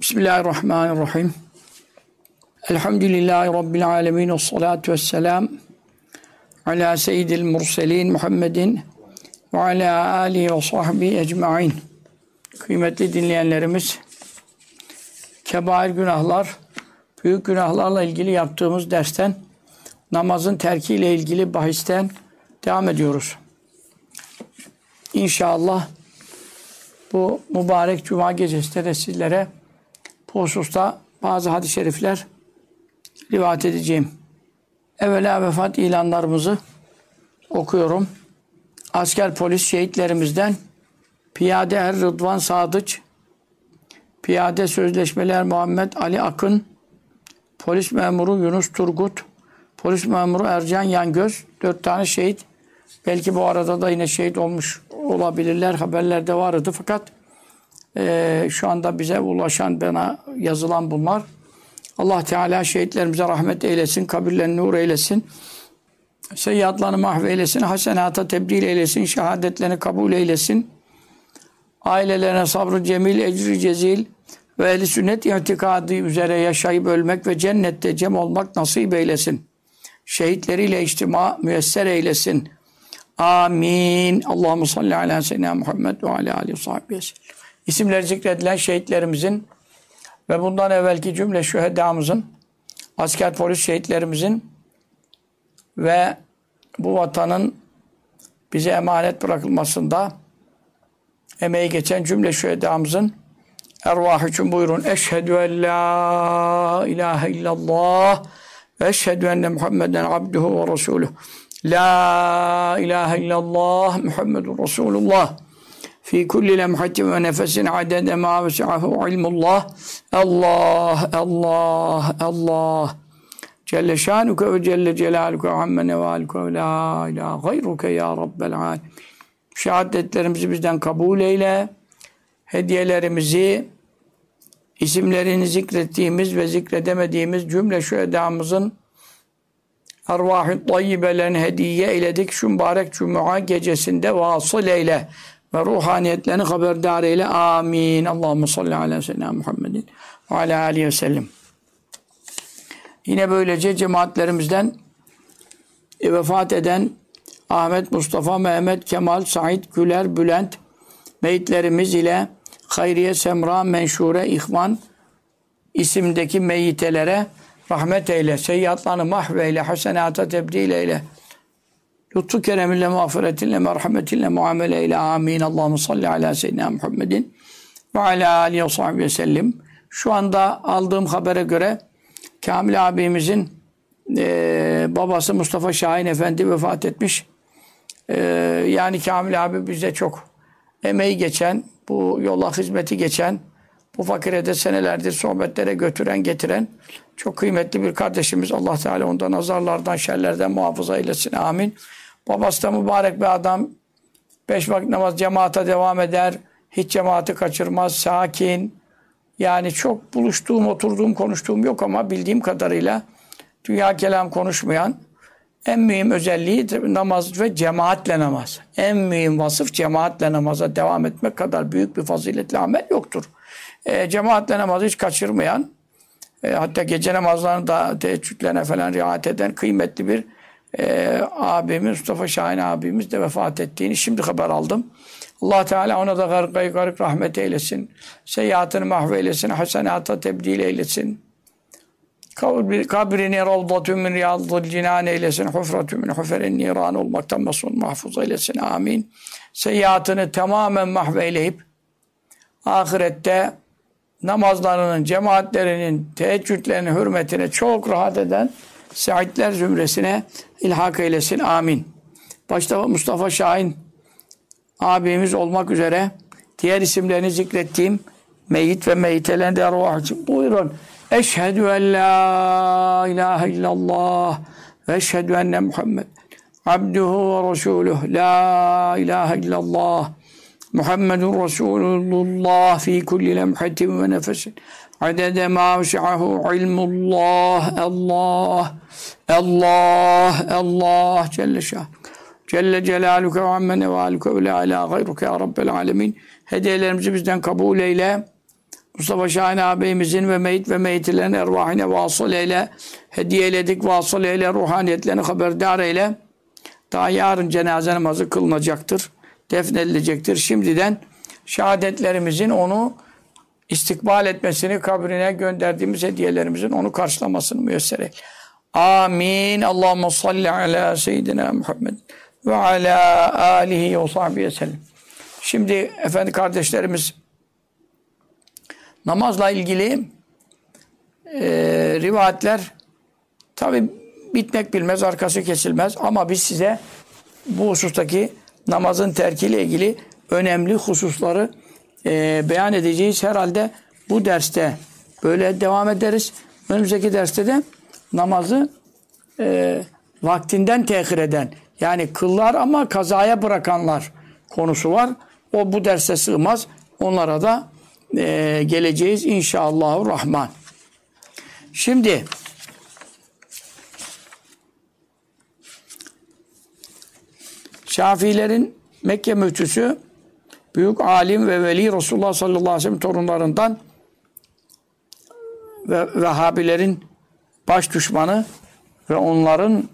Bismillahirrahmanirrahim. Elhamdülillahi Rabbil alemin. Esselatu vesselam ala seyyidil murselin Muhammedin ve ala alihi ve sahbihi ecma'in. Kıymetli dinleyenlerimiz, kebair günahlar, büyük günahlarla ilgili yaptığımız dersten, namazın terkiyle ilgili bahisten devam ediyoruz. İnşallah bu mübarek cuma gecesinde de sizlere bu hususta bazı hadis-i şerifler rivayet edeceğim. Evvela vefat ilanlarımızı okuyorum. Asker polis şehitlerimizden Piyade Er Rıdvan Sadıç, Piyade Sözleşmeler Muhammed Ali Akın, Polis Memuru Yunus Turgut, Polis Memuru Ercan Yangöz, 4 tane şehit. Belki bu arada da yine şehit olmuş olabilirler. Haberlerde vardı fakat şu anda bize ulaşan, bana yazılan bunlar. Allah Teala şehitlerimize rahmet eylesin, kabirlerini nur eylesin, seyyiatlarını mahveylesin, hasenata tebdil eylesin, şehadetlerini kabul eylesin, ailelerine sabrı cemil, ecri cezil ve ehl-i sünnet itikadı üzere yaşayıp ölmek ve cennette cem olmak nasip eylesin. Şehitleriyle içtima müyesser eylesin. Amin. Allahumme salli ala seyyidina Muhammed ve ala alihi ve sahbihi sellem. İsimleri zikredilen şehitlerimizin ve bundan evvelki cümle şühedamızın, asker polis şehitlerimizin ve bu vatanın bize emanet bırakılmasında emeği geçen cümle şühedamızın ervahı için buyurun. Eşhedü en la ilahe illallah ve eşhedü enne Muhammeden abduhu ve resuluhu. La ilahe illallah Muhammedun Resulullah. Fi kulli lemhatin ve nefesin adede ma vesi'ahu ilmullah. Allah, Allah, Allah. Celle şanuke ve celle celaluke ve amme nevaluke ve la ilahe gayruke ya Rabbel alemin. Şehadetlerimizi bizden kabul eyle. Hediyelerimizi, isimlerini zikrettiğimiz ve zikredemediğimiz cümle şühedamızın arvah-ı tayyibelerini hediye eyledik. Şu mübarek cuma gecesinde vasıl eyle ve ruhaniyetlerini haberdar eyle. Amin. Allahumme salli ala seyyidina Muhammedin ve ala aleyhi ve sellem. Yine böylece cemaatlerimizden vefat eden Ahmet, Mustafa, Mehmet, Kemal, Said, Güler, Bülent meyitlerimiz ile Hayriye, Semra, Menşure, İhvan isimdeki meyitelere rahmet eyle, seyyiatlarını mahveyle, hasenata tebdil eyle. Lütfu kereminle, mağfiretinle, merhametinle muamele eyle. Amin. Allahumme salli ala seyyidina Muhammedin ve ala alihi ve sahbihi ve sellem. Şu anda aldığım habere göre Kamil abimizin babası Mustafa Şahin Efendi vefat etmiş. Yani Kamil abi bize çok emeği geçen, bu yolla hizmeti geçen, bu fakire de senelerdir sohbetlere götüren, getiren çok kıymetli bir kardeşimiz. Allah Teala ondan nazarlardan, şerlerden muhafaza eylesin. Amin. Babası da mübarek bir adam. 5 vakit namaz cemaate devam eder. Hiç cemaati kaçırmaz. Sakin. Yani çok buluştuğum, oturduğum, konuştuğum yok ama bildiğim kadarıyla dünya kelam konuşmayan, en mühim özelliği namaz ve cemaatle namaz. En mühim vasıf cemaatle namaza devam etmek kadar büyük bir faziletli amel yoktur. Cemaatle namazı hiç kaçırmayan, hatta gece namazlarını da teheccüdlerine falan riayet eden kıymetli bir abimiz, Mustafa Şahin abimiz de vefat ettiğini şimdi haber aldım. Allah Teala ona da garip rahmet eylesin. Seyyiatını mahveylesin, hasenata tebdil eylesin. Kabrini ravdatun min riyadil cinan eylesin. Hufratun min huferin niran olmaktan masum mahfuz eylesin. Amin. Seyyiatını tamamen mahveyleyip ahirette namazlarının, cemaatlerinin, teheccüdlerinin hürmetine çok rahat eden saidler zümresine ilhak eylesin. Amin. Başta Mustafa Şahin abimiz olmak üzere diğer isimlerini zikrettiğim meyit ve meyitelerin de arvahı için buyurun. Eşhedü en la ilahe illallah ve eşhedü enne Muhammed abduhu ve resuluhu. La ilahe illallah Muhammedun Resulullah fi kulli lemhatin ve nefesin adede ma vesi'ahu ilmullah. Allah, Allah, Allah Celle şah. Celle celaluke ve amme nevaluke ve la ilahe gayruke ya Rabbel alemin. Hediyelerimizi bizden kabul eyle. Mustafa Şahin ağabeyimizin ve meyit ve meyitlerin ervahine vasıl eyle, hediye eyledik, vasıl eyle, ruhaniyetlerini haberdar eyle. Daha yarın cenaze namazı kılınacaktır, defnedilecektir. Şimdiden şehadetlerimizin onu istikbal etmesini, kabrine gönderdiğimiz hediyelerimizin onu karşılamasını müyesser eyle. Amin. Allahumme salli ala seyyidina Muhammed ve ala alihi ve sahbihi sellem. Şimdi efendi kardeşlerimiz, namazla ilgili rivayetler tabi bitmek bilmez, arkası kesilmez ama biz size bu husustaki namazın terkiyle ilgili önemli hususları beyan edeceğiz. Herhalde bu derste böyle devam ederiz. Önümüzdeki derste de namazı vaktinden tehir eden, yani kıllar ama kazaya bırakanlar konusu var. O bu derse sığmaz. Onlara da geleceğiz inşallahurrahman. Şimdi Şafiilerin Mekke müftüsü, büyük alim ve veli Resulullah sallallahu aleyhi ve sellem torunlarından ve Vehhabilerin baş düşmanı ve onların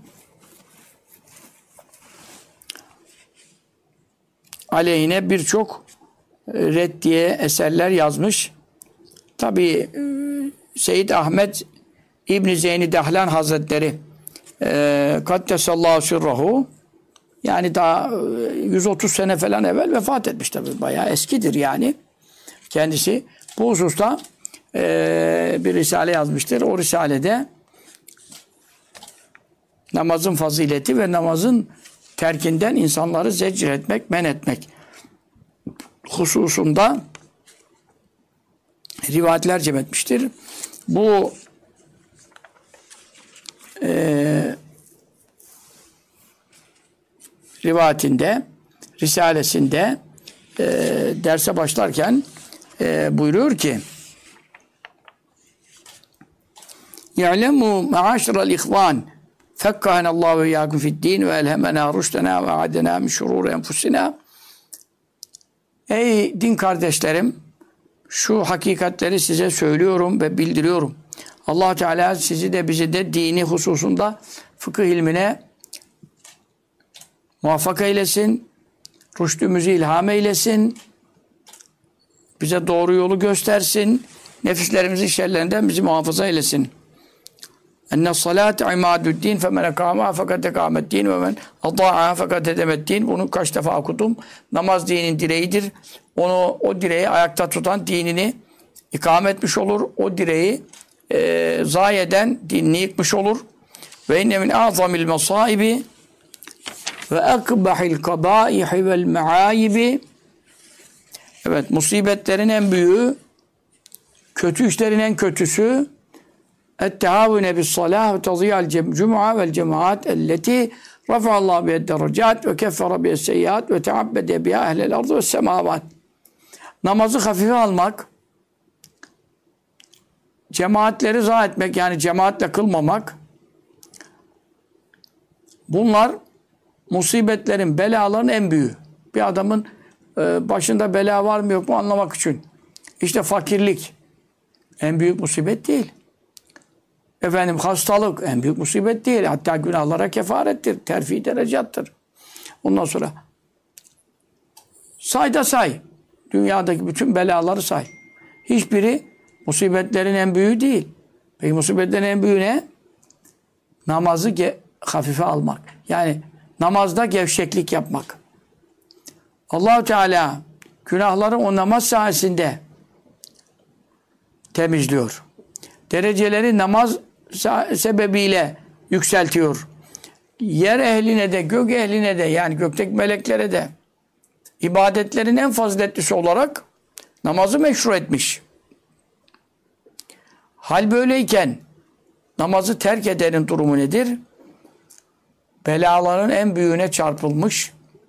aleyhine birçok reddiye eserler yazmış. Tabi Seyyid Ahmet İbn Zeyn-i Dahlan Hazretleri Kaddesallahu sirrahu, yani daha 130 sene falan evvel vefat etmiş, tabi bayağı eskidir yani kendisi. Bu hususta bir risale yazmıştır. O risalede namazın fazileti ve namazın terkinden insanları zecr etmek, men etmek hususunda rivayetler cem etmiştir. Bu rivayetinde, risalesinde derse başlarken buyuruyor ki يَعْلَمُوا مَعَاشِرَ الْاِخْوَانِ فَكَّهَنَ اللّٰهُ وَيَّاكُمْ فِي الدِّينِ وَاَلْهَمَنَا رُشْتَنَا وَعَدَنَا مِنْ شُرُورِ اَنْفُسِنَا. Ey din kardeşlerim, şu hakikatleri size söylüyorum ve bildiriyorum. Allah Teala sizi de bizi de dini hususunda fıkıh ilmine muvaffak eylesin, rüştümüzü ilham eylesin, bize doğru yolu göstersin, nefislerimizin şerlerinden bizi muhafaza eylesin. Enne salate imadü'd-din femen ekâmâ fekad ekâme'd-din ve men adâ'a fekad edeme'd-din. Bunu kaç defa okudum. Namaz dinin direğidir. O direği ayakta tutan dinini ikame etmiş olur. O direği zayi eden dinini yıkmış olur. Ve inne min a'zamil mesâibi ve ekbahil kabâihi vel meâibi. Evet, musibetlerin en büyüğü, kötü işlerin en kötüsü ettehavüne bis-salâh ve tazî'al cum'a vel cemaat elleti rafa'allahu bi'd-derecat ve keffere bi's-seyyiat ve teabbede biha ehlel ardı ve's semâvat. Namazı hafife almak, cemaatleri zayi etmek, yani cemaatle kılmamak, bunlar musibetlerin, belaların en büyüğü. Bir adamın başında bela var mı yok mu anlamak için. İşte fakirlik en büyük musibet değil. Efendim hastalık en büyük musibet değil. Hatta günahlara kefarettir, terfi derecattır. Ondan sonra say da say. Dünyadaki bütün belaları say. Hiçbiri musibetlerin en büyüğü değil. Peki musibetlerin en büyüğü ne? Namazı hafife almak. Yani namazda gevşeklik yapmak. Allah-u Teala günahları o namaz sayesinde temizliyor. Dereceleri namaz sebebiyle yükseltiyor. Yer ehline de, gök ehline de, yani gökteki meleklere de ibadetlerin en faziletlisi olarak namazı meşru etmiş. Hal böyleyken namazı terk edenin durumu nedir? Belaların en büyüğüne çarpılmış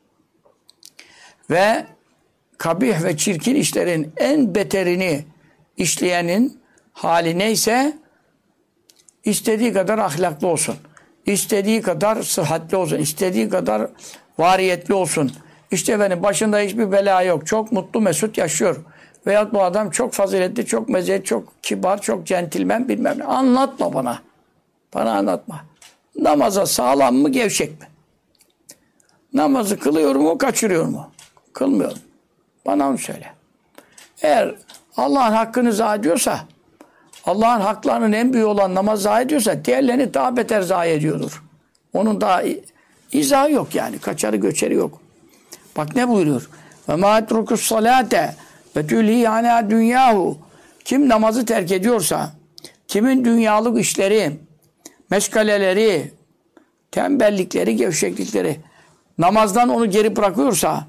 ve kabih ve çirkin işlerin en beterini işleyenin hali neyse istediği kadar ahlaklı olsun, istediği kadar sıhhatli olsun, istediği kadar variyetli olsun. İşte benim başında hiçbir bela yok, çok mutlu mesut yaşıyor. Veyahut bu adam çok faziletli, çok meziyet, çok kibar, çok centilmen bilmem ne. Anlatma bana. Bana anlatma. Namaza sağlam mı, gevşek mi? Namazı kılıyor mu, kaçırıyor mu? Kılmıyorum. Bana onu söyle. Eğer Allah'ın hakkını zayi ediyorsa, Allah'ın haklarının en büyüğü olan namaz zayi ediyorsa, diğerlerini daha beter zayi ediyordur. Onun daha izahı yok yani. Kaçarı göçeri yok. Bak ne buyuruyor? Ve mâ etrukus salâte ve tülhî anâ dünyâhu. Kim namazı terk ediyorsa, kimin dünyalık işleri, meşgaleleri, tembellikleri, gevşeklikleri namazdan onu geri bırakıyorsa,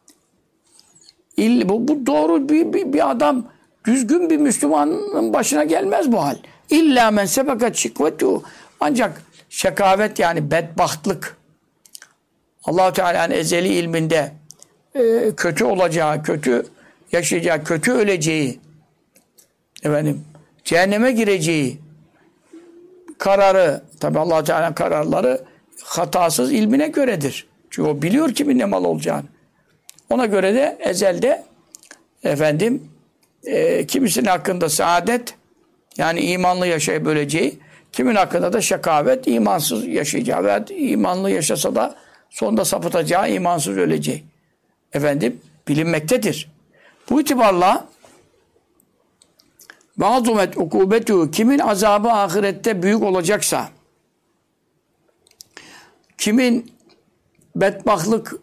bu doğru bir adam, düzgün bir Müslümanın başına gelmez bu hal. İlla men sebeka şikvetu. Ancak şekavet yani bedbahtlık, Allah-u Teala'nın ezeli ilminde kötü olacağı, kötü yaşayacağı, kötü öleceği, cehenneme gireceği kararı, tabi Allah-u Teala'nın kararları hatasız ilmine göredir. Çünkü o biliyor kimin ne mal olacağını. Ona göre de ezelde kimisinin hakkında saadet, yani imanlı yaşayıp öleceği, kimin hakkında da şekavet, imansız yaşayacağı veya imanlı yaşasa da sonunda sapıtacağı, imansız öleceği. Bilinmektedir. Bu itibarla vâzumet ukûbetuhu, kimin azabı ahirette büyük olacaksa, kimin bedbahtlık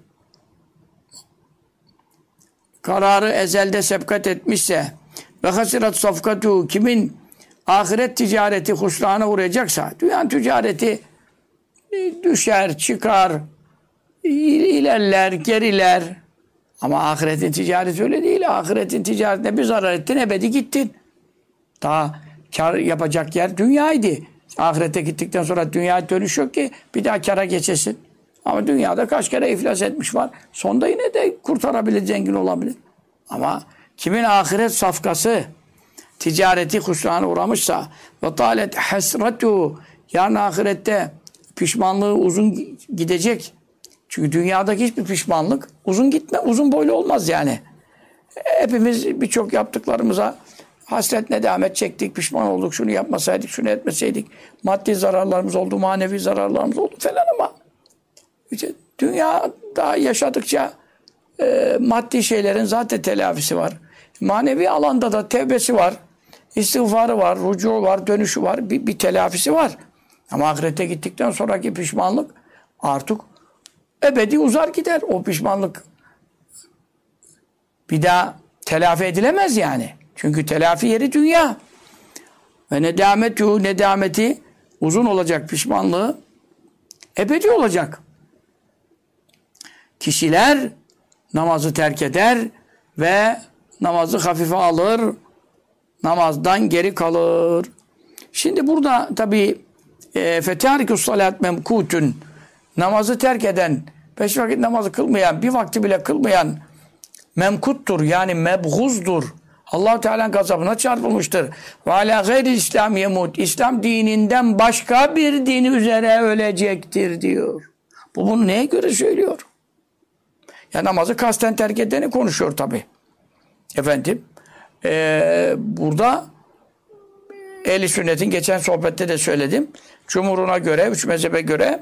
kararı ezelde sebkat etmişse ve hasirat safkatuhu, kimin ahiret ticareti husrana uğrayacaksa, dünya ticareti düşer, çıkar, ilerler, geriler. Ama ahiretin ticareti öyle değil. Ahiretin ticaretine bir zarar ettin, ebedi gittin. Daha kar yapacak yer dünyaydı. Ahirete gittikten sonra dünyaya dönüş yok ki bir daha kara geçesin. Ama dünyada kaç kere iflas etmiş var. Sonda yine de kurtarabilir, zengin olabilir. Ama kimin ahiret safkası, ticareti husrana uğramışsa ve talet hasratu, yarın ahirette pişmanlığı uzun gidecek. Çünkü dünyadaki hiçbir pişmanlık uzun boylu olmaz yani. Hepimiz birçok yaptıklarımıza hasret nedamet çektik, pişman olduk, şunu yapmasaydık, şunu etmeseydik. Maddi zararlarımız oldu, manevi zararlarımız oldu falan ama işte dünyada yaşadıkça maddi şeylerin zaten telafisi var. Manevi alanda da tevbesi var, istiğfarı var, rücu var, dönüşü var, bir telafisi var. Ama ahirete gittikten sonraki pişmanlık artık ebedi uzar gider. O pişmanlık bir daha telafi edilemez yani. Çünkü telafi yeri dünya. Ve nedameti uzun olacak, pişmanlığı ebedi olacak. Kişiler namazı terk eder ve namazı hafife alır, namazdan geri kalır. Şimdi burada tabi fetârikus salat memkûtün, namazı terk eden, 5 vakit namazı kılmayan, bir vakti bile kılmayan memkuttur, yani mebğuzdur. Allah-u Teala'nın gazabına çarpılmıştır. Ve alâ gayri İslam yemut. İslam dininden başka bir din üzere ölecektir diyor. Bu bunu neye göre söylüyor? Ya namazı kasten terk edeni konuşuyor tabi. Burada Ehl-i Sünnet'in geçen sohbette de söyledim. Cumhuruna göre, 3 mezhebe göre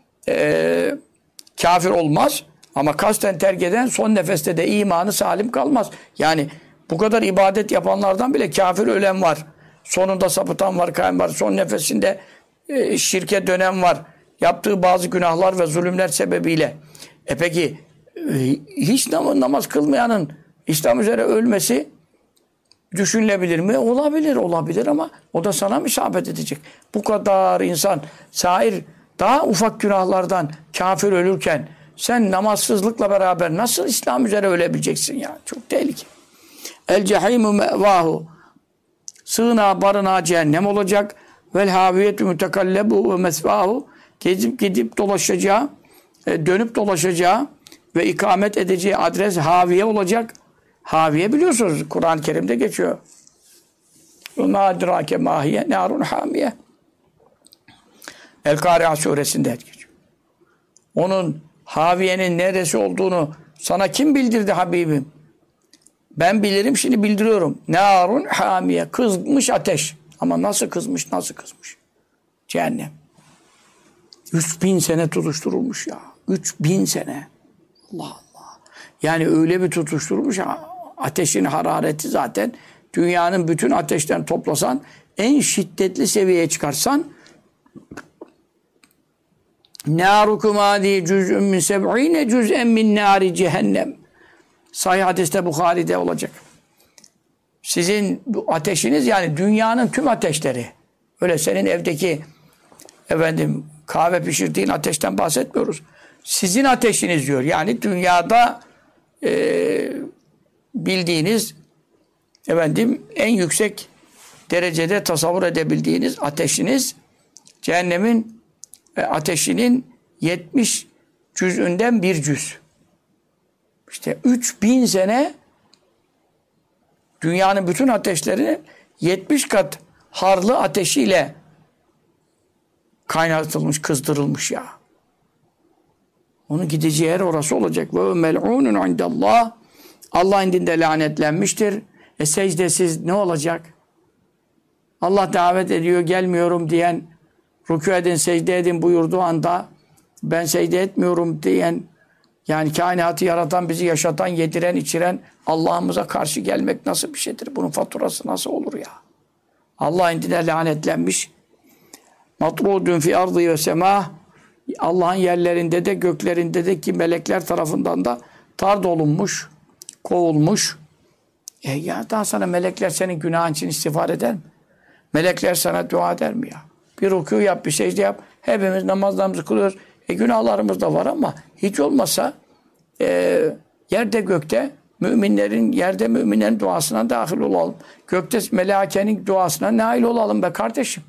kafir olmaz. Ama kasten terk eden son nefeste de imanı salim kalmaz. Yani bu kadar ibadet yapanlardan bile kafir ölen var. Sonunda sapıtan var, kaym var. Son nefesinde şirke dönen var. Yaptığı bazı günahlar ve zulümler sebebiyle. Peki hiç namaz kılmayanın İslam üzere ölmesi düşünülebilir mi? Olabilir ama o da sana isabet edecek. Bu kadar insan sair daha ufak günahlardan kafir ölürken sen namazsızlıkla beraber nasıl İslam üzere ölebileceksin ya? Çok tehlikeli. El cehimu mevahu, sığınağı barınağı cehennem olacak. Vel haviyetü mütekallebu ve mesvahu, gidip dolaşacağı, dönüp dolaşacağı ve ikamet edeceği adres haviye olacak. Haviye biliyorsunuz, Kur'an-ı Kerim'de geçiyor. Ve adrake mahiye narun hamiye. El-Kari'a suresinde geçiyor. Onun haviyenin neresi olduğunu sana kim bildirdi Habibim? Ben bilirim, şimdi bildiriyorum. Narun hamiye. Kızmış ateş. Ama nasıl kızmış, nasıl kızmış? Cehennem. 3000 sene tutuşturulmuş ya. 3000 sene. Allah Allah. Yani öyle bir tutuşturulmuş. Ateşin harareti zaten dünyanın bütün ateşlerini toplasan, en şiddetli seviyeye çıkarsan, nârukum âdî cüz'ün min seb'îne cüz'en min nâri cehennem. Sahih hadiste Bukhari'de olacak. Sizin bu ateşiniz, yani dünyanın tüm ateşleri. Öyle senin evdeki kahve pişirdiğin ateşten bahsetmiyoruz. Sizin ateşiniz diyor. Yani dünyada bildiğiniz en yüksek derecede tasavvur edebildiğiniz ateşiniz, cehennemin ateşinin 70 cüz'ünden bir cüz. İşte 3000 sene dünyanın bütün ateşlerinin 70 kat harlı ateşiyle kaynatılmış, kızdırılmış ya. Onun gideceği yer orası olacak. Ve mel'unun indallah. Allah indinde lanetlenmiştir. Secdesiz ne olacak? Allah davet ediyor, gelmiyorum diyen, rükû edin, secde edin buyurduğu anda ben secde etmiyorum diyen, yani kainatı yaratan, bizi yaşatan, yediren, içiren Allah'ımıza karşı gelmek nasıl bir şeydir? Bunun faturası nasıl olur ya? Allah indine lanetlenmiş. Matrudun fi ardı ve semâh. Allah'ın yerlerinde de göklerinde de ki melekler tarafından da tard olunmuş, kovulmuş. Ya daha sana melekler senin günahın için istiğfar eder mi? Melekler sana dua eder mi ya? Bir rükû yap, bir secde yap. Hepimiz namazlarımızı kılıyoruz. Günahlarımız da var ama hiç olmasa yerde gökte müminlerin duasına dahil olalım. Gökte melaikenin duasına nail olalım be kardeşim.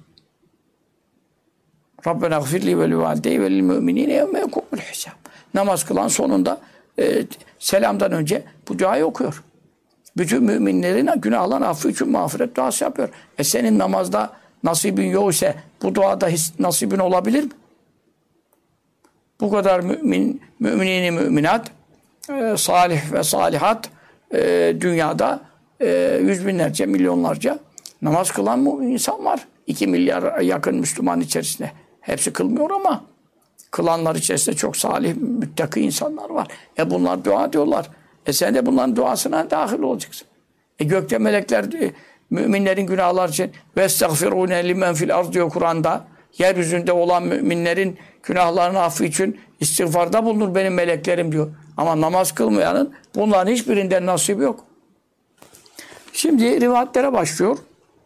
Rabbena gfirli ve livalideyhi ve lil müminine yevme yekumul hisab. Namaz kılan sonunda selamdan önce bu duayı okuyor. Bütün müminlerin günahlarının affı için mağfiret duası yapıyor. Senin namazda nasibin yok ise bu duada nasibin olabilir mi? Bu kadar mümini müminat, salih ve salihat dünyada yüz binlerce, milyonlarca namaz kılan insan var. 2 milyar yakın Müslüman içerisinde. Hepsi kılmıyor ama kılanlar içerisinde çok salih, müttaki insanlar var. Bunlar dua diyorlar. Sen de bunların duasına dahil olacaksın. Gökte melekler müminlerin günahlar için vestagfirûne limen fil arz diyor Kur'an'da. Yeryüzünde olan müminlerin günahlarının affı için istiğfarda bulunur benim meleklerim diyor. Ama namaz kılmayanın bunların hiçbirinden nasibi yok. Şimdi rivayetlere başlıyor.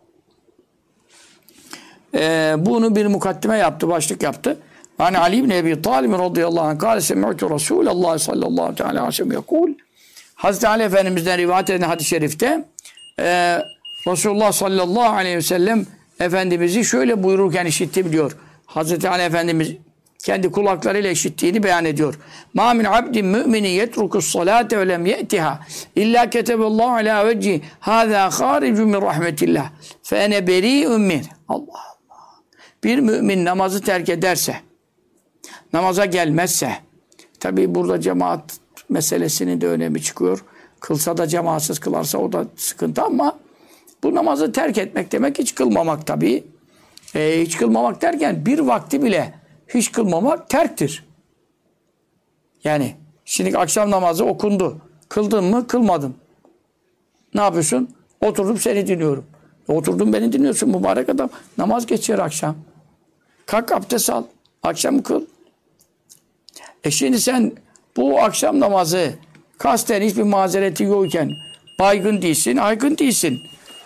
Bunu bir mukaddime yaptı, başlık yaptı. Yani Ali ibn Ebi Talib radıyallahu anh kâle semi'tu Resulallah sallallahu aleyhi ve sellem yekûl. Hazreti Ali Efendimiz'den rivayet eden hadis-i şerifte Resulullah sallallahu aleyhi ve sellem Efendimiz'i şöyle buyururken işittim diyor. Hazreti Ali Efendimiz kendi kulaklarıyla işittiğini beyan ediyor. Ma min abdin mu'minin yetrukus salate ve lem ye'tiha illa keteballahu ala vecci hâzâ khâricun min rahmetillah fe ene beri'un min. Allah Allah. Bir mümin namazı terk ederse, namaza gelmezse, tabi burada cemaat meselesinin de önemi çıkıyor. Kılsa da cemaatsız kılarsa o da sıkıntı ama bu namazı terk etmek demek hiç kılmamak tabii. Hiç kılmamak derken bir vakti bile hiç kılmamak terktir. Yani şimdi akşam namazı okundu. Kıldın mı? Kılmadın. Ne yapıyorsun? Oturdum seni dinliyorum. Oturdun beni dinliyorsun mübarek adam. Namaz geçiyor akşam. Kalk abdest al. Akşam kıl. Şimdi sen bu akşam namazı kasten hiçbir mazereti yokken baygın değilsin, aygın değilsin.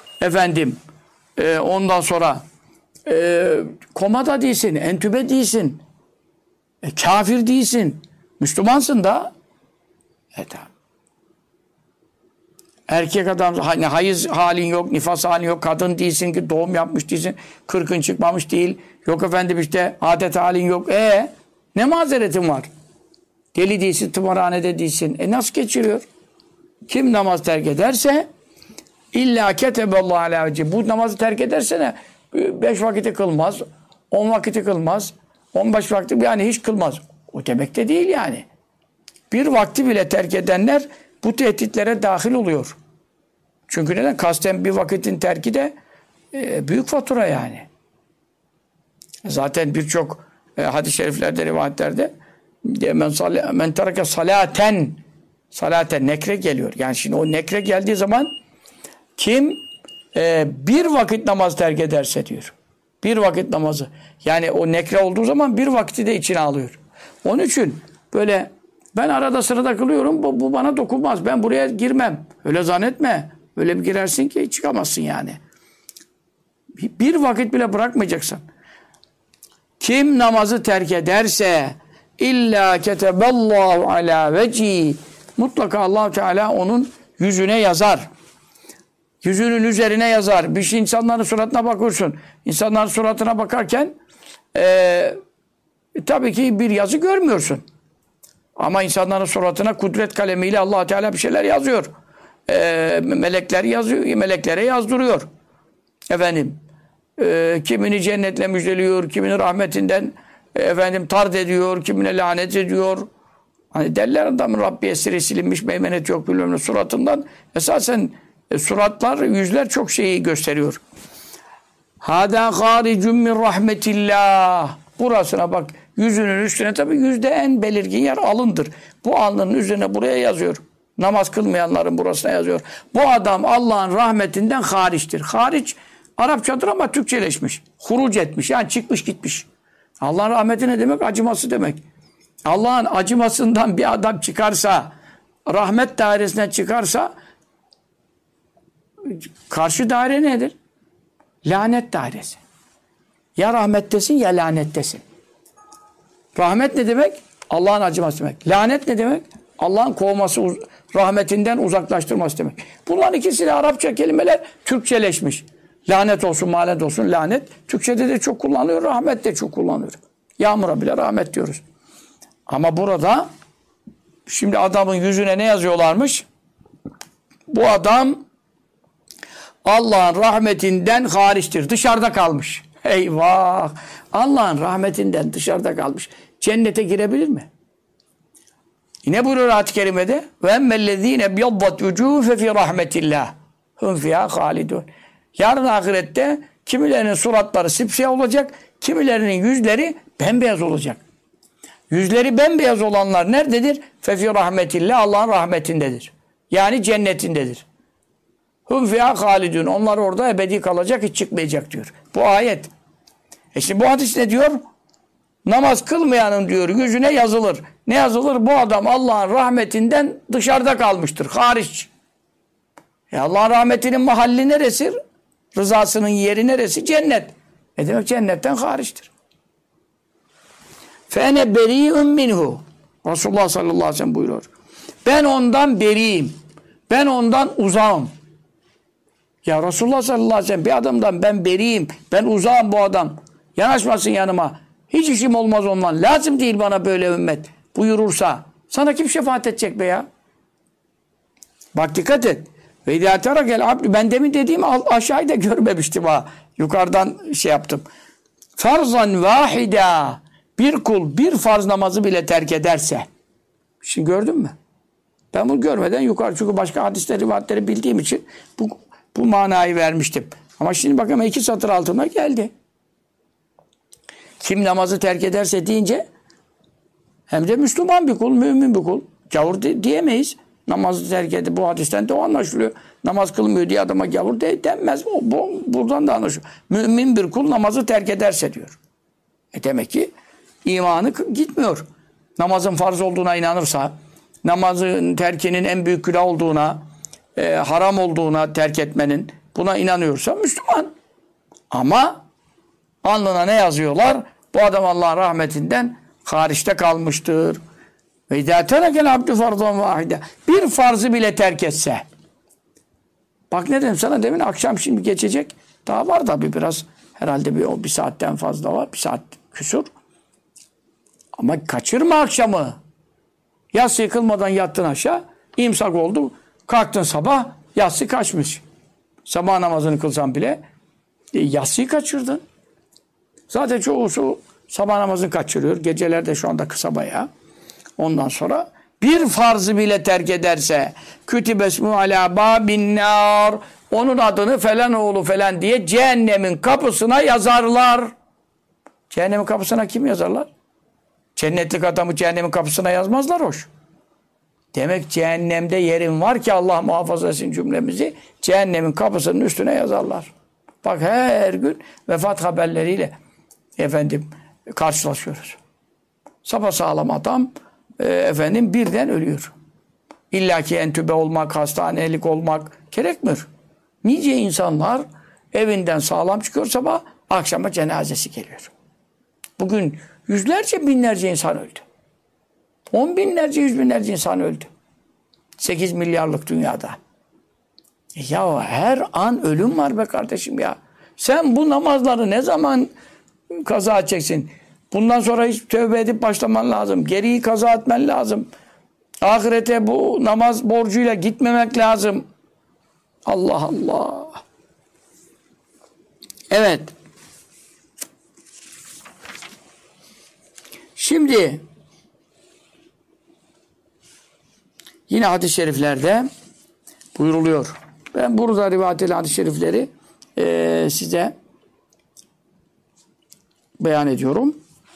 Ondan sonra komada değilsin, entübe değilsin. Kafir değilsin. Müslümansın da. Tamam. Erkek adam, hani hayız halin yok, nifas halin yok, kadın değilsin ki doğum yapmış değilsin, 40'ın çıkmamış değil. Yok işte adet halin yok. Ne mazeretin var? Deli değilsin, tımarhanede değilsin. Nasıl geçiriyor? Kim namaz terk ederse illa keteballahu ala vecci. Bu namazı terk ederse ne? 5 vakiti kılmaz, 10 vakiti kılmaz, 15 vakti yani hiç kılmaz. O demek de değil yani. Bir vakti bile terk edenler bu tehditlere dahil oluyor. Çünkü neden? Kasten bir vakitin terki de büyük fatura yani. Zaten birçok hadis-i şeriflerde, rivayetlerde men tereke salaten nekre geliyor. Yani şimdi o nekre geldiği zaman kim bir vakit namaz terk ederse diyor. Bir vakit namazı. Yani o nekre olduğu zaman bir vakti de içine alıyor. Onun için böyle ben arada sırada kılıyorum, bu bana dokunmaz. Ben buraya girmem. Öyle zannetme. Öyle bir girersin ki çıkamazsın yani. Bir vakit bile bırakmayacaksın. Kim namazı terk ederse illa keteballahu ala veci, mutlaka Allah Teala onun yüzüne yazar. Yüzünün üzerine yazar. Bir şey insanların suratına bakıyorsun. İnsanların suratına bakarken tabii ki bir yazı görmüyorsun. Ama insanların suratına kudret kalemiyle Allah Teala bir şeyler yazıyor. Melekler yazıyor, meleklere yazdırıyor. Efendim, kimini cennetle müjdeliyor, kimini rahmetinden tard ediyor, kimine lanet ediyor. Hani derler adamın Rabbi esiri silinmiş, meymenet yok bilmem ne suratından. Esasen suratlar, yüzler çok şeyi gösteriyor. Hâdâ hâricun min rahmetillah. Burasına bak, yüzünün üstüne, tabii yüzde en belirgin yer alındır. Bu alnının üzerine buraya yazıyor. Namaz kılmayanların burasına yazıyor. Bu adam Allah'ın rahmetinden hariçtir. Hariç Arapçadır ama Türkçeleşmiş. Huruc etmiş, yani çıkmış gitmiş. Allah'ın rahmeti ne demek? Acıması demek. Allah'ın acımasından bir adam çıkarsa, rahmet dairesinden çıkarsa, karşı daire nedir? Lanet dairesi. Ya rahmettesin ya lanettesin. Rahmet ne demek? Allah'ın acıması demek. Lanet ne demek? Allah'ın kovması, rahmetinden uzaklaştırması demek. Bunların ikisi de Arapça kelimeler Türkçeleşmiş. Lanet olsun, malet olsun, lanet. Türkçede de çok kullanılıyor, rahmet de çok kullanılıyor. Yağmura bile rahmet diyoruz. Ama burada şimdi adamın yüzüne ne yazıyorlarmış? Bu adam Allah'ın rahmetinden hariçtir. Dışarıda kalmış. Eyvah! Allah'ın rahmetinden dışarıda kalmış. Cennete girebilir mi? Yine buyuruyor ayet-i kerimede ve emmellezîne biyaddat vücûhum fe fî rahmetillah hum fîhâ hâlidûn. Yarın ahirette kimilerinin suratları sipsiyah olacak, kimilerinin yüzleri bembeyaz olacak. Yüzleri bembeyaz olanlar nerededir? Fe fî rahmetillah, Allah'ın rahmetindedir. Yani cennetindedir. Hum fîhâ hâlidûn. Onlar orada ebedi kalacak, hiç çıkmayacak diyor. Bu ayet. Şimdi bu hadis ne diyor? Namaz kılmayanın diyor yüzüne yazılır. Ne yazılır? Bu adam Allah'ın rahmetinden dışarıda kalmıştır. Hariç. Allah'ın rahmetinin mahalli neresi? Rızasının yeri neresi? Cennet. Ne demek cennetten hariçtir? Fene beri'un minhu. Resulullah sallallahu aleyhi ve sellem buyuruyor. Ben ondan beriyim. Ben ondan uzağım. Ya Resulullah sallallahu aleyhi ve sellem bir adamdan ben beriyim. Ben uzağım bu adam. Yanaşmasın yanıma. Hiç işim olmaz ondan. Lazım değil bana böyle ümmet. Buyurursa. Sana kim şefaat edecek be ya? Bak dikkat et. Ve idâ terakel abdü. Ben demin dediğim aşağıyı da görmemiştim ha. Yukarıdan şey yaptım. Farzan vahida. Bir kul bir farz namazı bile terk ederse. Şimdi gördün mü? Ben bunu görmeden yukarı, çünkü başka hadisleri, rivayetleri bildiğim için bu manayı vermiştim. Ama şimdi bakın 2 satır altına geldi. Kim namazı terk ederse deyince hem de Müslüman bir kul, mümin bir kul. Gavur diyemeyiz. Namazı terk edip bu hadisten de o anlaşılıyor. Namaz kılmıyor diye adama gavur denmez. Buradan da anlaşılıyor. Mümin bir kul namazı terk ederse diyor. Demek ki imanı gitmiyor. Namazın farz olduğuna inanırsa, namazın terkinin en büyük günah olduğuna, haram olduğuna terk etmenin, buna inanıyorsa Müslüman. Ama alnına ne yazıyorlar? Bu adam Allah'ın rahmetinden hariçte kalmıştır. Ve idâ terekel abdü farzan vâhide. Bir farzı bile terk etse. Bak ne dedim sana demin, akşam şimdi geçecek. Daha var tabii biraz. Herhalde bir saatten fazla var. 1 saat küsur. Ama kaçırma akşamı. Yatsı yıkılmadan yattın aşağı. İmsak oldu. Kalktın sabah. Yatsı kaçmış. Sabah namazını kılsan bile yatsıyı kaçırdın. Zaten çoğusu sabah namazını kaçırıyor. Geceler de şu anda kısa bayağı. Ondan sonra bir farzı bile terk ederse kütübesmu ala babin nar, onun adını falan oğlu falan diye cehennemin kapısına yazarlar. Cehennemin kapısına kim yazarlar? Cennetlik adamı cehennemin kapısına yazmazlar hoş. Demek cehennemde yerin var ki Allah muhafaza etsin cümlemizi, cehennemin kapısının üstüne yazarlar. Bak her gün vefat haberleriyle karşılaşıyoruz. Sapasağlam adam birden ölüyor. İlla ki entübe olmak, hastanelik olmak gerekmiyor. Nice insanlar evinden sağlam çıkıyor sabah, akşama cenazesi geliyor. Bugün yüzlerce, binlerce insan öldü. 10 binlerce, 100 binlerce insan öldü. 8 milyarlık dünyada. Ya her an ölüm var be kardeşim ya. Sen bu namazları ne zaman kaza edeceksin? Bundan sonra hiç tövbe edip başlaman lazım. Geriyi kaza etmen lazım. Ahirete bu namaz borcuyla gitmemek lazım. Allah Allah. Evet. Şimdi yine hadis-i şeriflerde buyuruluyor. Ben burada rivayet edilen hadis-i şerifleri size beyan ediyorum.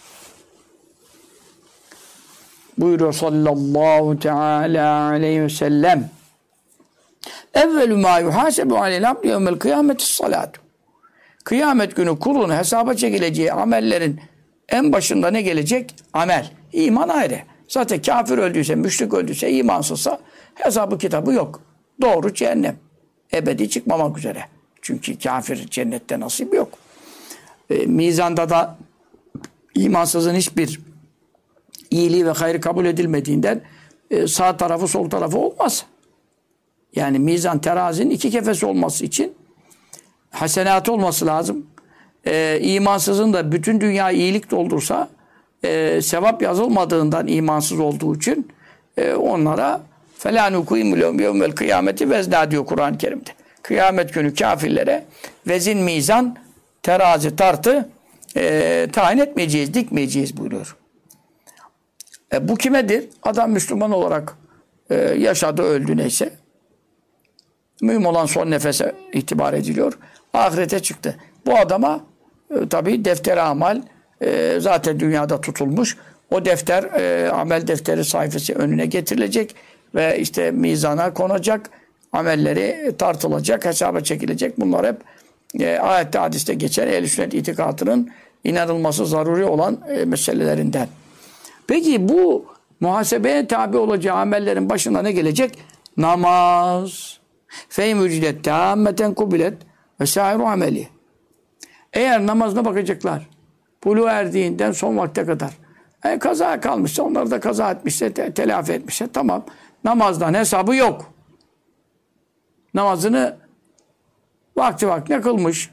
Buyuruyor sallallahu teala aleyhi ve sellem: evvelü mâ yuhâsebu aleyhil abd yevmel kıyameti salâtu. Kıyamet günü kulun hesaba çekileceği amellerin en başında ne gelecek? Amel. İman ayrı. Zaten kafir öldüyse, müşrik öldüyse, imansızsa hesabı kitabı yok. Doğru cehennem. Ebedi çıkmamak üzere. Çünkü kafir cennette nasip yok. Mizanda da imansızın hiçbir iyiliği ve hayrı kabul edilmediğinden sağ tarafı sol tarafı olmaz. Yani mizan terazinin iki kefesi olması için hasenatı olması lazım. İmansızın da bütün dünya iyilik doldursa sevap yazılmadığından imansız olduğu için onlara فَلَا نُقِيمُ لَهُمْ يَوْمَ الْقِيَامَةِ vezna diyor Kur'an-ı Kerim'de. Kıyamet günü kafirlere vezin, mizan, terazi, tartı tayin etmeyeceğiz, dikmeyeceğiz buyuruyor. Bu kimedir? Adam Müslüman olarak yaşadı, öldü neyse. Mühim olan son nefese itibar ediliyor. Ahirete çıktı. Bu adama tabi defter-i amel zaten dünyada tutulmuş. O defter, amel defteri sayfası önüne getirilecek ve işte mizana konacak. Amelleri tartılacak, hesaba çekilecek. Bunlar hep ayette, hadiste geçen ehl-i sünnet itikadının inanılması zaruri olan meselelerinden. Peki bu muhasebeye tabi olacağı amellerin başında ne gelecek? Namaz. Fe-i mücidet tâmmeten kubilet ve sâiru ameli. Eğer namazına bakacaklar, buluğa erdiğinden son vakte kadar kaza kalmışsa, onları da kaza etmişse, telafi etmişse tamam. Namazdan hesabı yok. Namazını vaktine kılmış.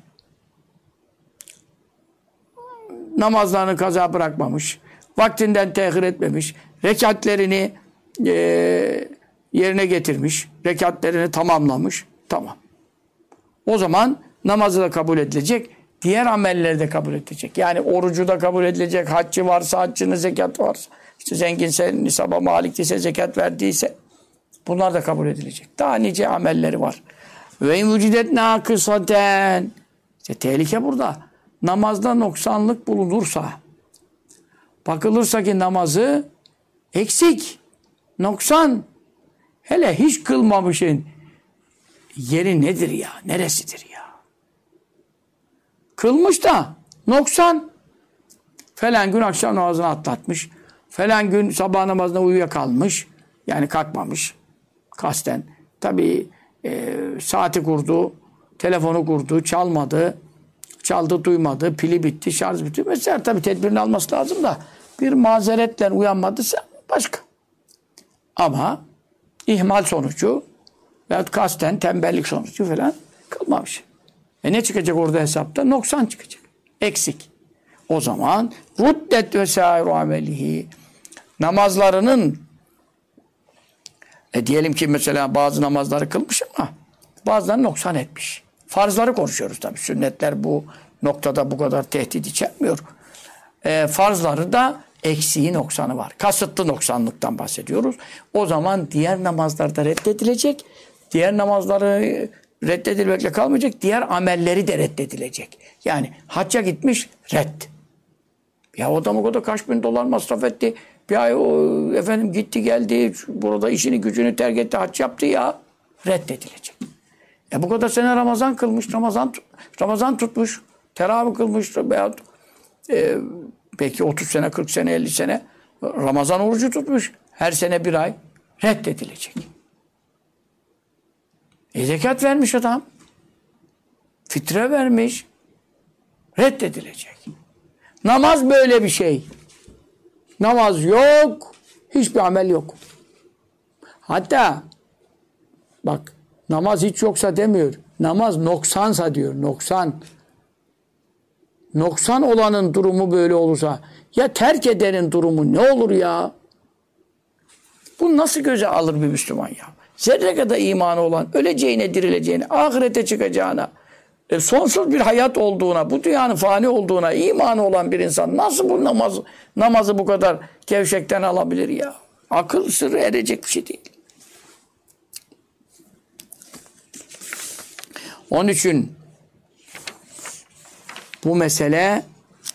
Namazlarını kaza bırakmamış. Vaktinden tehir etmemiş. Rekatlerini yerine getirmiş. Rekatlerini tamamlamış. Tamam. O zaman namazı da kabul edilecek. Diğer amelleri de kabul edilecek. Yani orucu da kabul edilecek. Haccı varsa haccının, zekat varsa, işte zenginse, nisaba malik ise, zekat verdiyse bunlar da kabul edilecek. Daha nice amelleri var. Ve vücudet nakısaten. İşte tehlike burada. Namazda noksanlık bulunursa, bakılırsa ki namazı eksik, noksan, hele hiç kılmamışın yeri nedir ya? Neresidir ya? Kılmış da noksan. Falan gün akşam namazını atlatmış. Falan gün sabah namazına uyuyakalmış. Yani kalkmamış. Kasten. Tabii saati kurdu, telefonu kurdu, çalmadı. Çaldı, duymadı, pili bitti, şarj bitti. Mesela tabii tedbirini alması lazım da bir mazeretle uyanmadıysa başka. Ama ihmal sonucu veyahut kasten tembellik sonucu falan kılmamış. Ne çıkacak orada hesapta? Noksan çıkacak. Eksik. O zaman ruddet ve sâiru amelihi. Namazlarının diyelim ki mesela bazı namazları kılmış ama bazılarını noksan etmiş. Farzları konuşuyoruz tabii. Sünnetler bu noktada bu kadar tehdit içermiyor. Farzları da eksiği noksanı var. Kasıtlı noksanlıktan bahsediyoruz. O zaman diğer namazlar da reddedilecek. Diğer namazları reddedilmekle kalmayacak. Diğer amelleri de reddedilecek. Yani hacca gitmiş red. Ya adam o kadar kaç bin dolar masraf etti. Bir ay efendim gitti geldi. Burada işini gücünü terk etti. Hac yaptı ya. Reddedilecek. Bu kadar sene Ramazan kılmış. Ramazan tutmuş. Teravih kılmış. Veyahut belki 30 sene, 40 sene, 50 sene Ramazan orucu tutmuş. Her sene bir ay reddedilecek. Zekat vermiş adam. Fitre vermiş. Reddedilecek. Namaz böyle bir şey. Namaz yok. Hiçbir amel yok. Hatta bak namaz hiç yoksa demiyor. Namaz noksansa diyor. Noksan. Noksan olanın durumu böyle olursa ya terk edenin durumu ne olur ya? Bu nasıl göze alır bir Müslüman ya? Zerre kadar imanı olan, öleceğine, dirileceğine, ahirete çıkacağına, sonsuz bir hayat olduğuna, bu dünyanın fani olduğuna imanı olan bir insan nasıl bu namazı bu kadar gevşekten alabilir ya? Akıl sırrı erecek bir şey değil. Onun için bu mesele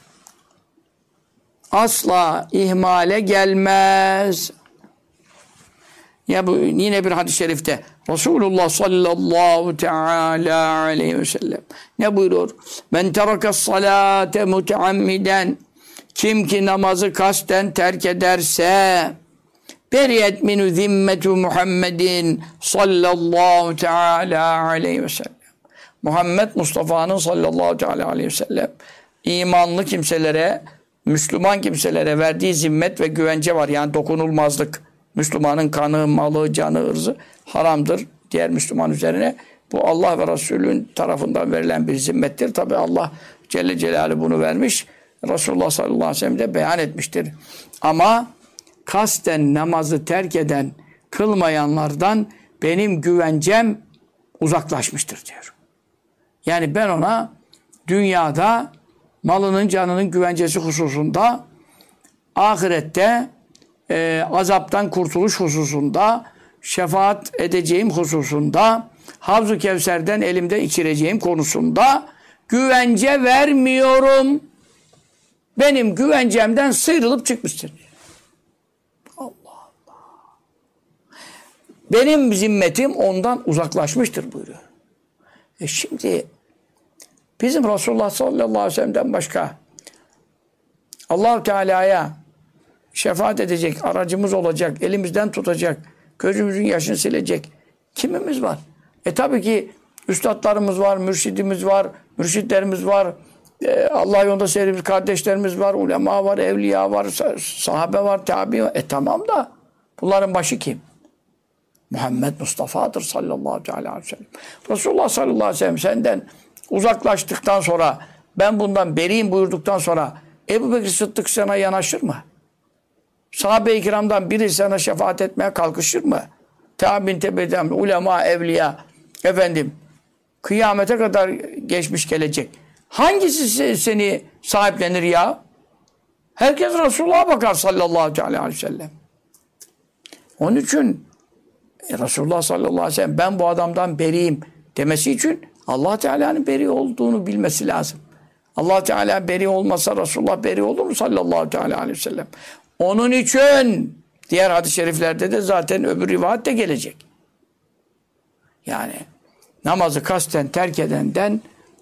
asla ihmale gelmez. Ya bu yine bir hadis-i şerifte Resulullah sallallahu teala aleyhi ve sellem ne buyuruyor? Men teraka salate muteammiden, kim ki namazı kasten terk ederse beriyet minu zimmetu Muhammedin sallallahu teala aleyhi ve sellem. Muhammed Mustafa'nın sallallahu teala aleyhi ve sellem imanlı kimselere, Müslüman kimselere verdiği zimmet ve güvence var. Yani dokunulmazlık. Müslümanın kanı, malı, canı, ırzı haramdır diğer Müslüman üzerine. Bu Allah ve Resulü'nün tarafından verilen bir zimmettir. Tabi Allah Celle Celaluhu bunu vermiş. Resulullah sallallahu aleyhi ve sellem de beyan etmiştir. Ama kasten namazı terk eden, kılmayanlardan benim güvencem uzaklaşmıştır diyor. Yani ben ona dünyada malının, canının güvencesi hususunda, ahirette azaptan kurtuluş hususunda, şefaat edeceğim hususunda, Havz-ı Kevser'den elimde içireceğim konusunda güvence vermiyorum. Benim güvencemden sıyrılıp çıkmıştır. Allah Allah. Benim zimmetim ondan uzaklaşmıştır buyuruyor. Şimdi bizim Resulullah sallallahu aleyhi ve sellem'den başka Allah-u Teala'ya şefaat edecek, aracımız olacak, elimizden tutacak, gözümüzün yaşını silecek kimimiz var? Tabii ki üstadlarımız var, mürşidimiz var, mürşitlerimiz var, Allah yolunda sevdiğimiz kardeşlerimiz var, ulema var, evliya var, sahabe var, tabi var. Tamam da bunların başı kim? Muhammed Mustafa'dır sallallahu aleyhi ve sellem. Resulullah sallallahu aleyhi ve sellem senden uzaklaştıktan sonra, ben bundan beriyim buyurduktan sonra Ebu Bekir Sıddık sana yanaşır mı? Sahabe-i kiramdan biri sana şefaat etmeye kalkışır mı? Tabi'in tebeden, ulema, evliya, efendim, kıyamete kadar geçmiş gelecek. Hangisi seni sahiplenir ya? Herkes Resulullah'a bakar sallallahu aleyhi ve sellem. Onun için Resulullah sallallahu aleyhi ve sellem ben bu adamdan beriyim demesi için Allah Teala'nın beri olduğunu bilmesi lazım. Allah Teala beri olmasa Resulullah beri olur mu sallallahu aleyhi ve sellem? Onun için diğer hadis-i şeriflerde de zaten öbür rivayet de gelecek. Yani namazı kasten terk edenden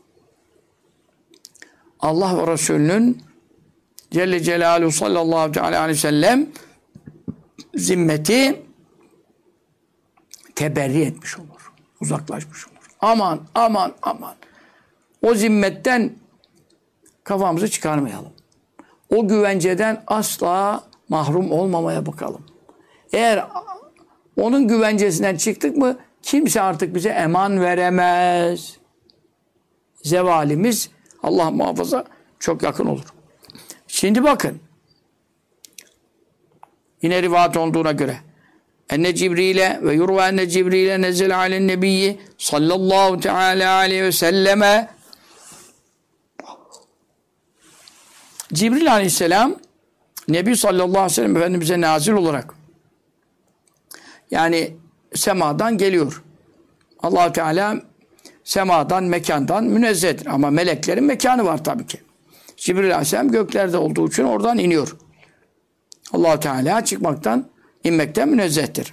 Allah ve Resulünün Celle Celaluhu sallallahu aleyhi ve sellem zimmeti teberri etmiş olur. Uzaklaşmış olur. Aman aman aman. O zimmetten kafamızı çıkarmayalım. O güvenceden asla mahrum olmamaya bakalım. Eğer onun güvencesinden çıktık mı kimse artık bize eman veremez. Zevalimiz Allah muhafaza çok yakın olur. Şimdi bakın. Yine rivayet olduğuna göre enne Cibril'e ve yurva enne Cibril'e nezzel alen nebiyyi sallallahu teala aleyhi ve selleme Cibril aleyhisselam Nebi sallallahu aleyhi ve sellem Efendimiz'e nazil olarak yani semadan geliyor. Allah-u Teala semadan, mekandan münezzehtir. Ama meleklerin mekanı var tabii ki. Cibril aleyhisselam göklerde olduğu için oradan iniyor. Allah-u Teala çıkmaktan, inmekten münezzehtir.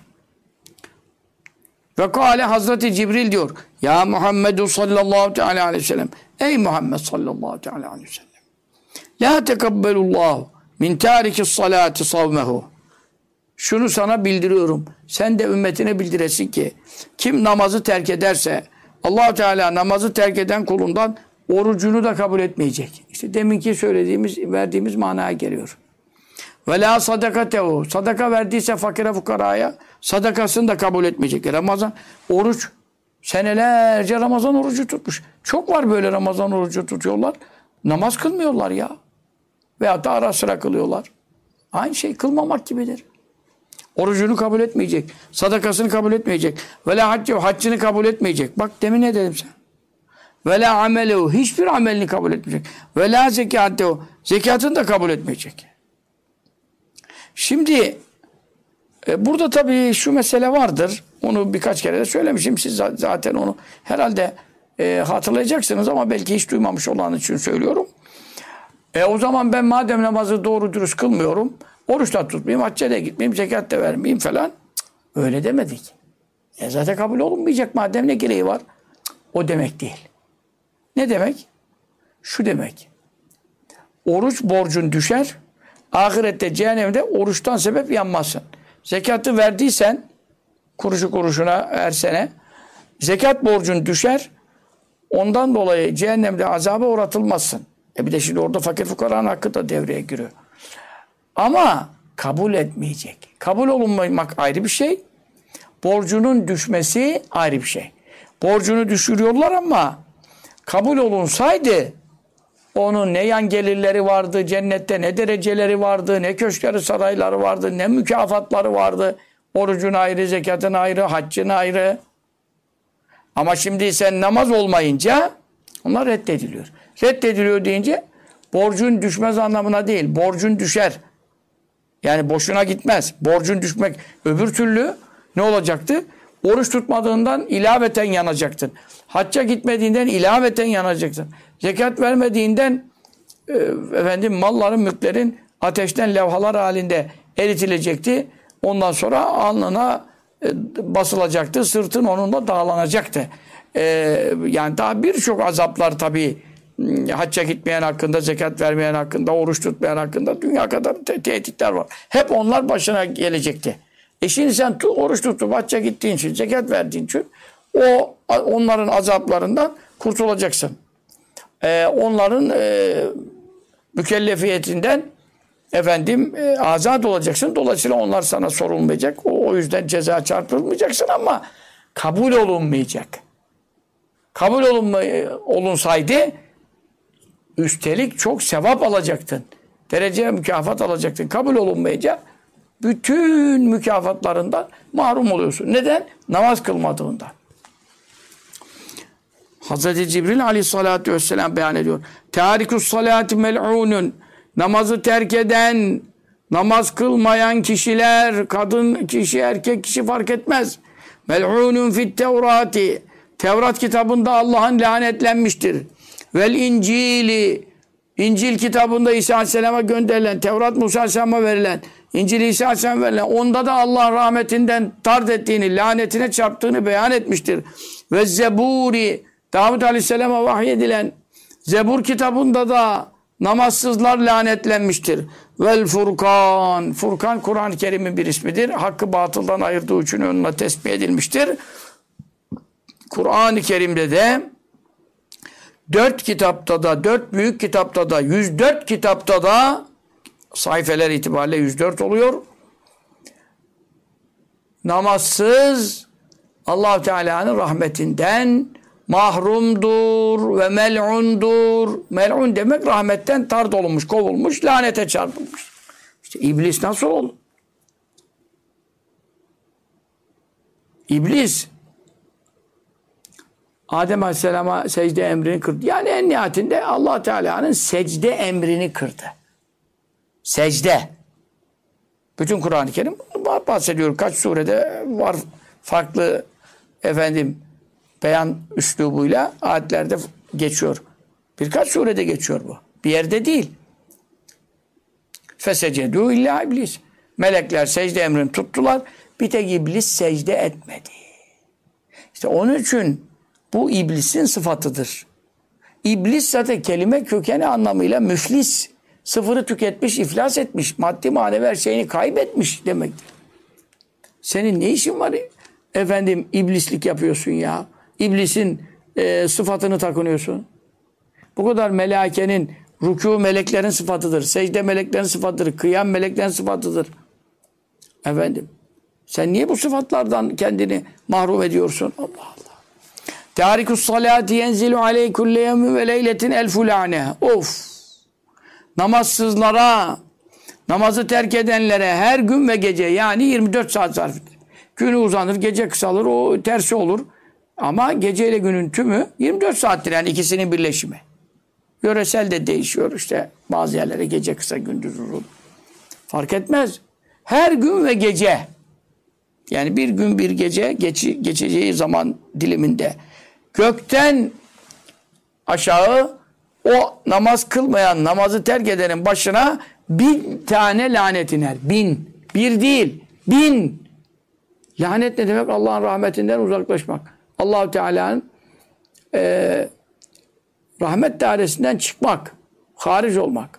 Ve kâle Hazreti Cibril diyor. Ya Muhammedu sallallahu aleyhi ve sellem. Ey Muhammed sallallahu aleyhi ve sellem. La tekebbelullahu min tarikis salati savmehu. Şunu sana bildiriyorum. Sen de ümmetine bildiresin ki kim namazı terk ederse Allah Teala namazı terk eden kulundan orucunu da kabul etmeyecek. İşte deminki söylediğimiz, verdiğimiz manaya geliyor. Ve la sadakatehu. Sadaka verdiyse fakire fukaraya sadakasını da kabul etmeyecek. Ramazan, oruç. Senelerce Ramazan orucu tutmuş. Çok var böyle Ramazan orucu tutuyorlar. Namaz kılmıyorlar ya. Veyahut da ara sıra kılıyorlar. Aynı şey kılmamak gibidir. Orucunu kabul etmeyecek. Sadakasını kabul etmeyecek. Ve la haccını kabul etmeyecek. Bak demin ne dedim sen? Ve la amelehu. Hiçbir amelini kabul etmeyecek. Ve la zekatehu. Zekatını da kabul etmeyecek. Şimdi burada tabii şu mesele vardır. Onu birkaç kere de söylemişim. Siz zaten onu herhalde hatırlayacaksınız ama belki hiç duymamış olan için söylüyorum. O zaman ben madem namazı doğru dürüst kılmıyorum, oruç da tutmayayım, hacca da gitmeyeyim, zekat da vermeyeyim falan. Öyle demedik. Zaten kabul olunmayacak madem ne gereği var? O demek değil. Ne demek? Şu demek. Oruç borcun düşer. Ahirette cehennemde oruçtan sebep yanmazsın. Zekatı verdiysen kuruşu kuruşuna her sene zekat borcun düşer. Ondan dolayı cehennemde azaba uğratılmazsın. Bir de şimdi orada fakir fukaranın hakkı da devreye giriyor. Ama kabul etmeyecek. Kabul olunmamak ayrı bir şey. Borcunun düşmesi ayrı bir şey. Borcunu düşürüyorlar ama kabul olunsaydı onun ne yan gelirleri vardı, cennette ne dereceleri vardı, ne köşkleri, sarayları vardı, ne mükafatları vardı. Orucun ayrı, zekatın ayrı, haccın ayrı. Ama şimdi sen namaz olmayınca onlar reddediliyor. Reddediliyor deyince borcun düşmez anlamına değil, borcun düşer. Yani boşuna gitmez. Borcun düşmek öbür türlü ne olacaktı? Oruç tutmadığından ilaveten yanacaktın. Hacca gitmediğinden ilaveten yanacaksın. Zekat vermediğinden malların, mülklerin ateşten levhalar halinde eritilecekti. Ondan sonra alnına basılacaktı. Sırtın onunla dağlanacaktı. Yani daha birçok azaplar tabii hacca gitmeyen hakkında, zekat vermeyen hakkında, oruç tutmayan hakkında dünya kadar tehditler var. Hep onlar başına gelecekti. Şimdi sen oruç tutup hacca gittiğin için, zekat verdiğin için onların azaplarından kurtulacaksın. Onların mükellefiyetinden azat olacaksın. Dolayısıyla onlar sana sorulmayacak. O yüzden ceza çarpılmayacaksın ama kabul olunmayacak. Kabul olunsaydı üstelik çok sevap alacaktın. Derece mükafat alacaktın. Kabul olunmayınca bütün mükafatlarından mahrum oluyorsun. Neden? Namaz kılmadığından. Hazreti Cibril aleyhissalatü vesselam beyan ediyor. Tarikus salati mel'unun. Namazı terk eden, namaz kılmayan kişiler, kadın kişi, erkek kişi fark etmez. Mel'unun fit tevrati. Tevrat kitabında Allah'ın lanetlenmiştir. Vel İncili. İncil kitabında İsa Aleyhisselam'a gönderilen, Tevrat Musa Aleyhisselam'a verilen, İncil İsa Aleyhisselam'a verilen, onda da Allah rahmetinden tard ettiğini, lanetine çarptığını beyan etmiştir. Ve Zeburi. Davud Aleyhisselam'a vahyedilen Zebur kitabında da namazsızlar lanetlenmiştir. Vel Furkan. Furkan Kur'an-ı Kerim'in bir ismidir. Hakkı batıldan ayırdığı için onunla tesbih edilmiştir. Kur'an-ı Kerim'de de 4 kitapta da, 4 büyük kitapta da, 104 kitapta da sayfeler itibariyle 104 oluyor. Namazsız Allah-u Teala'nın rahmetinden mahrumdur ve mel'undur. Mel'un demek rahmetten tard olunmuş, kovulmuş, lanete çarpılmış. İşte iblis nasıl oldu? İblis Adem Aleyhisselam'a secde emrini kırdı. Yani en nihayetinde Allah Teala'nın secde emrini kırdı. Secde. Bütün Kur'an-ı Kerim bahsediyor. Kaç surede var farklı beyan üslubuyla ayetlerde geçiyor. Birkaç surede geçiyor bu. Bir yerde değil. Fesecedû illa iblis. Melekler secde emrini tuttular. Bir tek iblis secde etmedi. İşte onun için bu iblisin sıfatıdır. İblis zaten kelime kökeni anlamıyla müflis. Sıfırı tüketmiş, iflas etmiş. Maddi manevi her şeyini kaybetmiş demektir. Senin ne işin var? İblislik yapıyorsun ya. İblisin sıfatını takınıyorsun. Bu kadar melaikenin, rükû meleklerin sıfatıdır. Secde meleklerin sıfatıdır. Kıyam meleklerin sıfatıdır. Sen niye bu sıfatlardan kendini mahrum ediyorsun? Allah Allah. Tarikus salati yenzilu aleyh kulle yevmin ve leyletin elfu lâne. Of! Namazsızlara, namazı terk edenlere her gün ve gece, yani 24 saat zarfıdır. Günü uzanır, gece kısalır, o tersi olur. Ama geceyle günün tümü 24 saattir, yani ikisinin birleşimi. Yöresel de değişiyor işte. Bazı yerlere gece kısa, gündüz uzun. Fark etmez. Her gün ve gece, yani bir gün bir gece geçeceği zaman diliminde gökten aşağı o namaz kılmayan, namazı terk edenin başına 1000 tane lanet iner. 1000. Bir değil. 1000. Lanet ne demek? Allah'ın rahmetinden uzaklaşmak. Allah-u Teala'nın rahmet dairesinden çıkmak. Hariç olmak.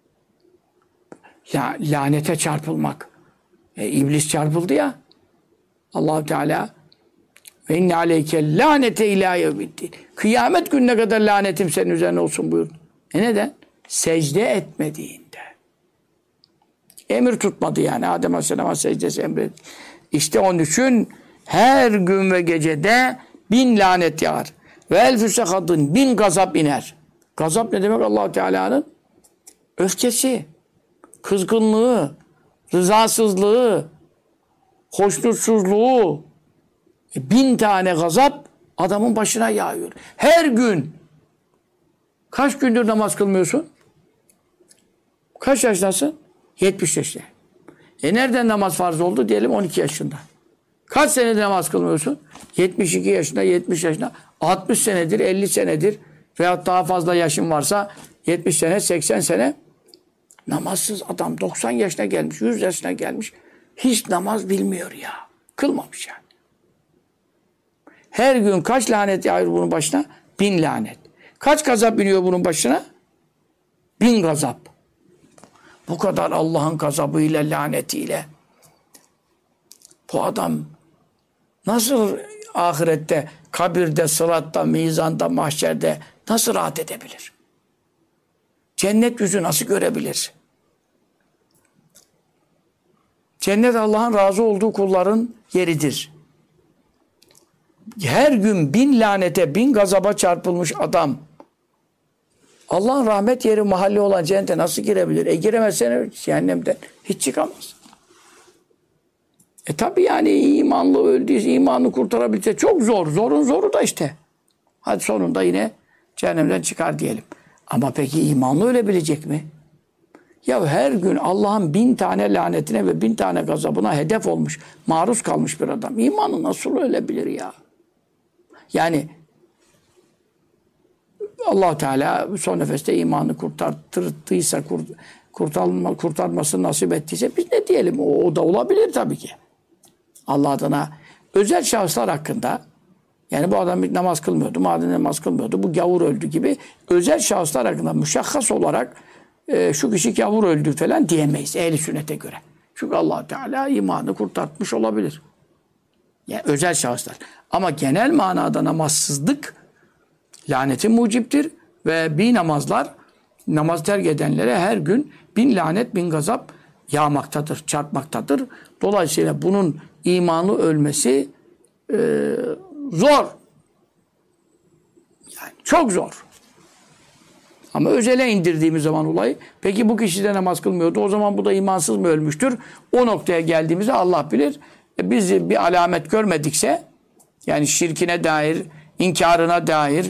Lanete çarpılmak. İblis çarpıldı ya. Allah-u Teala ve inne aleyke lanete ilâ yevmiddin. Kıyamet gününe kadar lanetim senin üzerine olsun buyurdu. Neden? Secde etmediğinde. Emir tutmadı yani. Adem Aleyhisselam'a secdesi emretti. İşte onun için her gün ve gecede 1000 lanet yağar. Ve elfü sekadın 1000 gazap iner. Gazap ne demek? Allah-u Teala'nın öfkesi, kızgınlığı, rızasızlığı, hoşnutsuzluğu. 1000 tane gazap adamın başına yağıyor. Her gün. Kaç gündür namaz kılmıyorsun? Kaç yaşındasın? 70 yaşında. Nereden namaz farz oldu? Diyelim 12 yaşında. Kaç senedir namaz kılmıyorsun? 72 yaşında, 70 yaşında. 60 senedir, 50 senedir veyahut daha fazla yaşın varsa 70 sene, 80 sene namazsız adam 90 yaşına gelmiş, 100 yaşına gelmiş. Hiç namaz bilmiyor ya. Kılmamış yani. Her gün kaç lanet yağıyor bunun başına? 1000 lanet. Kaç gazap iniyor bunun başına? 1000 gazap. Bu kadar Allah'ın gazabıyla, lanetiyle. Bu adam nasıl ahirette, kabirde, sıratta, mizanda, mahşerde nasıl rahat edebilir? Cennet yüzü nasıl görebilir? Cennet Allah'ın razı olduğu kulların yeridir. Her gün 1000 lanete, 1000 gazaba çarpılmış adam Allah'ın rahmet yeri mahalli olan cennete nasıl girebilir? Giremezsen cehennemden hiç çıkamaz. Tabi yani imanlı öldüyse, imanını kurtarabilse çok zor. Zorun zoru da işte. Hadi sonunda yine cehennemden çıkar diyelim. Ama peki imanlı ölebilecek mi? Ya her gün Allah'ın 1000 tane lanetine ve 1000 tane gazabına hedef olmuş, maruz kalmış bir adam. İmanı nasıl ölebilir ya? Yani Allah Teala son nefeste imanı kurtarttıysa, kurtarmasını nasip ettiyse biz ne diyelim? O da olabilir tabii ki. Allah adına özel şahıslar hakkında, yani bu adam namaz kılmıyordu, madem namaz kılmıyordu, bu gavur öldü gibi özel şahıslar hakkında müşahhas olarak şu kişi gavur öldü falan diyemeyiz ehli sünnete göre. Çünkü Allah Teala imanı kurtartmış olabilir. Yani özel şahıslar. Ama genel manada namazsızlık lanetin muciptir ve namaz terk edenlere her gün 1000 lanet, 1000 gazap yağmaktadır, çarpmaktadır. Dolayısıyla bunun imanı ölmesi zor. Yani çok zor. Ama özele indirdiğimiz zaman olayı, peki bu kişi de namaz kılmıyordu, o zaman bu da imansız mı ölmüştür? O noktaya geldiğimizde Allah bilir. Biz bir alamet görmedikse, yani şirkine dair, inkarına dair,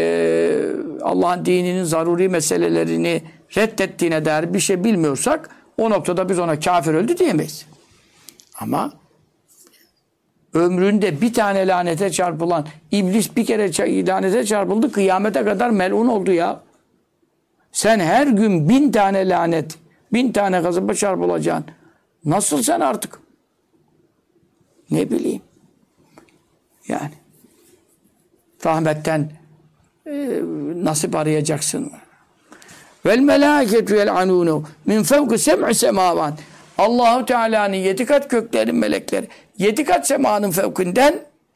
Allah'ın dininin zaruri meselelerini reddettiğine dair bir şey bilmiyorsak, O noktada biz ona kafir öldü diyemeyiz. Ama ömründe bir tane lanete çarpılan iblis bir kere lanete çarpıldı, kıyamete kadar melun oldu ya. Sen her gün 1000 tane lanet, 1000 tane gazaba çarpılacaksın. Nasıl sen artık? Ne bileyim. Yani rahmetten nasip arayacaksın. Vel melâketu yel'anûnû min fevki sem'i semâvât. Allahu Teala'nın 7 kat köklerin melekleri 7 kat semanın fevkinden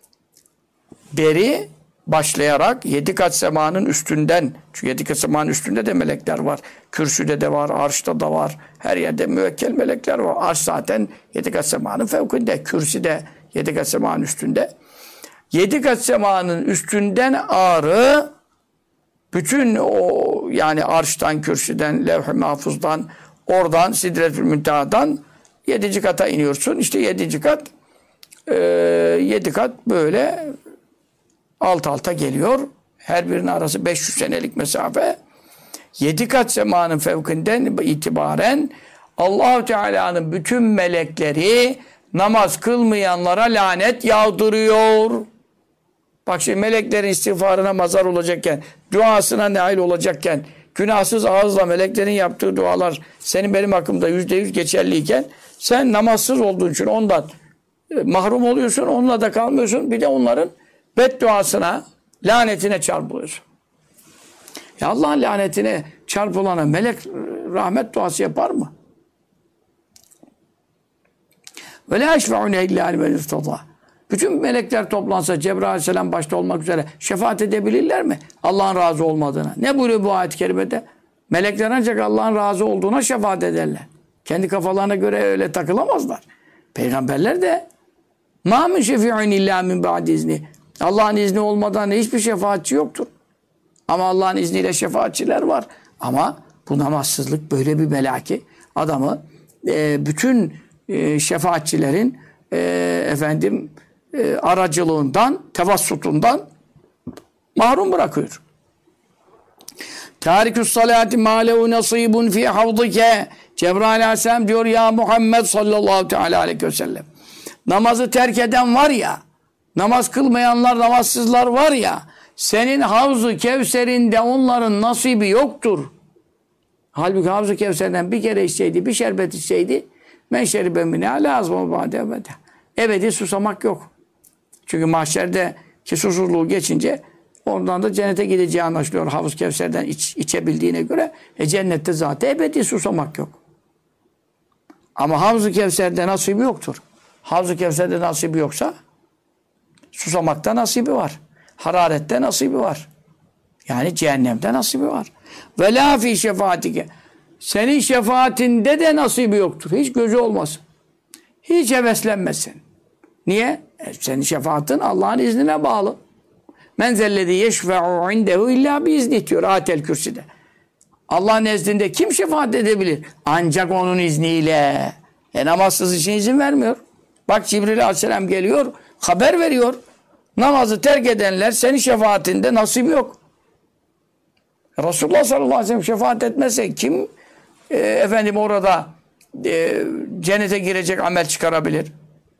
beri başlayarak 7 kat semanın üstünden, çünkü 7 kat semanın üstünde de melekler var. Kürsüde de var, arşta da var. Her yerde müvekkel melekler var. Arş zaten 7 kat semanın fevkinde. Kürsü de 7 kat semanın üstünde. 7 kat semanın üstünden ağrı bütün o yani arştan, kürsüden, levh-i mahfuzdan, oradan, sidretül münteha'dan 7. kata iniyorsun. İşte 7. kat 7 kat böyle alt alta geliyor. Her birinin arası 500 senelik mesafe. 7 kat semanın fevkinden itibaren Allah-u Teala'nın bütün melekleri namaz kılmayanlara lanet yağdırıyor. Bak şimdi meleklerin istiğfarına mazhar olacakken, duasına nail olacakken, günahsız ağızla meleklerin yaptığı dualar senin benim hakkımda %100 geçerliyken sen namazsız olduğun için ondan mahrum oluyorsun, onunla da kalmıyorsun. Bir de onların bedduasına, lanetine çarpılıyorsun. Ya Allah'ın lanetine çarpılana melek rahmet duası yapar mı? Ve la yeşfe'une illa limen irtada. Bütün melekler toplansa Cebrail aleyhisselam başta olmak üzere şefaat edebilirler mi? Allah'ın razı olmadığına. Ne buyuruyor bu ayet-i kerimede? Melekler ancak Allah'ın razı olduğuna şefaat ederler. Kendi kafalarına göre öyle takılamazlar. Peygamberler de mâ min şefi'in illâ min ba'di izni. Allah'ın izni olmadan hiçbir şefaatçi yoktur. Ama Allah'ın izniyle şefaatçiler var. Ama bu namazsızlık böyle bir bela ki adamı bütün şefaatçilerin aracılığından, tevassutundan mahrum bırakıyor. Tarikus salati ma lehu nasibun fi havdike. Cebrail aleyhisselam diyor ya Muhammed sallallahu teala aleyhi ve sellem. Namazı terk eden var ya, namaz kılmayanlar, namazsızlar var ya, senin Havz-ı Kevser'inde onların nasibi yoktur. Halbuki Havz-ı Kevser'den bir kere içseydi, bir şerbet içseydi, men şeribe minâ lâzmâ ba'de ebede. Ebedi susamak yok. Çünkü mahşerdeki susuzluğu geçince ondan da cennete gideceği anlaşılıyor. Havz-ı Kevser'den içebildiğine göre cennette zaten ebedi susamak yok. Ama Havz-ı Kevser'de nasibi yoktur. Havz-ı Kevser'de nasibi yoksa susamakta nasibi var. Hararette nasibi var. Yani cehennemde nasibi var. Ve la fi şefaatike. Senin şefaatinde de nasibi yoktur. Hiç gözü olmasın. Hiç heveslenmesin. Niye? Senin şefaatin Allah'ın iznine bağlı. Men zellezî yeşfe'u indehu illâ biizni diyor Ayetel Kürsi'de. Allah nezdinde kim şefaat edebilir? Ancak onun izniyle. Namazsız için izin vermiyor. Bak Cibril Aleyhisselam geliyor, haber veriyor. Namazı terk edenler senin şefaatinde nasip yok. Resulullah sallallahu aleyhi ve sellem şefaat etmezse kim orada cennete girecek amel çıkarabilir?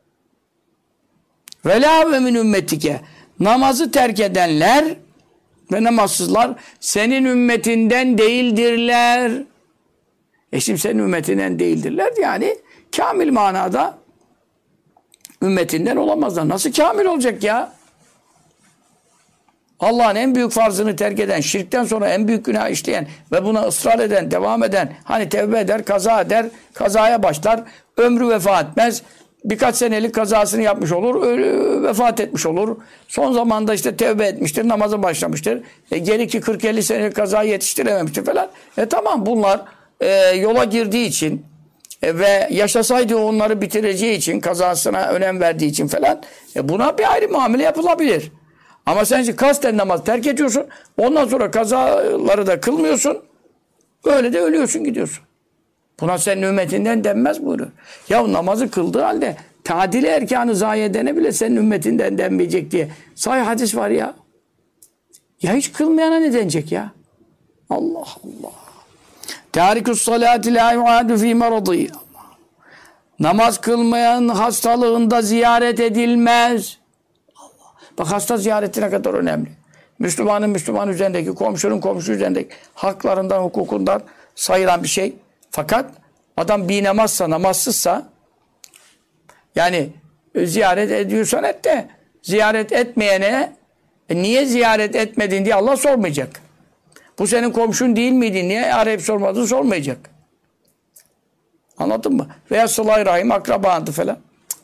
Ve la ve min ümmetike. Namazı terk edenler ve namazsızlar senin ümmetinden değildirler. Şimdi senin ümmetinden değildirler. Yani kamil manada ümmetinden olamazlar. Nasıl kamil olacak ya? Allah'ın en büyük farzını terk eden, şirkten sonra en büyük günah işleyen ve buna ısrar eden, devam eden, hani tevbe eder, kaza eder, kazaya başlar, ömrü vefa etmez, birkaç senelik kazasını yapmış olur, vefat etmiş olur. Son zamanda işte tevbe etmiştir, namaza başlamıştır. Geri ki 40-50 senelik kazayı yetiştirememiştir falan. Tamam bunlar yola girdiği için ve yaşasaydı onları bitireceği için, kazasına önem verdiği için falan buna bir ayrı muamele yapılabilir. Ama sen şimdi kasten namaz terk ediyorsun. Ondan sonra kazaları da kılmıyorsun. Öyle de ölüyorsun gidiyorsun. Buna senin ümmetinden denmez buyuruyor. Ya namazı kıldığı halde tadili erkanı zayi edene bile senin ümmetinden denmeyecek diye. Sahih hadis var ya. Ya hiç kılmayana ne denecek ya? Allah Allah. Tarikus salati la yuadu fi maradi. Namaz kılmayan hastalığında ziyaret edilmez. Allah. Bak hasta ziyareti ne kadar önemli. Müslümanın Müslüman üzerindeki, komşunun komşu üzerindeki haklarından, hukukundan sayılan bir şey. Fakat adam bir namazsa, namazsızsa yani ziyaret ediyorsan et de ziyaret etmeyene niye ziyaret etmedin diye Allah sormayacak. Bu senin komşun değil miydi? Niye arayıp sormadın sormayacak. Anladın mı? Veya sıla-i rahim akrabandı falan.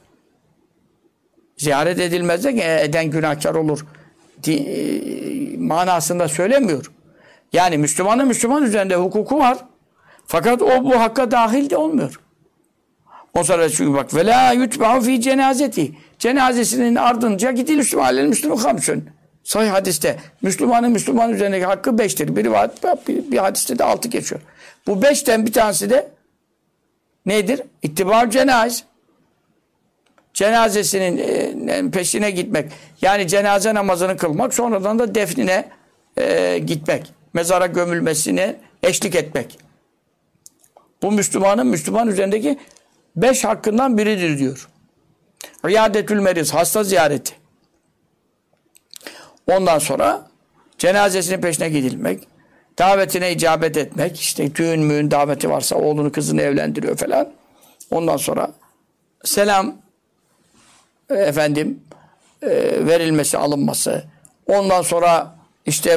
Ziyaret edilmez de eden günahkar olur. Manasında söylemiyor. Yani Müslümanın Müslüman üzerinde hukuku var. Fakat o bu hakka dahil de olmuyor. O sonra çünkü bak ve la yutba'u fi cenazeti. Cenazesinin ardınca gidil Müslümanların Müslüman hamsün. Sahih hadiste Müslümanın Müslüman üzerindeki hakkı 5'tir. Bir hadiste de 6 geçiyor. Bu 5'ten bir tanesi de nedir? İttibâ cenaz. Cenazesinin peşine gitmek. Yani cenaze namazını kılmak. Sonradan da defnine gitmek. Mezara gömülmesine eşlik etmek. Bu Müslümanın Müslüman üzerindeki 5 hakkından biridir diyor. İyadetül meriz, hasta ziyareti. Ondan sonra cenazesinin peşine gidilmek, davetine icabet etmek, işte düğün müğün daveti varsa oğlunu kızını evlendiriyor falan. Ondan sonra selam verilmesi, alınması. Ondan sonra işte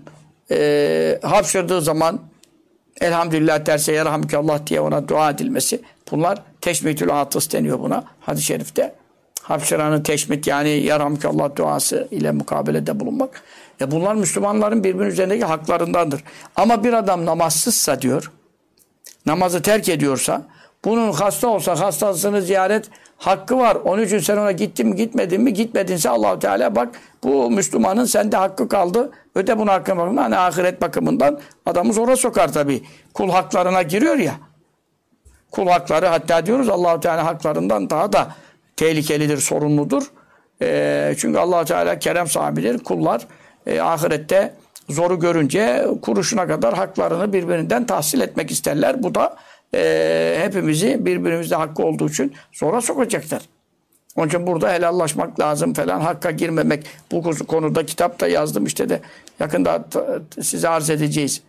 hapşırdığı zaman elhamdülillah derse yerhamdülillah diye ona dua edilmesi. Bunlar teşmitül atıs deniyor buna hadis-i şerifte. Hapşıranın teşmit yani yerhamdülillah duası ile mukabelede bulunmak. Bunlar Müslümanların birbirinin üzerindeki haklarındandır. Ama bir adam namazsızsa diyor, namazı terk ediyorsa, bunun hasta olsa hastasını ziyaret hakkı var. Onun için sen ona gittin mi gitmedin mi gitmedinse Allah-u Teala bak bu Müslümanın sende hakkı kaldı. Öde bunu hakkı bakımından hani ahiret bakımından adamı zora sokar tabii. Kul haklarına giriyor ya. Kul hakları hatta diyoruz Allah-u Teala haklarından daha da tehlikelidir, sorumludur. Çünkü Allah-u Teala kerem sahibidir. Kullar ahirette zoru görünce kuruşuna kadar haklarını birbirinden tahsil etmek isterler. Bu da hepimizi birbirimizde hakkı olduğu için zora sokacaklar. Onun için burada helallaşmak lazım falan, hakka girmemek. Bu konuda kitapta yazdım işte de yakında size arz edeceğiz.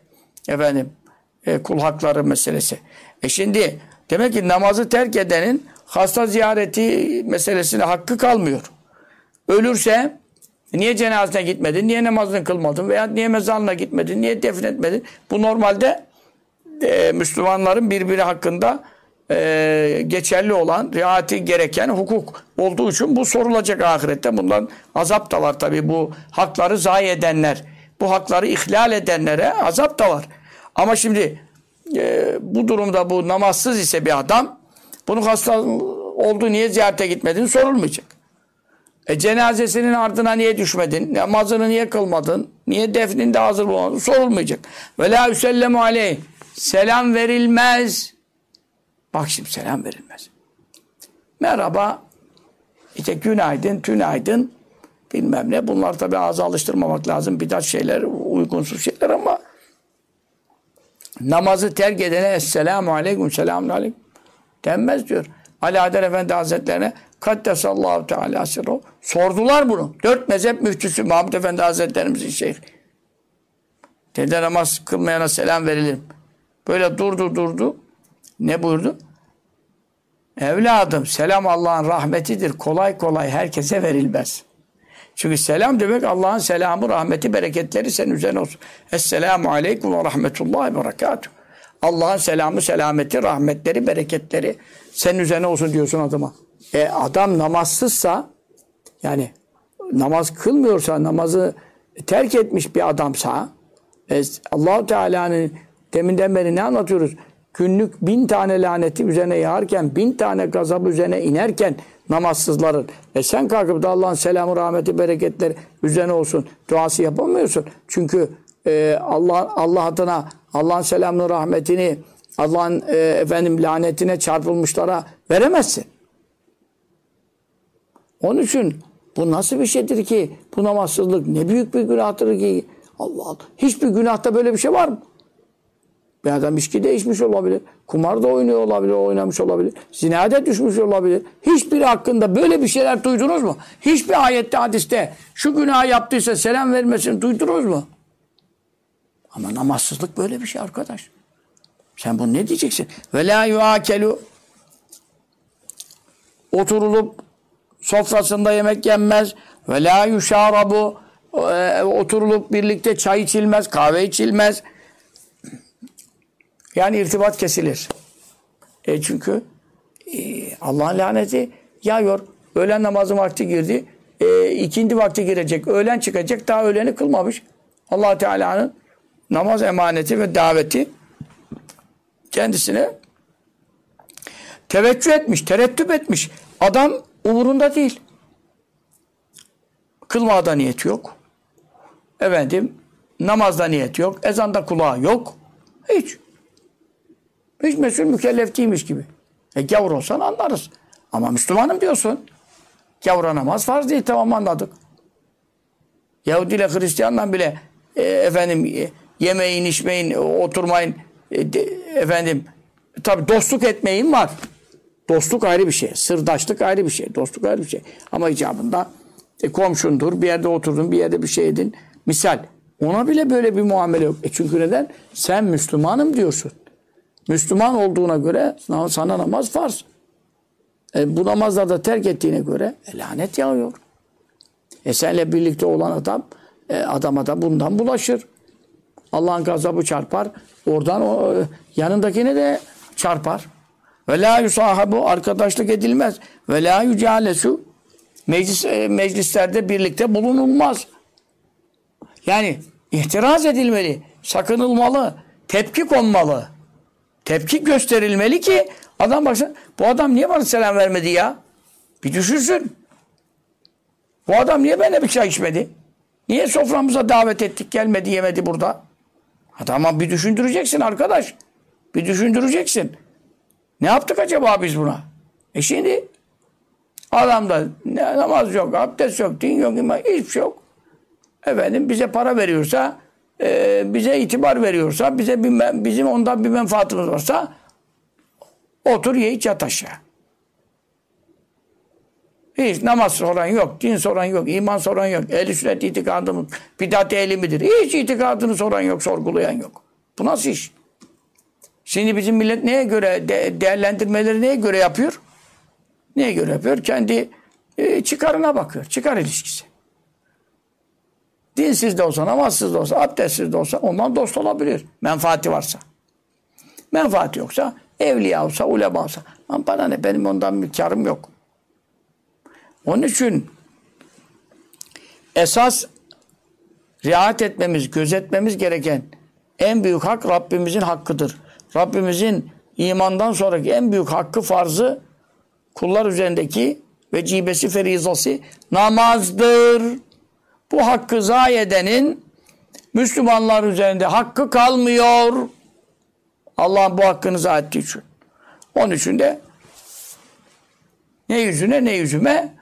Kul hakları meselesi. Şimdi demek ki namazı terk edenin hasta ziyareti meselesine hakkı kalmıyor. Ölürse niye cenazesine gitmedin, niye namazını kılmadın veya niye mezarına gitmedin, niye defnetmedin? Bu normalde Müslümanların birbiri hakkında geçerli olan, riayeti gereken hukuk olduğu için bu sorulacak ahirette. Bundan azap da var tabii. Bu hakları zayi edenler, bu hakları ihlal edenlere azap da var. Ama şimdi bu durumda bu namazsız ise bir adam, bunun hasta olduğu niye ziyarete gitmedin sorulmayacak. Cenazesinin ardına niye düşmedin? Namazını niye kılmadın? Niye defninde hazır bulunmadın? Sorulmayacak. Ve la yüsellemu aleyh. Selam verilmez. Bak şimdi selam verilmez. Merhaba. İşte günaydın, tünaydın. Bilmem ne. Bunlar tabii ağza alıştırmamak lazım. Bidat şeyler, uygunsuz şeyler ama namazı terk edene esselamu aleyküm, selamun aleyküm denmez diyor. Ali Haydar Efendi Hazretlerine Kaddesallahu Teala sirruhu. Sordular bunu. 4 mezhep müftüsü Mahmud Efendi Hazretlerimizin şeyhi. Dedi namaz kılmayana selam verilir. Böyle durdu. Ne buyurdu? Evladım selam Allah'ın rahmetidir. Kolay kolay herkese verilmez. Çünkü selam demek Allah'ın selamı, rahmeti, bereketleri senin üzerine olsun. Esselamu aleyküm ve rahmetullahi ve berekatuhu. Allah'ın selamı, selameti, rahmetleri, bereketleri senin üzerine olsun diyorsun adama. Adam namazsızsa yani namaz kılmıyorsa, namazı terk etmiş bir adamsa Allah-u Teala'nın deminden beri ne anlatıyoruz? Günlük 1000 tane laneti üzerine yağarken, 1000 tane gazabı üzerine inerken namazsızların sen kalkıp da Allah'ın selamı, rahmeti, bereketleri üzerine olsun duası yapamıyorsun. Çünkü Allah adına Allah'ın selamını, rahmetini Allah'ın lanetine çarpılmışlara veremezsin. Onun için bu nasıl bir şeydir ki bu namazsızlık ne büyük bir günahtır ki Allah Allah. Hiçbir günahta böyle bir şey var mı? Bir adam içki de içmiş olabilir. Kumar da oynuyor olabilir, oynamış olabilir. Zinaya düşmüş olabilir. Hiçbiri hakkında böyle bir şeyler duydunuz mu? Hiçbir ayette, hadiste şu günah yaptıysa selam vermesini duydunuz mu? Ama namazsızlık böyle bir şey arkadaş. Sen bunu ne diyeceksin? Ve la yuakelu, oturulup sofrasında yemek yenmez. Ve la yuşarabu, oturulup birlikte çay içilmez, kahve içilmez. Yani irtibat kesilir. Çünkü Allah'ın laneti yağıyor. Öğlen namazı vakti girdi. İkindi vakti girecek. Öğlen çıkacak. Daha öğleni kılmamış. Allah Teala'nın namaz emaneti ve daveti kendisine teveccüh etmiş, tereddüt etmiş. Adam umurunda değil. Kılmada niyeti yok. Efendim, namazda niyet yok. Ezanda kulağı yok. Hiç. Hiç mesul mükellef değilmiş gibi. Gavur olsan anlarız. Ama Müslümanım diyorsun. Gavura namaz farz değil, tamam anladık. Yahudi ile Hristiyanla bile yemeyin, içmeyin, oturmayın, tabii dostluk etmeyin var. Dostluk ayrı bir şey. Sırdaşlık ayrı bir şey. Dostluk ayrı bir şey. Ama icabında komşundur, bir yerde oturdun, bir yerde bir şey edin. Misal. Ona bile böyle bir muamele yok. Çünkü neden? Sen Müslümanım diyorsun. Müslüman olduğuna göre sana namaz farz. Bu namazlarda terk ettiğine göre lanet yağıyor. Seninle birlikte olan adam adama da bundan bulaşır. Allah'ın gazabı çarpar. Oradan yanındakine de çarpar. Ve la yusahabu, arkadaşlık edilmez. Ve la yucalesu, meclislerde birlikte bulunulmaz. Yani ihtiraz edilmeli, sakınılmalı, tepki konmalı. Tepki gösterilmeli ki adam baksın, bu adam niye bana selam vermedi ya? Bir düşünsün. Bu adam niye benimle bir çay içmedi? Niye soframıza davet ettik, gelmedi, yemedi burada? Adama bir düşündüreceksin arkadaş. Bir düşündüreceksin. Ne yaptık acaba biz buna? Şimdi adamda namaz yok, abdest yok, din yok, hiçbir şey yok. Bize para veriyorsa, bize itibar veriyorsa, bizim ondan bir menfaatimiz varsa otur ye iç yat aşağı. Hiç namaz soran yok, din soran yok, iman soran yok, ehl-i sünnet itikadımız bidat ehli midir? Hiç itikadını soran yok, sorgulayan yok. Bu nasıl iş? Şimdi bizim millet neye göre, değerlendirmeleri neye göre yapıyor? Neye göre yapıyor? Kendi çıkarına bakıyor, çıkar ilişkisi. Dinsiz de olsa, namazsız da olsa, abdestsiz de olsa ondan dost olabilir. Menfaati varsa. Menfaati yoksa, evliya olsa, ulema olsa. Bana ne, benim ondan bir karım yok. Onun için esas riayet etmemiz, gözetmemiz gereken en büyük hak Rabbimizin hakkıdır. Rabbimizin imandan sonraki en büyük hakkı, farzı, kullar üzerindeki vecibesi, ferizası namazdır. Bu hakkı zayi edenin Müslümanlar üzerinde hakkı kalmıyor. Allah'ın bu hakkını zayi ettiği için. Onun için de ne yüzüne ne yüzüme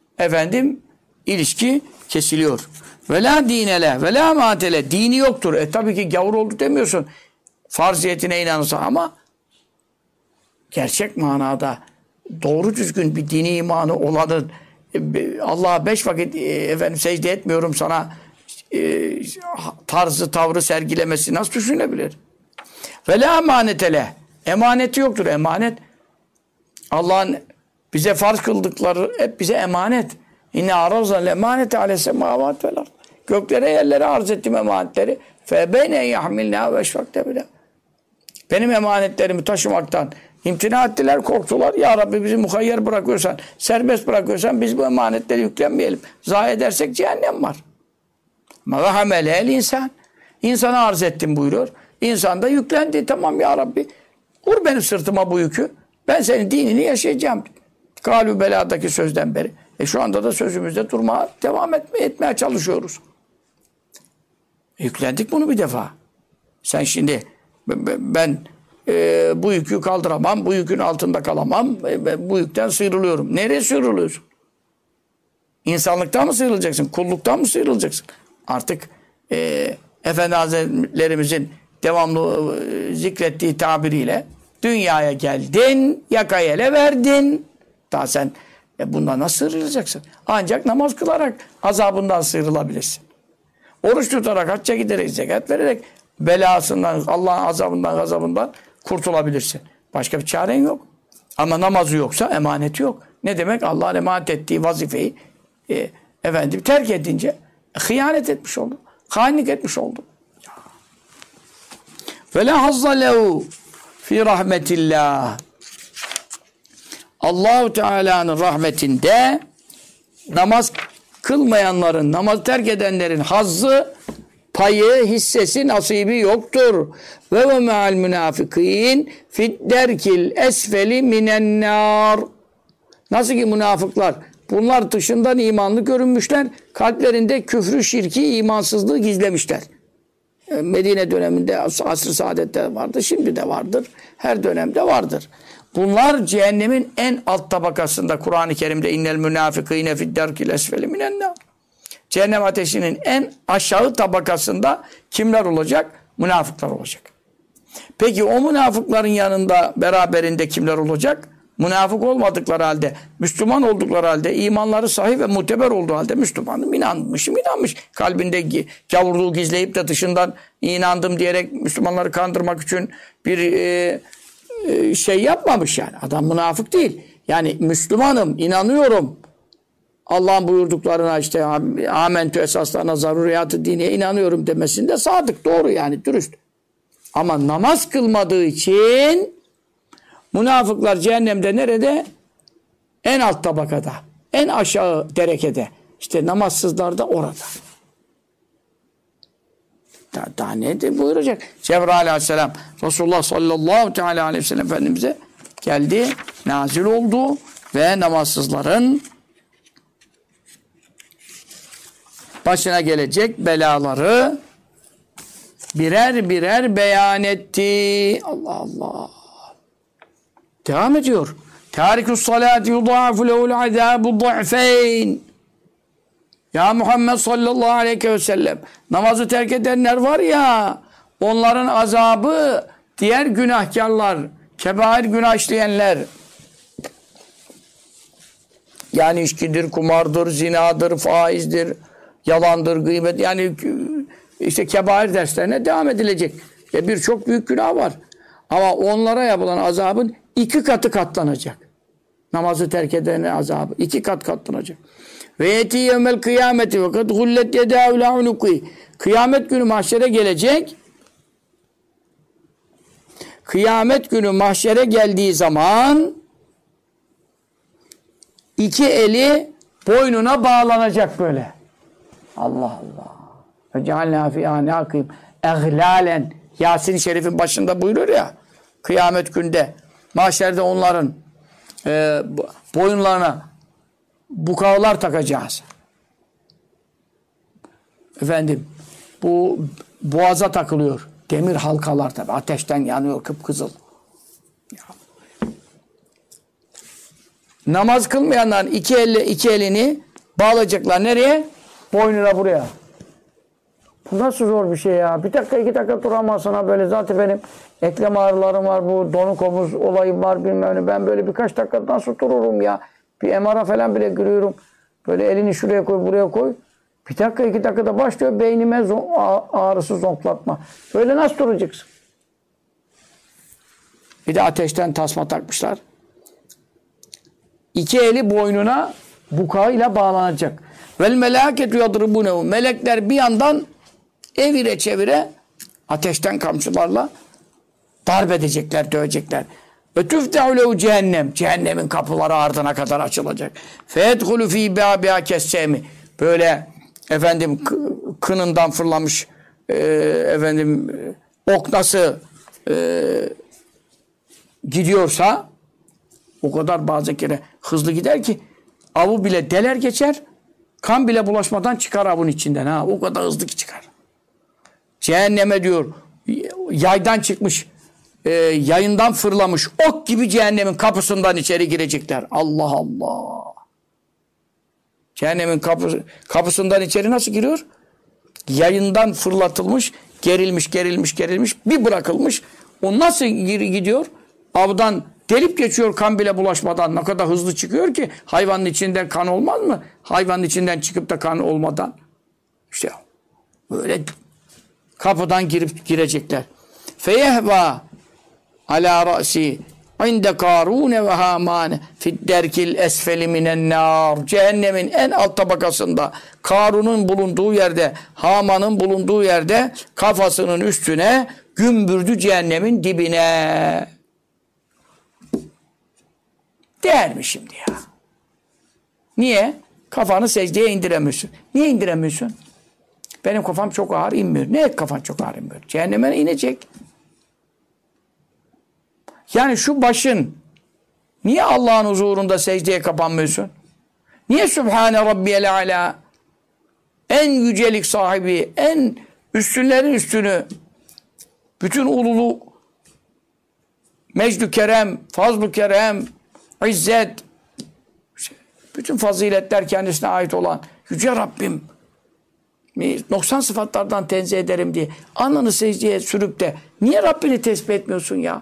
ilişki kesiliyor. Ve la dinele ve la matele, dini yoktur. Tabii ki gavur oldu demiyorsun. Farziyetine inanırsa ama gerçek manada doğru düzgün bir dini imanı olanın Allah'a 5 vakit secde etmiyorum sana tarzı, tavrı sergilemesi nasıl düşünebilir? Ve la emanetele, emaneti yoktur. Emanet, Allah'ın bize farz kıldıkları hep bize emanet. İnne arazal emanete ale semavat vel ard. Göklere, yerlere arz ettim emanetleri. Fe beyne yahmilna ve şfakte bile. Benim emanetlerimi taşımaktan imtina ettiler, korktular. Ya Rabbi bizi muhayyer bırakıyorsan, serbest bırakıyorsan biz bu emanetleri yüklenmeyelim. Zayi edersek cehennem var. Ama ve hamelel insan. İnsana arz ettim buyuruyor. İnsan da yüklendi. Tamam ya Rabbi, vur benim sırtıma bu yükü. Ben senin dinini yaşayacağım. Galü beladaki sözden beri. Şu anda da sözümüzde durmaya devam etmeye çalışıyoruz. Yüklendik bunu bir defa. Sen şimdi ben bu yükü kaldıramam, bu yükün altında kalamam, bu yükten sıyrılıyorum. Nereye sıyrılıyorsun? İnsanlıktan mı sıyrılacaksın? Kulluktan mı sıyrılacaksın? Artık Efendi Hazretlerimizin devamlı zikrettiği tabiriyle dünyaya geldin, yakayı ele verdin. Daha sen bundan nasıl sıyrılacaksın? Ancak namaz kılarak azabından sıyrılabilirsin. Oruç tutarak, hacca giderek, zekat vererek belasından, Allah'ın azabından, gazabından kurtulabilirsin. Başka bir çaren yok. Ama namazı yoksa emaneti yok. Ne demek? Allah'ın emanet ettiği vazifeyi terk edince hıyanet etmiş oldu. Hainlik etmiş oldu. Ve la hazza lehu fi rahmetillah. Allahu Teala'nın rahmetinde namaz kılmayanların, namaz terk edenlerin hazzı, payı, hissesi, nasibi yoktur. Ve me'al münafikin fidderkil esfeli minen nar. Nasıl ki münafıklar, bunlar dışından imanlı görünmüşler, kalplerinde küfrü, şirki, imansızlığı gizlemişler. Medine döneminde, asr-ı saadette vardı, şimdi de vardır, her dönemde vardır. Bunlar cehennemin en alt tabakasında. Kur'an-ı Kerim'de innel münafikîne fidderkil esfeli minen nar. Cehennem ateşinin en aşağı tabakasında kimler olacak? Münafıklar olacak. Peki o münafıkların yanında, beraberinde kimler olacak? Münafık olmadıkları halde, Müslüman oldukları halde, imanları sahih ve muteber olduğu halde Müslümanım, inanmış. Kalbinde gavurluğu gizleyip de dışından inandım diyerek Müslümanları kandırmak için bir şey yapmamış yani. Adam münafık değil. Yani Müslümanım, inanıyorum. Allah'ın buyurduklarına işte amentü esaslarına, zaruriyatı diniye inanıyorum demesinde sadık, doğru yani, dürüst. Ama namaz kılmadığı için münafıklar cehennemde nerede? En alt tabakada. En aşağı derekede. İşte namazsızlar da orada. Daha ne buyuracak? Cebrail aleyhisselam Resulullah sallallahu teala aleyhi ve sellem Efendimiz'e geldi, nazil oldu ve namazsızların başına gelecek belaları birer birer beyan etti. Allah Allah. Devam ediyor. Tarikus salati yudâfu lehul azâbu du'feyn. Ya Muhammed sallallahu aleyhi ve sellem, namazı terk edenler var ya, onların azabı diğer günahkarlar, kebair günah işleyenler, yani içkidir, kumardır, zinadır, faizdir, yalandır, gıybet, yani işte kebair derslerine devam edilecek. Birçok büyük günah var. Ama onlara yapılan azabın 2 katı katlanacak. Namazı terk edenin azabı 2 kat katlanacak. Ve yeti yevmel kıyameti ve kad gullet yedâhu la unuki. Kıyamet günü mahşere gelecek. Kıyamet günü mahşere geldiği zaman 2 eli boynuna bağlanacak böyle. Allah Allah. Ve cealnâ fî ânâkîm eglâlen. Yasin-i Şerif'in başında buyurur ya, kıyamet günde mahşerde onların boyunlarına bukağılar takacağız. Efendim, bu boğaza takılıyor. Demir halkalar tabi. Ateşten yanıyor kıpkızıl. Namaz kılmayanların 2 elini bağlayacaklar. Nereye? Boynuna, buraya. Bu nasıl zor bir şey ya. 1 dakika 2 dakika duramazsın ha böyle. Zaten benim eklem ağrılarım var. Bu donuk omuz olayım var bilmem ne. Ben böyle birkaç dakika nasıl dururum ya. Bir MR'a falan bile giriyorum. Böyle elini şuraya koy, buraya koy. 1 dakika 2 dakikada başlıyor beynime ağrısı zonklatma. Böyle nasıl duracaksın? Bir de ateşten tasma takmışlar. 2 eli boynuna bukağıyla bağlanacak. Vel melâketu yadribûnehu. Melekler bir yandan evire çevire ateşten kamçılarla darp edecekler, dövecekler. Ve tüftehu lehu cehennem. Cehennemin kapıları ardına kadar açılacak. Feyedhulü fî bâbiâ kessemi. Böyle efendim kınından fırlamış ok nasıl gidiyorsa o kadar bazen kere hızlı gider ki avı bile deler geçer, kan bile bulaşmadan çıkar avın içinden. Ha, o kadar hızlı ki çıkar. Cehenneme diyor yaydan çıkmış, yayından fırlamış ok gibi cehennemin kapısından içeri girecekler. Allah Allah. Cehennemin kapısından içeri nasıl giriyor? Yayından fırlatılmış Gerilmiş. Bir bırakılmış. O nasıl gidiyor? Avdan delip geçiyor kan bile bulaşmadan. Ne kadar hızlı çıkıyor ki. Hayvanın içinden kan olmaz mı? Hayvanın içinden çıkıp da kan olmadan. İşte böyle kapıdan girecekler. Feyehva ala ra'si inde Karune ve Hamane fidderkil esfeli minen nar. Cehennemin en alt tabakasında, Karun'un bulunduğu yerde, Haman'ın bulunduğu yerde kafasının üstüne gümbürdü cehennemin dibine. Değer mi şimdi ya? Niye? Kafanı secdeye indiremiyorsun. Niye indiremiyorsun? Benim kafam çok ağır inmiyor. Ne kafan çok ağır inmiyor? Cehenneme inecek. Yani şu başın niye Allah'ın huzurunda secdeye kapanmıyorsun? Niye Sübhane Rabbiyel Ala en yücelik sahibi, en üstünlerin üstünü, bütün ululu, mecdü kerem, fazl-ı kerem, izzet, bütün faziletler kendisine ait olan Yüce Rabbim, noksan sıfatlardan tenzih ederim diye alnını secdeye sürüp de niye Rabbini tesbih etmiyorsun ya?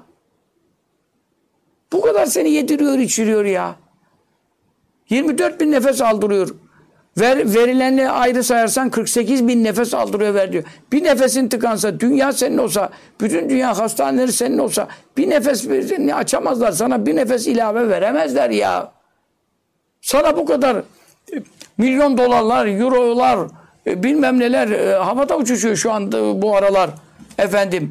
Bu kadar seni yediriyor, içiriyor ya. 24 bin nefes aldırıyor. Verilenle ayrı sayarsan 48 bin nefes aldırıyor, ver diyor. Bir nefesin tıkansa, dünya senin olsa, bütün dünya hastaneleri senin olsa, bir nefes açamazlar. Sana bir nefes ilave veremezler ya. Sana bu kadar milyon dolarlar, eurolar, bilmem neler havada uçuşuyor şu anda bu aralar. Efendim,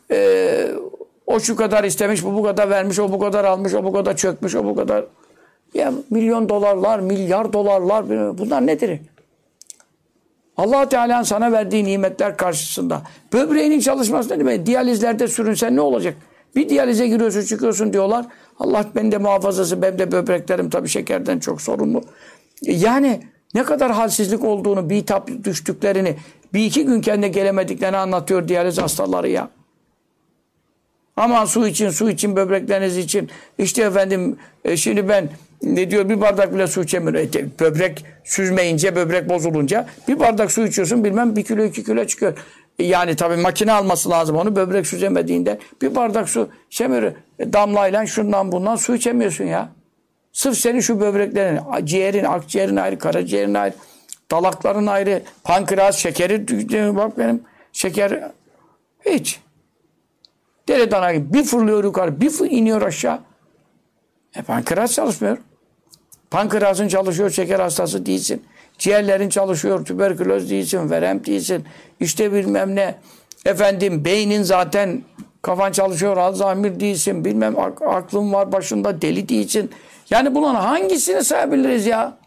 o şu kadar istemiş, bu kadar vermiş, o bu kadar almış, o bu kadar çökmüş, o bu kadar. Ya milyon dolarlar, milyar dolarlar, bunlar nedir? Allah Teala'nın sana verdiği nimetler karşısında. Böbreğinin çalışması ne demek? Diyalizlerde sürünsen ne olacak? Bir diyalize giriyorsun, çıkıyorsun diyorlar. Allah beni de muhafazası, benim de böbreklerim tabii şekerden çok sorumlu. Yani ne kadar halsizlik olduğunu, bitap düştüklerini, bir iki gün kendine gelemediklerini anlatıyor diyaliz hastaları ya. Aman su için, böbrekleriniz için. İşte efendim şimdi ben ne diyor, bir bardak bile su içemiyorum. Böbrek süzmeyince, böbrek bozulunca bir bardak su içiyorsun, bilmem 1 kilo 2 kilo çıkıyor. Yani tabii makine alması lazım onu, böbrek süzemediğinde bir bardak su içemiyor. Damlayla şundan bundan su içemiyorsun ya. Sırf senin şu böbreklerin, ciğerin, akciğerin ayrı, karaciğerin ayrı, dalakların ayrı, pankreas, şekeri, bak benim şeker hiç. Deli dana gibi bir fırlıyor yukarı, bir iniyor aşağı. Pankreas çalışmıyor. Pankreasın çalışıyor, şeker hastası değilsin. Ciğerlerin çalışıyor, tüberküloz değilsin, verem değilsin. İşte bilmem ne. Efendim beynin zaten, kafan çalışıyor, Alzheimer değilsin. Bilmem aklın var başında, deli değilsin. Yani bunların hangisini sayabiliriz ya?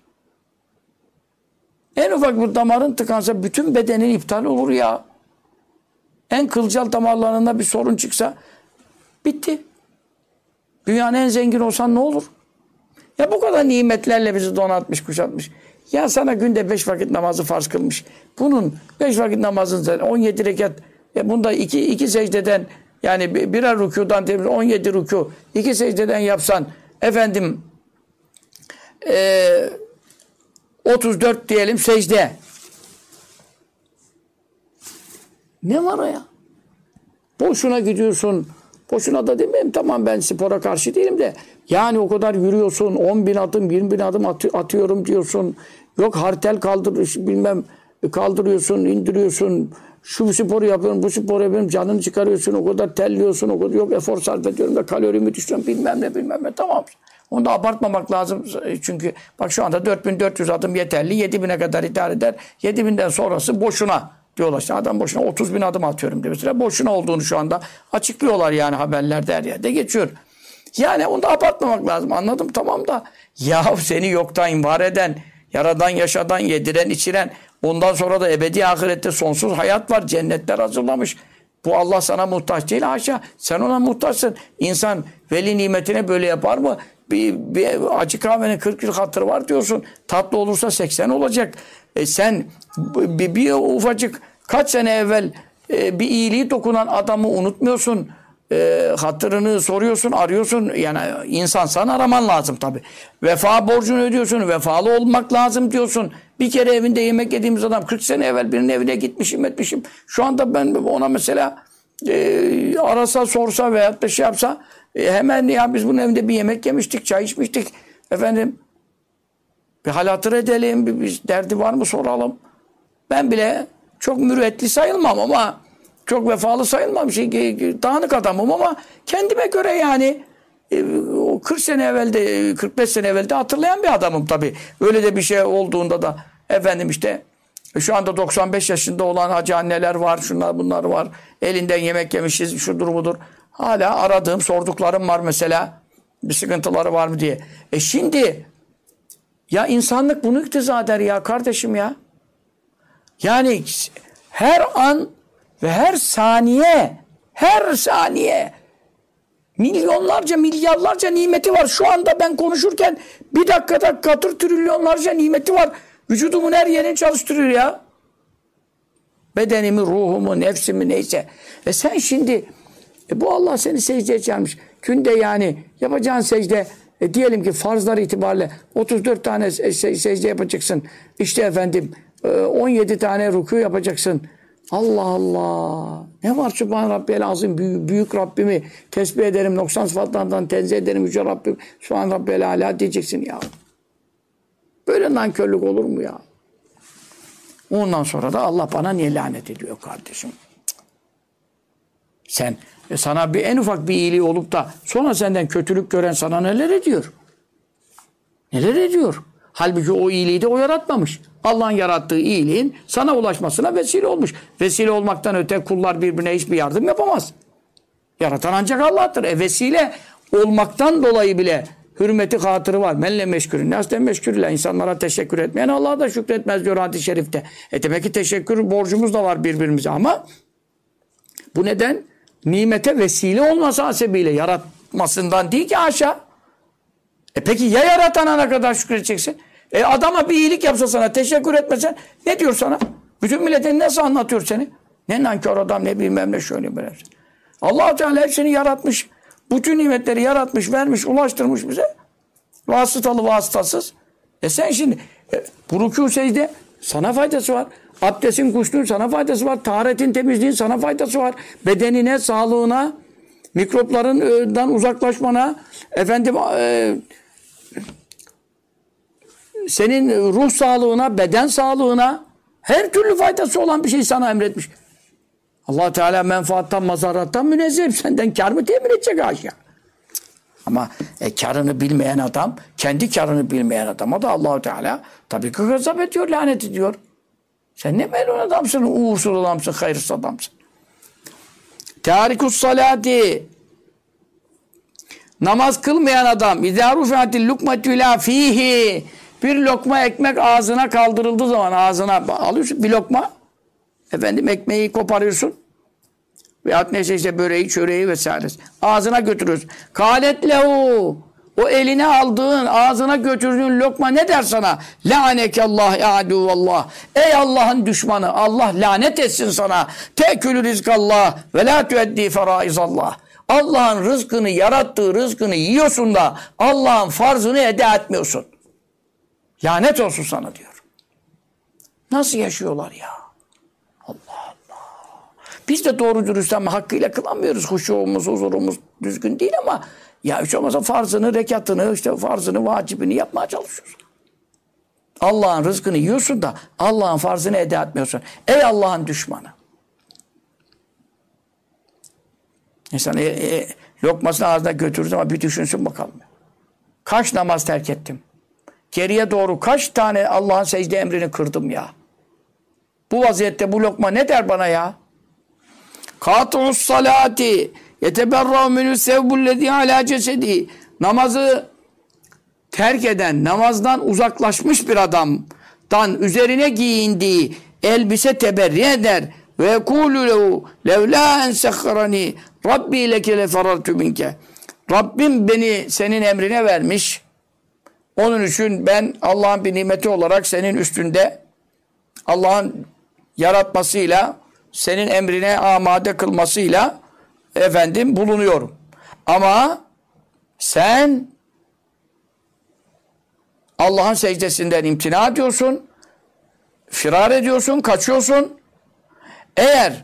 En ufak bir damarın tıkansa bütün bedenin iptal olur ya. En kılcal damarlarında bir sorun çıksa bitti. Dünyanın en zengin olsan ne olur? Ya bu kadar nimetlerle bizi donatmış, kuşatmış. Ya sana günde 5 vakit namazı farz kılmış. Bunun 5 vakit namazın 17 rekat, bunda iki secdeden, yani birer rükudan 17 rükû, 2 secdeden yapsan efendim 34 diyelim secde. Ne var o ya? Boşuna gidiyorsun. Boşuna da demeyeyim, tamam ben spora karşı değilim de. Yani o kadar yürüyorsun. 10 bin adım, 20 bin adım atıyorum diyorsun. Yok hartel bilmem kaldırıyorsun, indiriyorsun. Şu sporu yapıyorum, bu sporu yapıyorum. Canını çıkarıyorsun. O kadar terliyorsun. O kadar yok efor sarf ediyorum da kalorimi düşürüyorum. Bilmem ne. Tamam. Onu da abartmamak lazım. Çünkü bak şu anda 4400 adım yeterli. 7000'e kadar idare eder. 7000'den sonrası boşuna diyorlar. İşte adam boşuna 30 bin adım atıyorum diye mesela. Boşuna olduğunu şu anda açıklıyorlar yani, haberlerde her yerde geçiyor. Yani onu da abartmamak lazım. Anladım, tamam da ya seni yoktan var eden, yaradan, yaşadan, yediren, içiren, ondan sonra da ebedi ahirette sonsuz hayat var. Cennetler hazırlamış. Bu Allah sana muhtaç değil, haşa. Sen ona muhtaçsın. İnsan veli nimetine böyle yapar mı? Bir acı kahvenin 40 yıl hatırı var diyorsun. Tatlı olursa 80 olacak. Sen bir ufacık kaç sene evvel bir iyiliği dokunan adamı unutmuyorsun. hatırını soruyorsun, arıyorsun. Yani insansan araman lazım tabii. Vefa borcunu ödüyorsun. Vefalı olmak lazım diyorsun. Bir kere evinde yemek yediğimiz adam 40 sene evvel birinin evine gitmişim etmişim. Şu anda ben ona mesela arasa sorsa veyahut da şey yapsa hemen ya biz bunun evinde bir yemek yemiştik, çay içmiştik. Efendim bir hal hatır edelim, bir derdi var mı soralım. Ben bile çok mürüvvetli sayılmam ama çok vefalı sayılmam. Dağınık adamım ama kendime göre yani o 40 sene evvelde, 45 sene evvelde hatırlayan bir adamım tabii. Öyle de bir şey olduğunda da efendim işte şu anda 95 yaşında olan hacı anneler var, şunlar bunlar var. Elinden yemek yemişiz, şudur budur. Hala aradığım, sorduklarım var mesela. Bir sıkıntıları var mı diye. Şimdi ya insanlık bunu iktiza eder ya kardeşim ya. Yani her an ve her saniye milyonlarca, milyarlarca nimeti var. Şu anda ben konuşurken bir dakikada katır trilyonlarca nimeti var. Vücudumun her yerini çalıştırıyor ya. Bedenimi, ruhumu, nefsimi neyse. Sen şimdi bu Allah seni secdeye çağırmış. Günde yani yapacağın secde diyelim ki farzlar itibariyle 34 tane secde yapacaksın. İşte efendim 17 tane rükû yapacaksın. Allah Allah. Ne var Sübhan Rabbiyel Azim. Büyük Rabbimi tesbih ederim. Noksan sıfatlarından tenzih ederim. Yüce Rabbim. Sübhan Rabbiyel Alâ diyeceksin ya. Böyle nankörlük olur mu ya? Ondan sonra da Allah bana niye lanet ediyor kardeşim? Sen sana en ufak bir iyiliği olup da sonra senden kötülük gören sana neler ediyor? Neler ediyor? Halbuki o iyiliği de o yaratmamış. Allah'ın yarattığı iyiliğin sana ulaşmasına vesile olmuş. Vesile olmaktan öte kullar birbirine hiçbir yardım yapamaz. Yaratan ancak Allah'tır. Vesile olmaktan dolayı bile hürmeti hatırı var. Menle meşgürün. Nesden meşgürle. İnsanlara teşekkür etmeyen Allah'a da şükretmez diyor hadis-i şerifte. Demek ki teşekkür borcumuz da var birbirimize ama bu neden? Nimete vesile olması hasebiyle yaratmasından değil ki aşağı. Peki ya yaratana ne kadar şükredeceksin? Adama bir iyilik yapsa sana, teşekkür etmesen ne diyor sana? Bütün millete nasıl anlatıyor seni? Ne nankör adam, ne bilmem ne şöyle böyle. Allah-u Teala hepsini yaratmış. Bütün nimetleri yaratmış, vermiş, ulaştırmış bize. Vasıtalı, vasıtasız. Sen şimdi bu rükû secde sana faydası var. Abdestin, kuşluğun sana faydası var. Taharetin, temizliğin sana faydası var. Bedenine, sağlığına, mikroplardan uzaklaşmana, efendim senin ruh sağlığına, beden sağlığına her türlü faydası olan bir şey sana emretmiş. Allah Teala menfaattan, mazarattan münezzeh. Senden kar mı temin edecek haşa? Ama karını bilmeyen adam, kendi karını bilmeyen adama da Allah Teala tabii ki gazap ediyor, lanet ediyor. Sen ne melun adamsın, uğursuz adamsın, hayırsız adamsın. Tarikus salati. Namaz kılmayan adam. İzâ rufi'atil lukmetü ilâ fîhî. Bir lokma ekmek ağzına kaldırıldığı zaman ağzına alıyorsun bir lokma. Efendim ekmeği koparıyorsun. Veyahut neyse işte böreği, çöreği vesaire. Ağzına götürüyorsun. Kâlet lehu. O eline aldığın, ağzına götürdüğün lokma ne der sana? Lânekallah ya aduvallah. Ey Allah'ın düşmanı. Allah lanet etsin sana. Tekülü rizkallah ve la tüeddi feraizallah. Allah'ın rızkını, yarattığı rızkını yiyorsun da Allah'ın farzını eda etmiyorsun. Lanet olsun sana diyor. Nasıl yaşıyorlar ya? Allah Allah. Biz de doğru dürüst ama hakkıyla kılamıyoruz. Huşuğumuz, huzurumuz düzgün değil ama ya hiç olmazsa farzını, rekatını, işte farzını, vacibini yapmaya çalışıyoruz. Allah'ın rızkını yiyorsun da Allah'ın farzını eda etmiyorsun. Ey Allah'ın düşmanı. İnsan lokmasını ağzına götürür ama bir düşünsün bakalım. Kaç namaz terk ettim? Geriye doğru kaç tane Allah'ın secde emrini kırdım ya? Bu vaziyette bu lokma ne der bana ya? Kâtu'us salâti yeteberrâ minü sevbullezî alâ cesedi. Namazı terk eden, namazdan uzaklaşmış bir adamdan üzerine giyindiği elbise teberri eder. Ve yekûlü lehu levlâ en sekharani Rabbi leke leferartu minke. Rabbim beni senin emrine vermiş. Onun için ben Allah'ın bir nimeti olarak senin üstünde Allah'ın yaratmasıyla senin emrine amade kılmasıyla bulunuyorum. Ama sen Allah'ın secdesinden imtina ediyorsun, firar ediyorsun, kaçıyorsun. Eğer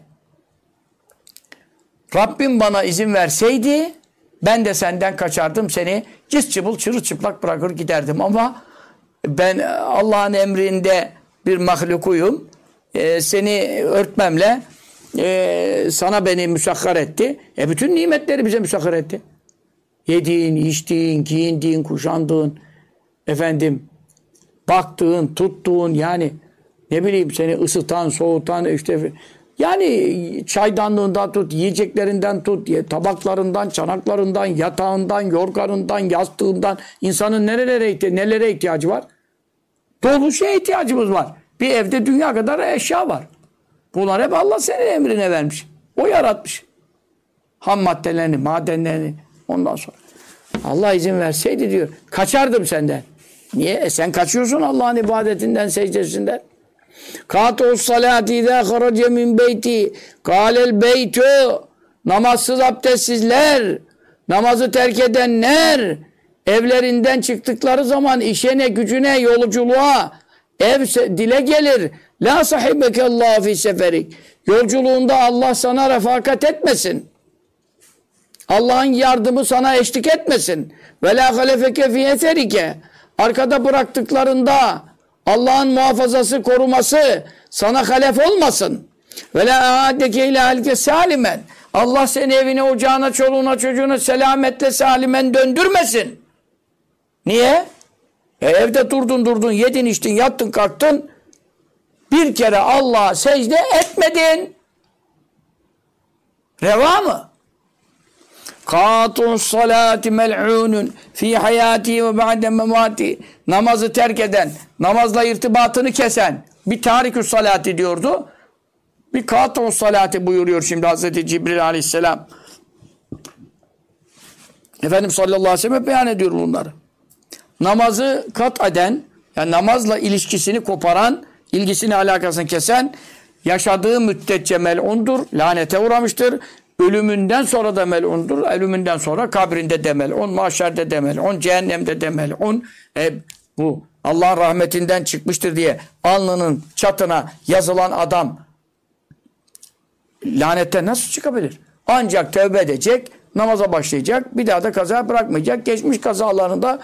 Rabbim bana izin verseydi ben de senden kaçardım, seni cız çıbıl çırılçıplak bırakır giderdim. Ama ben Allah'ın emrinde bir mahlukuyum. Seni örtmemle sana beni müsakhar etti. Bütün nimetleri bize müsakhar etti. Yediğin, içtiğin, giyindiğin, kuşandığın, baktığın, tuttuğun, yani ne bileyim seni ısıtan, soğutan, işte yani çaydanlığından tut, yiyeceklerinden tut, tabaklarından, çanaklarından, yatağından, yorganından, yastığından, insanın nelere ihtiyacı var? Dolu şeye ihtiyacımız var. Bir evde dünya kadar eşya var. Bunlar hep Allah senin emrine vermiş. O yaratmış. Ham maddelerini, madenlerini. Ondan sonra Allah izin verseydi diyor, kaçardım senden. Niye? Sen kaçıyorsun Allah'ın ibadetinden, secdesinden. Kâtu'us salâti izâ kharace min beyti kâlel beytü, namazsız abdestsizler, namazı terk edenler, evlerinden çıktıkları zaman işene, gücüne, yolculuğa, ev dile gelir. La sahibekallahu fi seferik. Yolculuğunda Allah sana refakat etmesin. Allah'ın yardımı sana eşlik etmesin. Ve la halefeke fi eserike. Arkada bıraktıklarında Allah'ın muhafazası, koruması sana halef olmasın. Ve la aadeke ila halke salimen. Allah seni evine, ocağına, çoluğuna, çocuğuna selametle, salimen döndürmesin. Niye? Evde durdun, yedin, içtin, yattın, kalktın. Bir kere Allah'a secde etmedin. Reva mı? Kâtu'us salâti mel'ûnun fî hayâti ve ba'de memâti. Namazı terk eden, namazla irtibatını kesen, bir târikü's salâti diyordu. Bir kâtu'us salâti buyuruyor şimdi Hazreti Cibril aleyhisselam. Efendimiz sallallahu aleyhi ve sellem beyan ediyor bunları. Namazı kat eden, yani namazla ilişkisini koparan, ilgisini, alakasını kesen, yaşadığı müddetçe mel'undur, lanete uğramıştır. Ölümünden sonra da mel'undur. Ölümünden sonra kabrinde de mel'un, mahşerde de mel'un, cehennemde de mel'un. Bu Allah'ın rahmetinden çıkmıştır diye alnının çatına yazılan adam lanetten nasıl çıkabilir? Ancak tövbe edecek, namaza başlayacak, bir daha da kaza bırakmayacak. Geçmiş kazalarında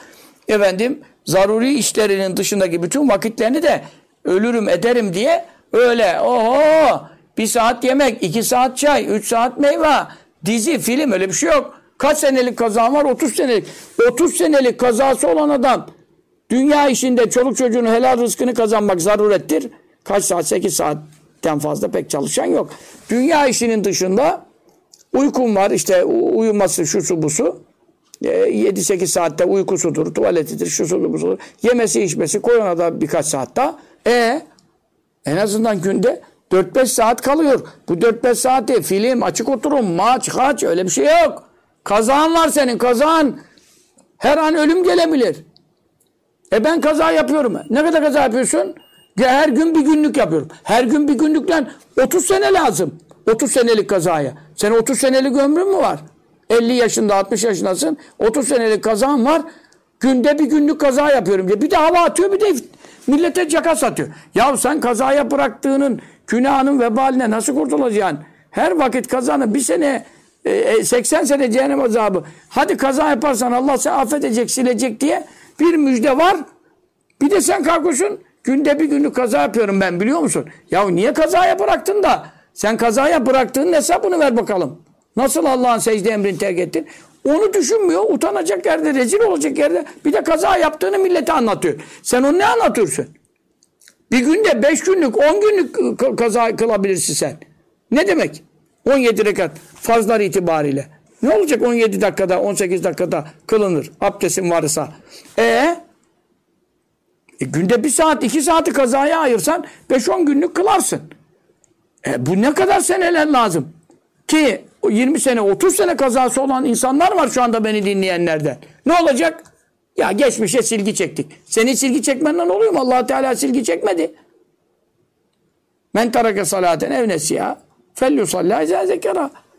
zaruri işlerinin dışındaki bütün vakitlerini de ölürüm ederim diye öyle bir saat yemek, 2 saat çay, 3 saat meyve, dizi, film, öyle bir şey yok. Kaç senelik kazan var? 30 senelik. 30 senelik kazası olan adam dünya işinde çoluk çocuğun helal rızkını kazanmak zarurettir. Kaç saat? 8 saatten fazla pek çalışan yok. Dünya işinin dışında uykum var, işte uyuması, şusu busu. 7-8 saatte uykusudur, tuvaletidir, şusudur, busudur. Yemesi, içmesi, koyuna da birkaç saat daha. En azından günde 4-5 saat kalıyor. Bu 4-5 saati film, açık oturum, maç, kaç, öyle bir şey yok. Kazan var senin, kazan. Her an ölüm gelebilir. Ben kaza yapıyorum. Ne kadar kaza yapıyorsun? Her gün bir günlük yapıyorum. Her gün bir günlükten 30 sene lazım. 30 senelik kazaya. Senin 30 senelik ömrün mü var? 50 yaşında, 60 yaşındasın. 30 senelik kazan var. Günde bir günlük kaza yapıyorum diye. Bir de hava atıyor, bir de millete caka satıyor. Ya sen kazaya bıraktığının günahının vebaline nasıl kurtulacaksın? Her vakit kazanı bir sene 80 sene cehennem azabı. Hadi kaza yaparsan Allah seni affedecek, silecek diye bir müjde var. Bir de sen kalkıyorsun, günde bir günlük kaza yapıyorum ben, biliyor musun? Ya niye kazaya bıraktın da? Sen kazaya bıraktığın hesabını ver bakalım. Nasıl Allah'ın secde emrini terk ettin? Onu düşünmüyor. Utanacak yerde, rezil olacak yerde. Bir de kaza yaptığını millete anlatıyor. Sen onu ne anlatıyorsun? Bir günde 5 günlük, 10 günlük kaza kılabilirsin sen. Ne demek? 17 rekat farzlar itibariyle. Ne olacak 17 dakikada, 18 dakikada kılınır. Abdestin varsa. Günde 1 saat, 2 saati kazaya ayırsan 5-10 günlük kılarsın. Bu ne kadar seneler lazım? Ki 20 sene, 30 sene kazası olan insanlar var şu anda beni dinleyenlerden. Ne olacak? Ya geçmişe silgi çektik. Senin silgi çekmenden oluyor mu? Allah Teala silgi çekmedi. Men tereke salaten ev nesiya felyusallâ izâ zekera.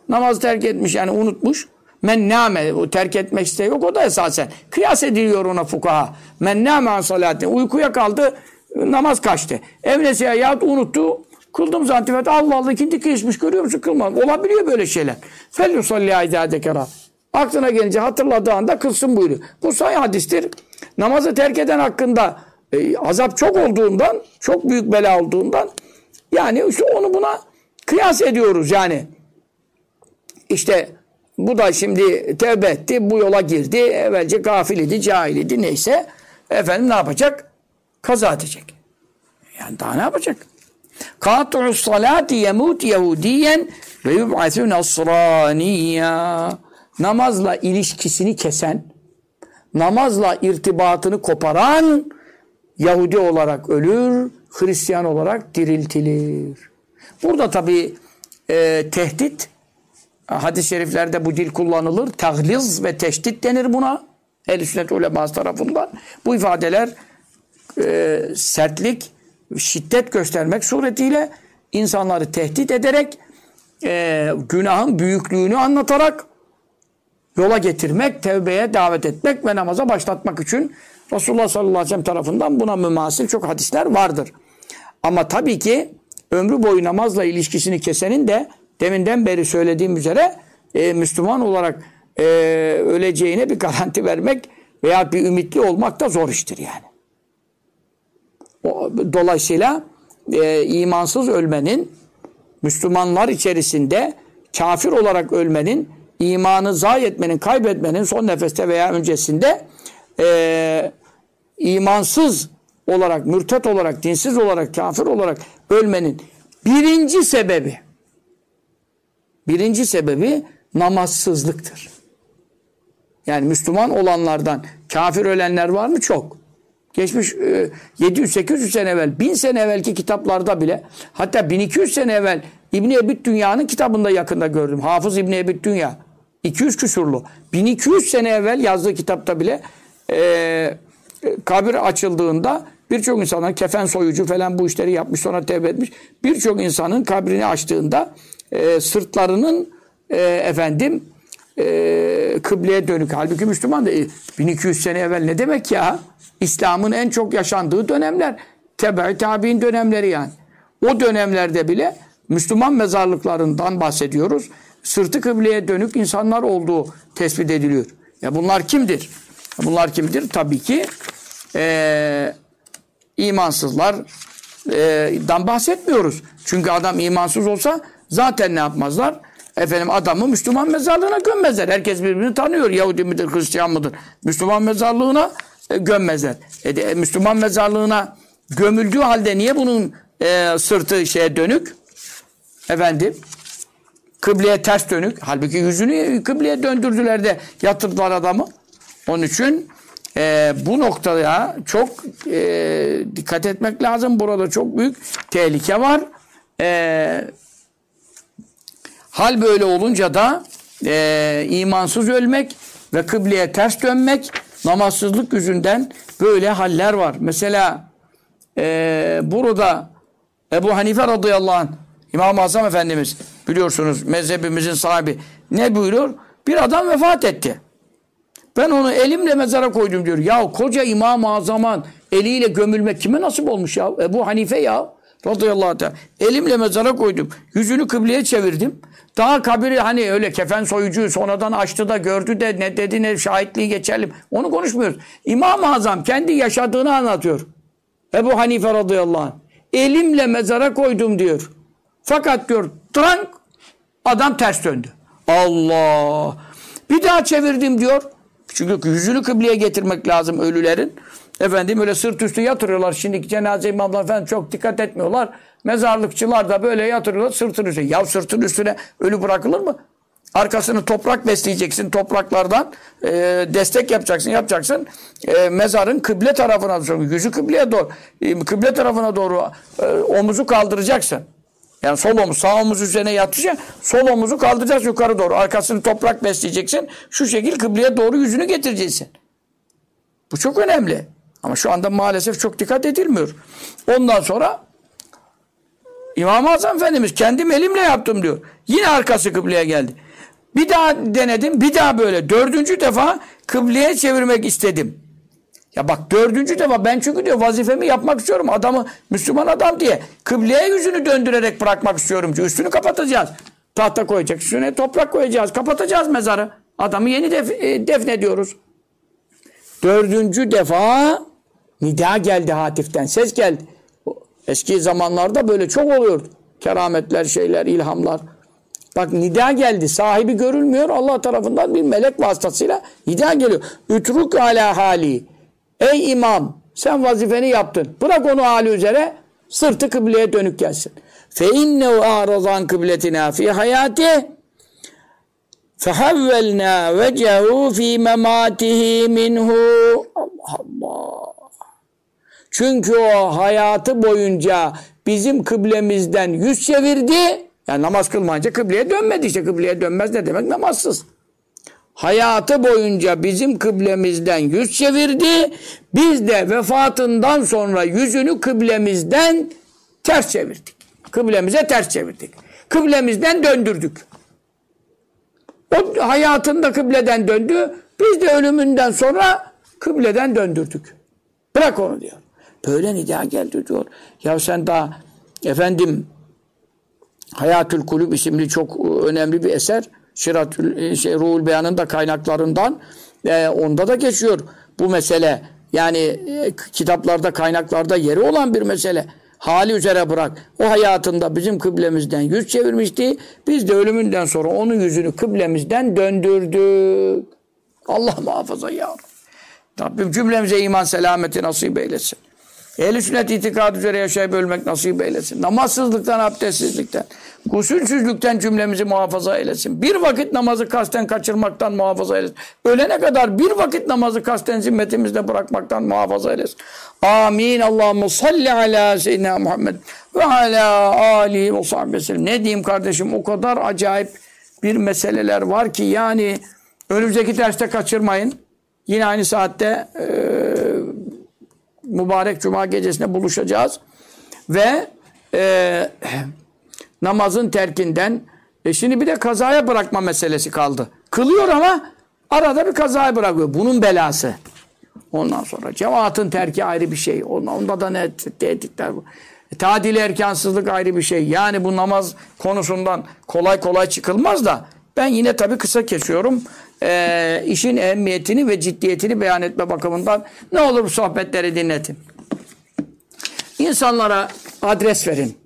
Namazı terk etmiş yani unutmuş. Men nâme, o terk etmek isteği yok, o da esasen. Kıyas ediliyor ona fukaha. Men nâme an salâtin. Uykuya kaldı, namaz kaçtı. Evnesiye yahut unuttu. Kıldım zantifet. Allah Allah, ikindi kıyışmış, görüyor musun? Kılmaz. Olabiliyor böyle şeyler. Fel yusalli aizâ dekera. Aklına gelince hatırladığı anda kılsın buyuruyor. Bu sahih hadistir. Namazı terk eden hakkında azap çok olduğundan, çok büyük bela olduğundan, yani işte onu buna kıyas ediyoruz yani. İşte bu da şimdi tevbe etti, bu yola girdi. Evvelce gafil idi, cahil idi, neyse. Efendim ne yapacak? Kaza edecek. Yani daha ne yapacak? Kâtu'us salâti yemût yehudiyen ve yub'asû nasrâniyya. Namazla ilişkisini kesen, namazla irtibatını koparan Yahudi olarak ölür, Hristiyan olarak diriltilir. Burada tabii tehdit, hadis-i şeriflerde bu dil kullanılır. Tagliz ve teşdit denir buna. Ehl-i sünnet uleması tarafından. Bu ifadeler sertlik, şiddet göstermek suretiyle insanları tehdit ederek günahın büyüklüğünü anlatarak yola getirmek, tevbeye davet etmek ve namaza başlatmak için Resulullah sallallahu aleyhi ve sellem tarafından buna mümasil çok hadisler vardır. Ama tabii ki ömrü boyu namazla ilişkisini kesenin de deminden beri söylediğim üzere Müslüman olarak öleceğine bir garanti vermek veya bir ümitli olmak da zor iştir yani. Dolayısıyla imansız ölmenin, Müslümanlar içerisinde kafir olarak ölmenin, imanı zayi etmenin, kaybetmenin son nefeste veya öncesinde imansız olarak, mürtet olarak, dinsiz olarak, kafir olarak ölmenin birinci sebebi namazsızlıktır. Yani Müslüman olanlardan kafir ölenler var mı? Çok. Geçmiş 700-800 sene evvel, 1000 sene evvelki kitaplarda bile, hatta 1200 sene evvel İbn-i Ebi Dünya'nın kitabında yakında gördüm. Hafız İbn-i Ebi Dünya. 200 küsurlu. 1200 sene evvel yazdığı kitapta bile kabir açıldığında birçok insanın, kefen soyucu falan bu işleri yapmış, sonra tevbe etmiş. Birçok insanın kabrini açtığında sırtlarının kıbleye dönük. Halbuki Müslüman da 1200 sene evvel ne demek ya? İslam'ın en çok yaşandığı dönemler. Tebe-i tabi'in dönemleri yani. O dönemlerde bile Müslüman mezarlıklarından bahsediyoruz. Sırtı kıbleye dönük insanlar olduğu tespit ediliyor. Ya bunlar kimdir? Bunlar kimdir? Tabii ki imansızlardan bahsetmiyoruz. Çünkü adam imansız olsa zaten ne yapmazlar? Adamı Müslüman mezarlığına gömmezler. Herkes birbirini tanıyor. Yahudi midir, Hristiyan mıdır? Müslüman mezarlığına gömmezler. Müslüman mezarlığına gömüldüğü halde niye bunun sırtı şeye dönük? Kıbleye ters dönük. Halbuki yüzünü kıbleye döndürdüler de yatırdılar adamı. Onun için bu noktaya çok dikkat etmek lazım. Burada çok büyük tehlike var. Hal böyle olunca da imansız ölmek ve kıbleye ters dönmek, namazsızlık yüzünden böyle haller var. Mesela burada Ebu Hanife radıyallahu anh, İmam-ı Azam Efendimiz, biliyorsunuz mezhebimizin sahibi, ne buyuruyor? Bir adam vefat etti. Ben onu elimle mezara koydum diyor. Ya koca İmam-ı Azam'ın eliyle gömülmek kime nasip olmuş ya? Ebu Hanife ya radıyallahu anh. Elimle mezara koydum. Yüzünü kıbleye çevirdim. Daha kabiri hani öyle kefen soyucu sonradan açtı da gördü de ne dedi ne şahitliği geçerli. Onu konuşmuyoruz. İmam-ı Azam kendi yaşadığını anlatıyor. Ebu Hanife radıyallahu anh. Elimle mezara koydum diyor. Fakat diyor trank adam ters döndü. Allah! Bir daha çevirdim diyor. Çünkü yüzünü kıbleye getirmek lazım ölülerin. Öyle sırt üstü yatırıyorlar. Şimdiki cenaze imamlar falan çok dikkat etmiyorlar. Mezarlıkçılar da böyle yatırıyorlar sırtın üstüne. Ya sırtın üstüne ölü bırakılır mı? Arkasını toprak besleyeceksin. Topraklardan destek yapacaksın. Mezarın kıble tarafına doğru, yüzü kıbleye doğru, kıble tarafına doğru omuzu kaldıracaksın. Yani sol omuz, sağ omuz üzerine yatacak. Sol omuzu kaldıracaksın yukarı doğru. Arkasını toprak besleyeceksin. Şu şekil kıbleye doğru yüzünü getireceksin. Bu çok önemli. Ama şu anda maalesef çok dikkat edilmiyor. Ondan sonra İmam-ı Azam Efendimiz kendim elimle yaptım diyor. Yine arkası kıbleye geldi. Bir daha denedim. Bir daha böyle. 4. defa kıbleye çevirmek istedim. Ya bak 4. defa ben çünkü diyor vazifemi yapmak istiyorum. Adamı Müslüman adam diye kıbleye yüzünü döndürerek bırakmak istiyorum diyor. Üstünü kapatacağız. Tahta koyacak. Üstüne toprak koyacağız. Kapatacağız mezarı. Adamı yeni defnediyoruz. 4. defa nida geldi hatiften. Ses geldi. Eski zamanlarda böyle çok oluyordu. Kerametler, şeyler, ilhamlar. Bak nida geldi. Sahibi görülmüyor. Allah tarafından bir melek vasıtasıyla nida geliyor. Ütruk ala hali. Ey imam sen vazifeni yaptın. Bırak onu hali üzere sırtı kıbleye dönük gelsin. Fe innehu a'razan kıbletina fi hayati fehavvelna vecehu fi mematihi minhu. Allah Allah. Çünkü o hayatı boyunca bizim kıblemizden yüz çevirdi. Yani namaz kılmayınca kıbleye dönmedi işte. Kıbleye dönmez ne demek? Namazsız. Hayatı boyunca bizim kıblemizden yüz çevirdi. Biz de vefatından sonra yüzünü kıblemizden ters çevirdik. Kıblemize ters çevirdik. Kıblemizden döndürdük. O hayatında kıbleden döndü. Biz de ölümünden sonra kıbleden döndürdük. Bırak onu diyor. Böyle nida geldi diyor. Ya sen daha efendim Hayatül Kulüp isimli çok önemli bir eser. Ruhul Beyan'ın da kaynaklarından onda da geçiyor bu mesele. Yani kitaplarda, kaynaklarda yeri olan bir mesele. Hali üzere bırak. O hayatında bizim kıblemizden yüz çevirmişti. Biz de ölümünden sonra onun yüzünü kıblemizden döndürdük. Allah muhafaza ya. Rabbim cümlemize iman selameti nasip eylesin. Ehl-i sünnet itikad üzere yaşayıp ölmek nasip eylesin. Namazsızlıktan, abdestsizlikten, gusülsüzlükten cümlemizi muhafaza eylesin. Bir vakit namazı kasten kaçırmaktan muhafaza eylesin. Ölene kadar bir vakit namazı kasten zimmetimizde bırakmaktan muhafaza eylesin. Amin. Allahumme salli ala seyyidina Muhammed ve ala alihi ve sahbihi sellem. Ne diyeyim kardeşim, o kadar acayip bir meseleler var ki yani önümüzdeki derste kaçırmayın. Yine aynı saatte mübarek cuma gecesinde buluşacağız. Ve namazın terkinden şimdi bir de kazaya bırakma meselesi kaldı. Kılıyor ama arada bir kazaya bırakıyor. Bunun belası. Ondan sonra cemaatin terki ayrı bir şey. Onda da ne tehditler bu. Tadil erkansızlık ayrı bir şey. Yani bu namaz konusundan kolay kolay çıkılmaz da ben yine tabii kısa kesiyorum. İşin ehemmiyetini ve ciddiyetini beyan etme bakımından ne olur bu sohbetleri dinletin. İnsanlara adres verin.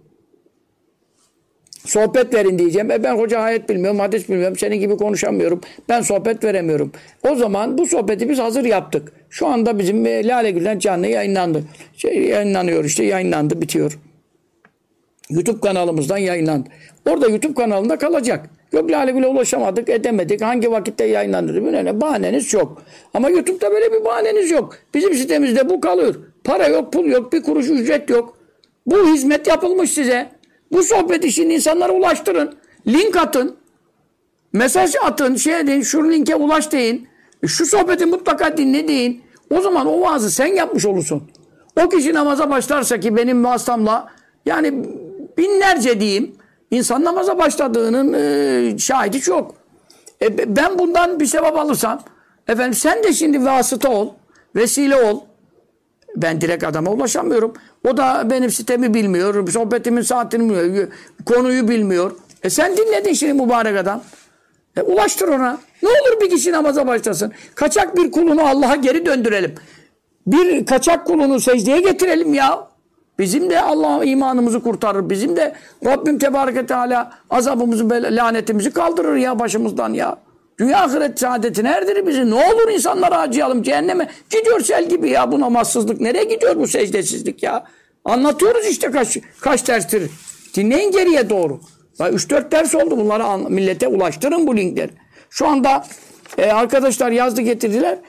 Sohbet verin diyeceğim. Ben hoca ayet bilmiyorum, hadis bilmiyorum, senin gibi konuşamıyorum. Ben sohbet veremiyorum. O zaman bu sohbeti biz hazır yaptık. Şu anda bizim Lale Gül'den canlı yayınlandı. Yayınlanıyor işte, yayınlandı, bitiyor. YouTube kanalımızdan yayınlandı. Orada YouTube kanalında kalacak. Yok Lale Gül'e ulaşamadık, edemedik. Hangi vakitte yayınlanır? Ne bahaneniz yok. Ama YouTube'da böyle bir bahaneniz yok. Bizim sitemizde bu kalıyor. Para yok, pul yok, bir kuruş ücret yok. Bu hizmet yapılmış size. Bu sohbet işini insanlara ulaştırın. Link atın. Mesaj atın. Şey deyin, şu linke ulaş deyin. Şu sohbeti mutlaka dinle deyin. O zaman o vaazı sen yapmış olursun. O kişi namaza başlarsa ki benim vasıtamla yani binlerce diyeyim insan namaza başladığının şahidi çok. Ben bundan bir sevap alırsam efendim sen de şimdi vasıta ol. Vesile ol. Ben direkt adama ulaşamıyorum. O da benim sitemi bilmiyor. Sohbetimin saatini bilmiyor. Konuyu bilmiyor. Sen dinledin şimdi mübarek adam. Ulaştır ona. Ne olur bir kişi namaza başlasın. Kaçak bir kulunu Allah'a geri döndürelim. Bir kaçak kulunu secdeye getirelim ya. Bizim de Allah imanımızı kurtarır. Bizim de Rabbim Tebarek ve Teala azabımızı, lanetimizi kaldırır ya başımızdan ya. Dünya ahiret saadetine erdirir bizi. Ne olur insanları acıyalım cehenneme. Gidiyor sel gibi ya bu namazsızlık. Nereye gidiyor bu secdesizlik ya? Anlatıyoruz işte kaç derstir. Dinleyin geriye doğru. 3-4 ders oldu. Bunları millete ulaştırın bu linkleri. Şu anda arkadaşlar yazdı getirdiler.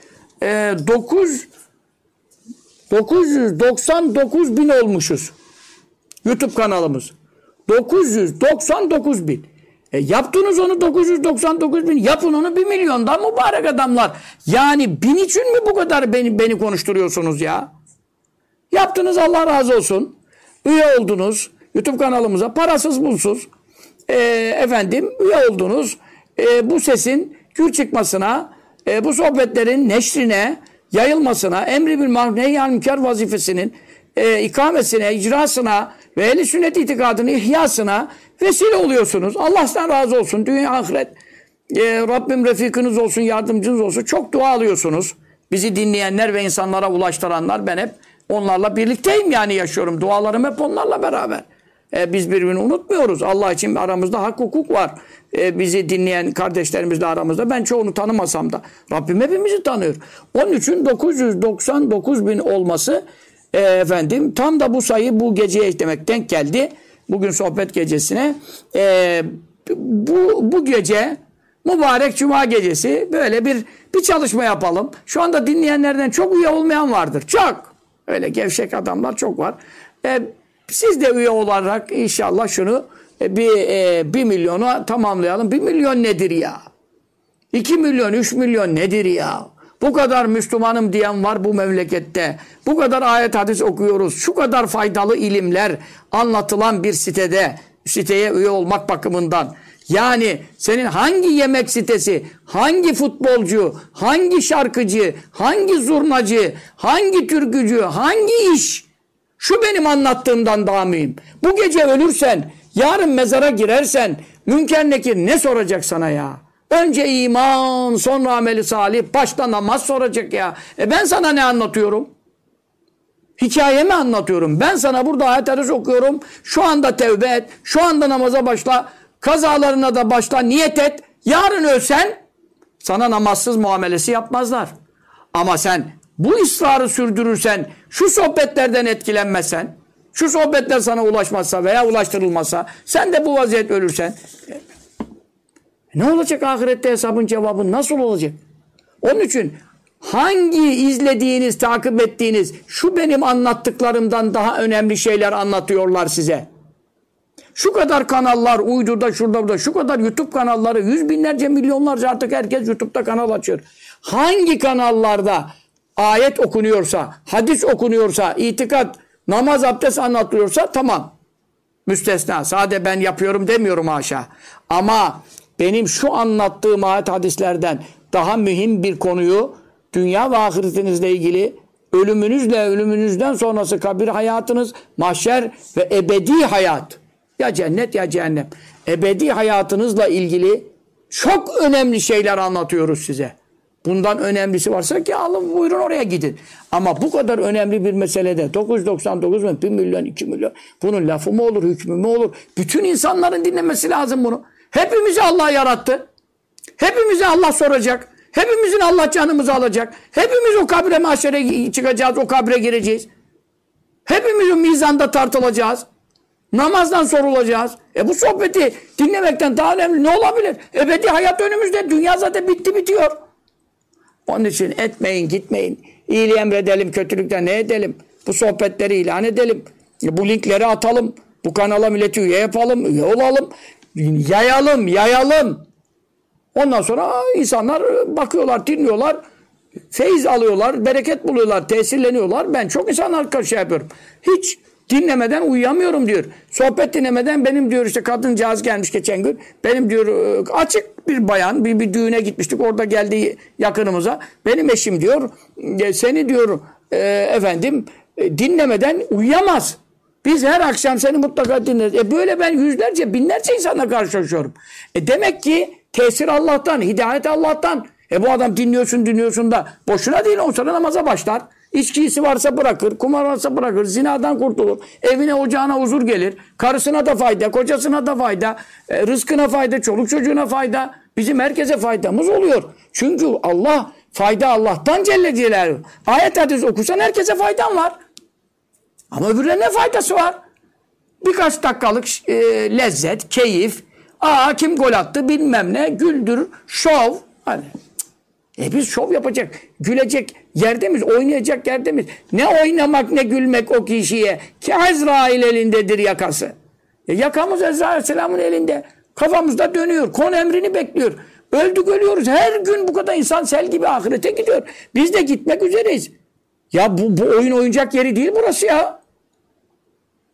999 bin olmuşuz. YouTube kanalımız. 999 bin. Yaptınız onu 999 bin. Yapın onu 1 milyondan mübarek adamlar. Yani 1000 için mi bu kadar beni konuşturuyorsunuz ya? Yaptınız Allah razı olsun. Üye oldunuz. YouTube kanalımıza parasız bulsuz üye oldunuz. Bu sesin gür çıkmasına, bu sohbetlerin neşrine, yayılmasına, emri bil maruf nehy'anil münker vazifesinin ikamesine, icrasına ve ehl-i sünnet itikadının ihyasına vesile oluyorsunuz. Allah sizden razı olsun. Dünya ahiret Rabbim refikiniz olsun, yardımcınız olsun. Çok dua alıyorsunuz. Bizi dinleyenler ve insanlara ulaştıranlar, ben hep onlarla birlikteyim, yani yaşıyorum. Dualarım hep onlarla beraber. Biz birbirini unutmuyoruz. Allah için aramızda hak hukuk var. Bizi dinleyen kardeşlerimizle aramızda. Ben çoğunu tanımasam da Rabbim hepimizi tanıyor. Onun için 999 bin olması tam da bu sayı bu geceye demek denk geldi. Bugün sohbet gecesine. Bu gece mübarek cuma gecesi böyle bir çalışma yapalım. Şu anda dinleyenlerden çok üye olmayan vardır. Çok. Öyle gevşek adamlar çok var. Siz de üye olarak inşallah şunu 1 milyonu tamamlayalım. 1 milyon nedir ya? 2 milyon, 3 milyon nedir ya? Bu kadar Müslümanım diyen var bu memlekette. Bu kadar ayet hadis okuyoruz. Şu kadar faydalı ilimler anlatılan bir siteye üye olmak bakımından. Yani senin hangi yemek sitesi, hangi futbolcu, hangi şarkıcı, hangi zurnacı, hangi türkücü, hangi iş şu benim anlattığımdan daha mühim. Bu gece ölürsen, yarın mezara girersen Münker Nekir ne soracak sana ya? Önce iman, sonra ameli salih, başta namaz soracak ya. Ben sana ne anlatıyorum? Hikaye mi anlatıyorum? Ben sana burada ayet hadis okuyorum. Şu anda tevbe et, şu anda namaza başla, kazalarına da başla, niyet et. Yarın ölsen sana namazsız muamelesi yapmazlar. Ama sen bu ısrarı sürdürürsen, şu sohbetlerden etkilenmezsen, şu sohbetler sana ulaşmazsa veya ulaştırılmazsa, sen de bu vaziyet ölürsen, ne olacak ahirette, hesabın cevabı nasıl olacak? Onun için hangi izlediğiniz, takip ettiğiniz, şu benim anlattıklarımdan daha önemli şeyler anlatıyorlar size. Şu kadar kanallar, uyduda, şurada, burada, şu kadar YouTube kanalları, yüz binlerce, milyonlarca artık herkes YouTube'da kanal açıyor. Hangi kanallarda ayet okunuyorsa, hadis okunuyorsa, itikat, namaz, abdest anlatılıyorsa tamam. Müstesna. Sadece ben yapıyorum demiyorum haşa. Ama benim şu anlattığım ayet hadislerden daha mühim bir konuyu dünya ve ahiretinizle ilgili ölümünüzle, ölümünüzden sonrası kabir hayatınız, mahşer ve ebedi hayat. Ya cennet ya cehennem. Ebedi hayatınızla ilgili çok önemli şeyler anlatıyoruz size. Bundan önemlisi varsa ki alın buyurun oraya gidin. Ama bu kadar önemli bir meselede 999 bin, 1 milyon, 2 milyon bunun lafı mı olur, hükmü mü olur? Bütün insanların dinlemesi lazım bunu. Hepimizi Allah yarattı. Hepimize Allah soracak. Hepimizin Allah canımızı alacak. Hepimiz o kabre mahşere çıkacağız, o kabre gireceğiz. Hepimiz o mizanda tartılacağız. Namazdan sorulacağız. Bu sohbeti dinlemekten daha önemli ne olabilir? Ebedi hayat önümüzde. Dünya zaten bitti bitiyor. Onun için etmeyin, gitmeyin. İyiliği emredelim, kötülükten ne edelim? Bu sohbetleri ilan edelim. Bu linkleri atalım. Bu kanala milleti üye yapalım, üye olalım. Yayalım. Ondan sonra insanlar bakıyorlar, dinliyorlar. Feyiz alıyorlar, bereket buluyorlar, tesirleniyorlar. Ben çok insanlar karşı yapıyorum. Hiç dinlemeden uyuyamıyorum diyor. Sohbet dinlemeden benim diyor işte kadıncağız gelmiş geçen gün. Benim diyor açık bir bayan bir düğüne gitmiştik. Orada geldi yakınımıza. Benim eşim diyor seni diyor dinlemeden uyuyamaz. Biz her akşam seni mutlaka dinleriz. Böyle ben yüzlerce binlerce insanla karşılaşıyorum. Demek ki tesir Allah'tan, hidayet Allah'tan. Bu adam dinliyorsun da boşuna değil, on sonra namaza başlar. İçkisi varsa bırakır, kumar varsa bırakır, zinadan kurtulur. Evine ocağına huzur gelir. Karısına da fayda, kocasına da fayda, rızkına fayda, çoluk çocuğuna fayda. Bizim herkese faydamız oluyor. Çünkü fayda Allah'tan Celle Celaluhu. Ayet hadis okursan herkese faydan var. Ama öbürüne ne faydası var? Birkaç dakikalık lezzet, keyif. Kim gol attı bilmem ne, güldür, şov. Hani biz şov yapacak, gülecek yerde miyiz? Oynayacak yerde miyiz? Ne oynamak ne gülmek o kişiye ki Azrail elindedir yakası. Yakamız Azrail Aleyhisselam'ın elinde. Kafamızda dönüyor. Kon emrini bekliyor. Öldük ölüyoruz. Her gün bu kadar insan sel gibi ahirete gidiyor. Biz de gitmek üzereyiz. Ya bu oyun oyuncak yeri değil burası ya.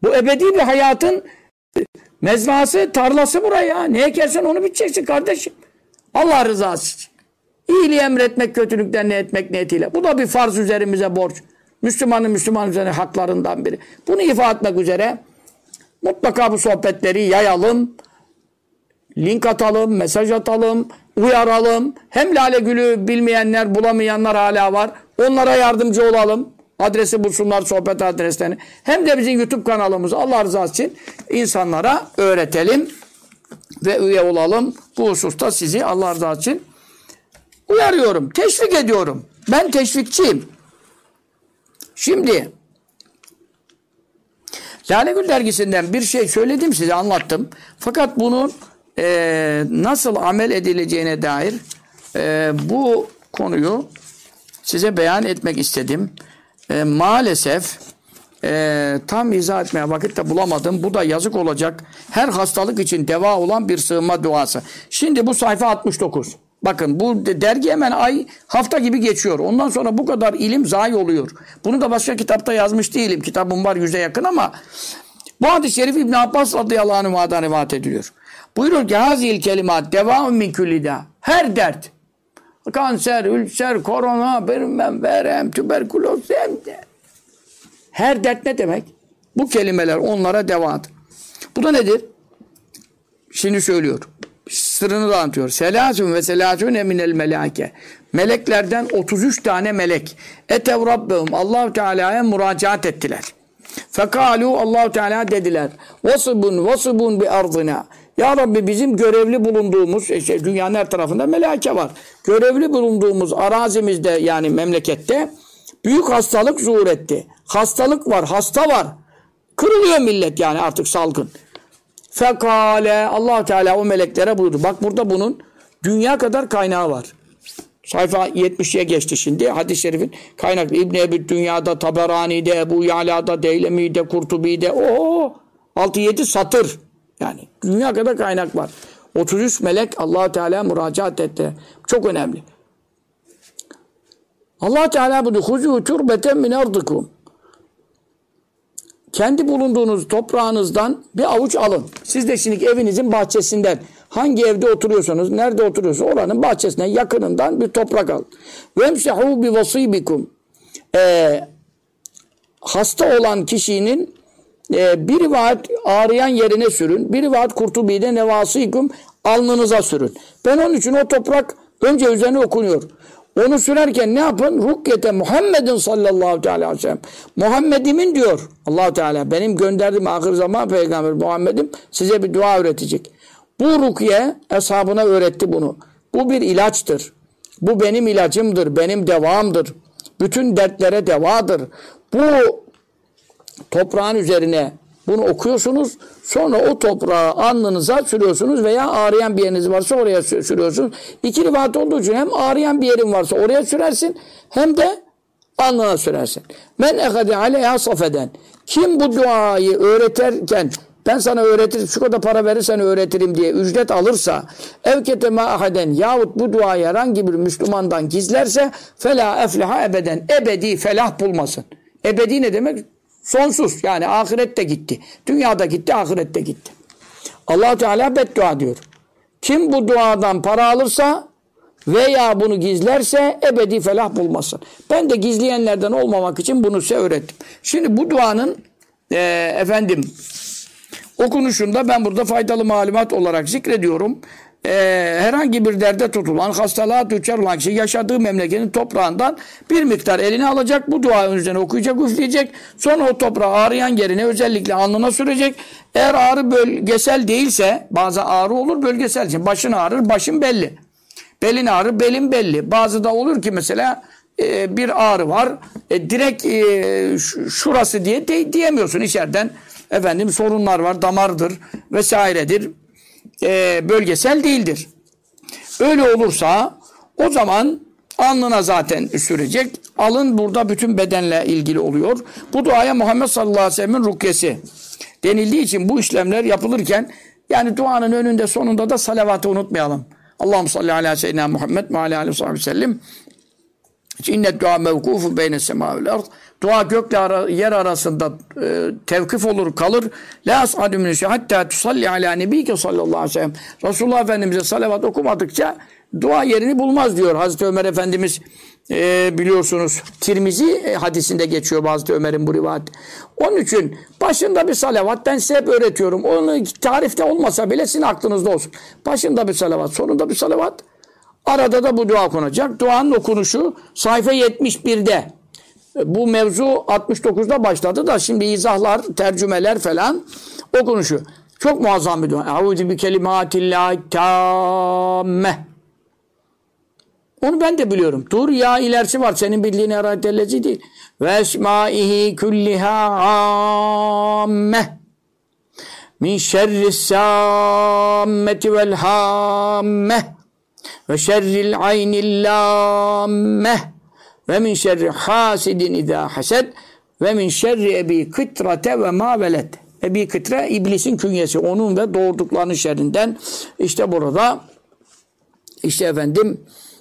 Bu ebedi bir hayatın mezrası, tarlası buraya. Ne ekersen onu biteceksin kardeşim. Allah rızası için. İyiliği emretmek, kötülükten ne etmek niyetiyle. Bu da bir farz üzerimize borç. Müslüman üzerine haklarından biri. Bunu ifade etmek üzere mutlaka bu sohbetleri yayalım. Link atalım, mesaj atalım, uyaralım. Hem Lale Gül'ü bilmeyenler, bulamayanlar hala var. Onlara yardımcı olalım. Adresi bulsunlar, sohbet adreslerini. Hem de bizim YouTube kanalımızı Allah rızası için insanlara öğretelim ve üye olalım. Bu hususta sizi Allah rızası için uyarıyorum, teşvik ediyorum. Ben teşvikçiyim. Şimdi Lale Gül dergisinden bir şey söyledim size, anlattım. Fakat bunun nasıl amel edileceğine dair bu konuyu size beyan etmek istedim. Maalesef tam izah etmeye vakit de bulamadım. Bu da yazık olacak. Her hastalık için deva olan bir sığınma duası. Şimdi bu sayfa 69. Bakın bu dergi hemen hafta gibi geçiyor. Ondan sonra bu kadar ilim zayi oluyor. Bunu da başka kitapta yazmış değilim. Kitabım var 100'e yakın ama bu hadis-i şerif İbn Abbas radıyallahu anh'dan rivayet ediliyor. Buyuruyor ki hazil kelimat devâun min küllida. Her dert. Kanser, ülser, korona, verem, tüberküloz. Her dert ne demek? Bu kelimeler onlara devadır. Bu da nedir? Şimdi söylüyor. Sırrını da anlatıyor. Selâsün ve selâsün eminel melâke. Meleklerden 33 tane melek. Etev Rabbehum. Allah-u Teala'ya müracaat ettiler. Fekâlû Allah-u Teala dediler. Vasıbun bi ardına. Ya Rabbi bizim görevli bulunduğumuz, dünyanın her tarafında meleke var. Görevli bulunduğumuz arazimizde yani memlekette büyük hastalık zuhur etti. Hastalık var, hasta var. Kırılıyor millet yani artık salgın. Fekale Allah Teala o meleklere buyurdu. Bak burada bunun dünya kadar kaynağı var. Sayfa 70'ye geçti şimdi. Hadis-i şerifin kaynaklı İbn-i Ebi Dünya'da, Taberani'de, Ebu Ya'la'da, Deylemi'de, Kurtubi'de 6-7 satır. Yani dünya kadar kaynak var. 33 melek Allah Teala müracaat etti. Çok önemli. Allah Teala buyurdu. Huzu turbeten min ardıkum. Kendi bulunduğunuz toprağınızdan bir avuç alın. Siz de şimdi evinizin bahçesinden hangi evde oturuyorsanız, nerede oturuyorsanız oranın bahçesinden yakınından bir toprak alın. Vemsehu bi vasibikum. Hasta olan kişinin bir rivayet ağrıyan yerine sürün. Bir rivayet Kurtubi'de nevasikum alnınıza sürün. Ben onun için o toprak önce üzerine okunuyor. Onu sürerken ne yapın? Rukyete Muhammedin sallallahu aleyhi ve sellem. Muhammed'imin diyor Allah Teala benim gönderdiğim ahir zaman peygamber Muhammed'im size bir dua öğretecek. Bu rukye eshabına öğretti bunu. Bu bir ilaçtır. Bu benim ilacımdır, benim devamdır. Bütün dertlere devadır. Bu toprağın üzerine bunu okuyorsunuz. Sonra o toprağı alnınıza sürüyorsunuz veya ağrıyan bir yeriniz varsa oraya sürüyorsunuz. İki rivayet olduğu için hem ağrıyan bir yerin varsa oraya sürersin hem de alnına sürersin. Men ehade aleyha safeden. Kim bu duayı öğretirken ben sana öğretirim, şu kadar para verirsen öğretirim diye ücret alırsa evkete ma ahaden yahut bu duayı herhangi bir Müslümandan gizlerse fela efleha ebeden. Ebedi felah bulmasın. Ebedi ne demek? Sonsuz. Yani ahirette gitti. Dünyada gitti, ahirette gitti. Allah Teala beddua diyor. Kim bu duadan para alırsa veya bunu gizlerse ebedi felah bulmasın. Ben de gizleyenlerden olmamak için bunu size öğrettim. Şimdi bu duanın okunuşunda ben burada faydalı malumat olarak zikrediyorum. Herhangi bir derde tutulan, hastalığa düçar olan kişi yaşadığı memleketin toprağından bir miktar eline alacak, bu duanın üzerine okuyacak, üfleyecek. Sonra o toprağı ağrıyan yerine özellikle alnına sürecek. Eğer ağrı bölgesel değilse, bazı ağrı olur bölgesel. Şimdi başın ağrır, başın belli. Belin ağrır, belin belli. Bazı da olur ki mesela bir ağrı var, direkt şurası diye diyemiyorsun içeriden. Efendim sorunlar var, damardır vesairedir. Bölgesel değildir. Öyle olursa o zaman alnına zaten sürecek. Alın burada bütün bedenle ilgili oluyor. Bu duaya Muhammed sallallahu aleyhi ve sellem'in rukyesi denildiği için bu işlemler yapılırken yani duanın önünde sonunda da salavatı unutmayalım. Allahümme salli ala seyyidina Muhammed ve ala aleyhi ve sellem. İnnet dua mevkufu beyne sema vel ard. Dua gökle yer arasında tevkif olur, kalır. La as'adu min şey hatta tusalli ala nebiyike sallallahu aleyhi ve sellem. Resulullah Efendimiz'e salavat okumadıkça dua yerini bulmaz diyor Hazreti Ömer Efendimiz. Biliyorsunuz Tirmizi hadisinde geçiyor Hazreti Ömer'in bu rivayet. Onun için başında bir salavat, ben size hep öğretiyorum. Onu tarifte olmasa bile sizin aklınızda olsun. Başında bir salavat, sonunda bir salavat. Arada da bu dua okunacak. Duanın okunuşu sayfa 71'de. Bu mevzu 69'da başladı da şimdi izahlar, tercümeler falan okunuşu. Çok muazzam bir dua. Eûzü bi kelimâtillâhi tâmme. Onu ben de biliyorum. Dur ya, ilerisi var. Senin bildiğin herhalde değil. Ve esmâihi kullihâ âmme. Min şerris sâmmeti vel hâmme. Ve şerril aynil lâmme. Ve min şerri hasidin idâ hased. Ve min şerri ebi kıtrate ve ma veled. Ebi kıtre iblisin künyesi. Onun ve doğurduklarının şerrinden. İşte burada işte efendim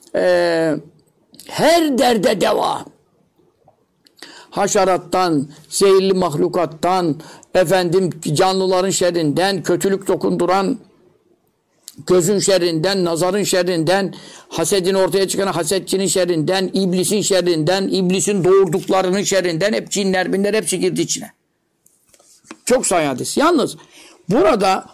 her derde deva. Haşerattan, zehirli mahlukattan, efendim canlıların şerrinden, kötülük dokunduran gözün şerrinden, nazarın şerrinden, hasedin ortaya çıkan hasetçinin şerrinden, iblisin şerrinden, iblisin doğurduklarının şerrinden, hep cinler, binler hepsi girdi içine. Çok sayı hadis. Yalnız burada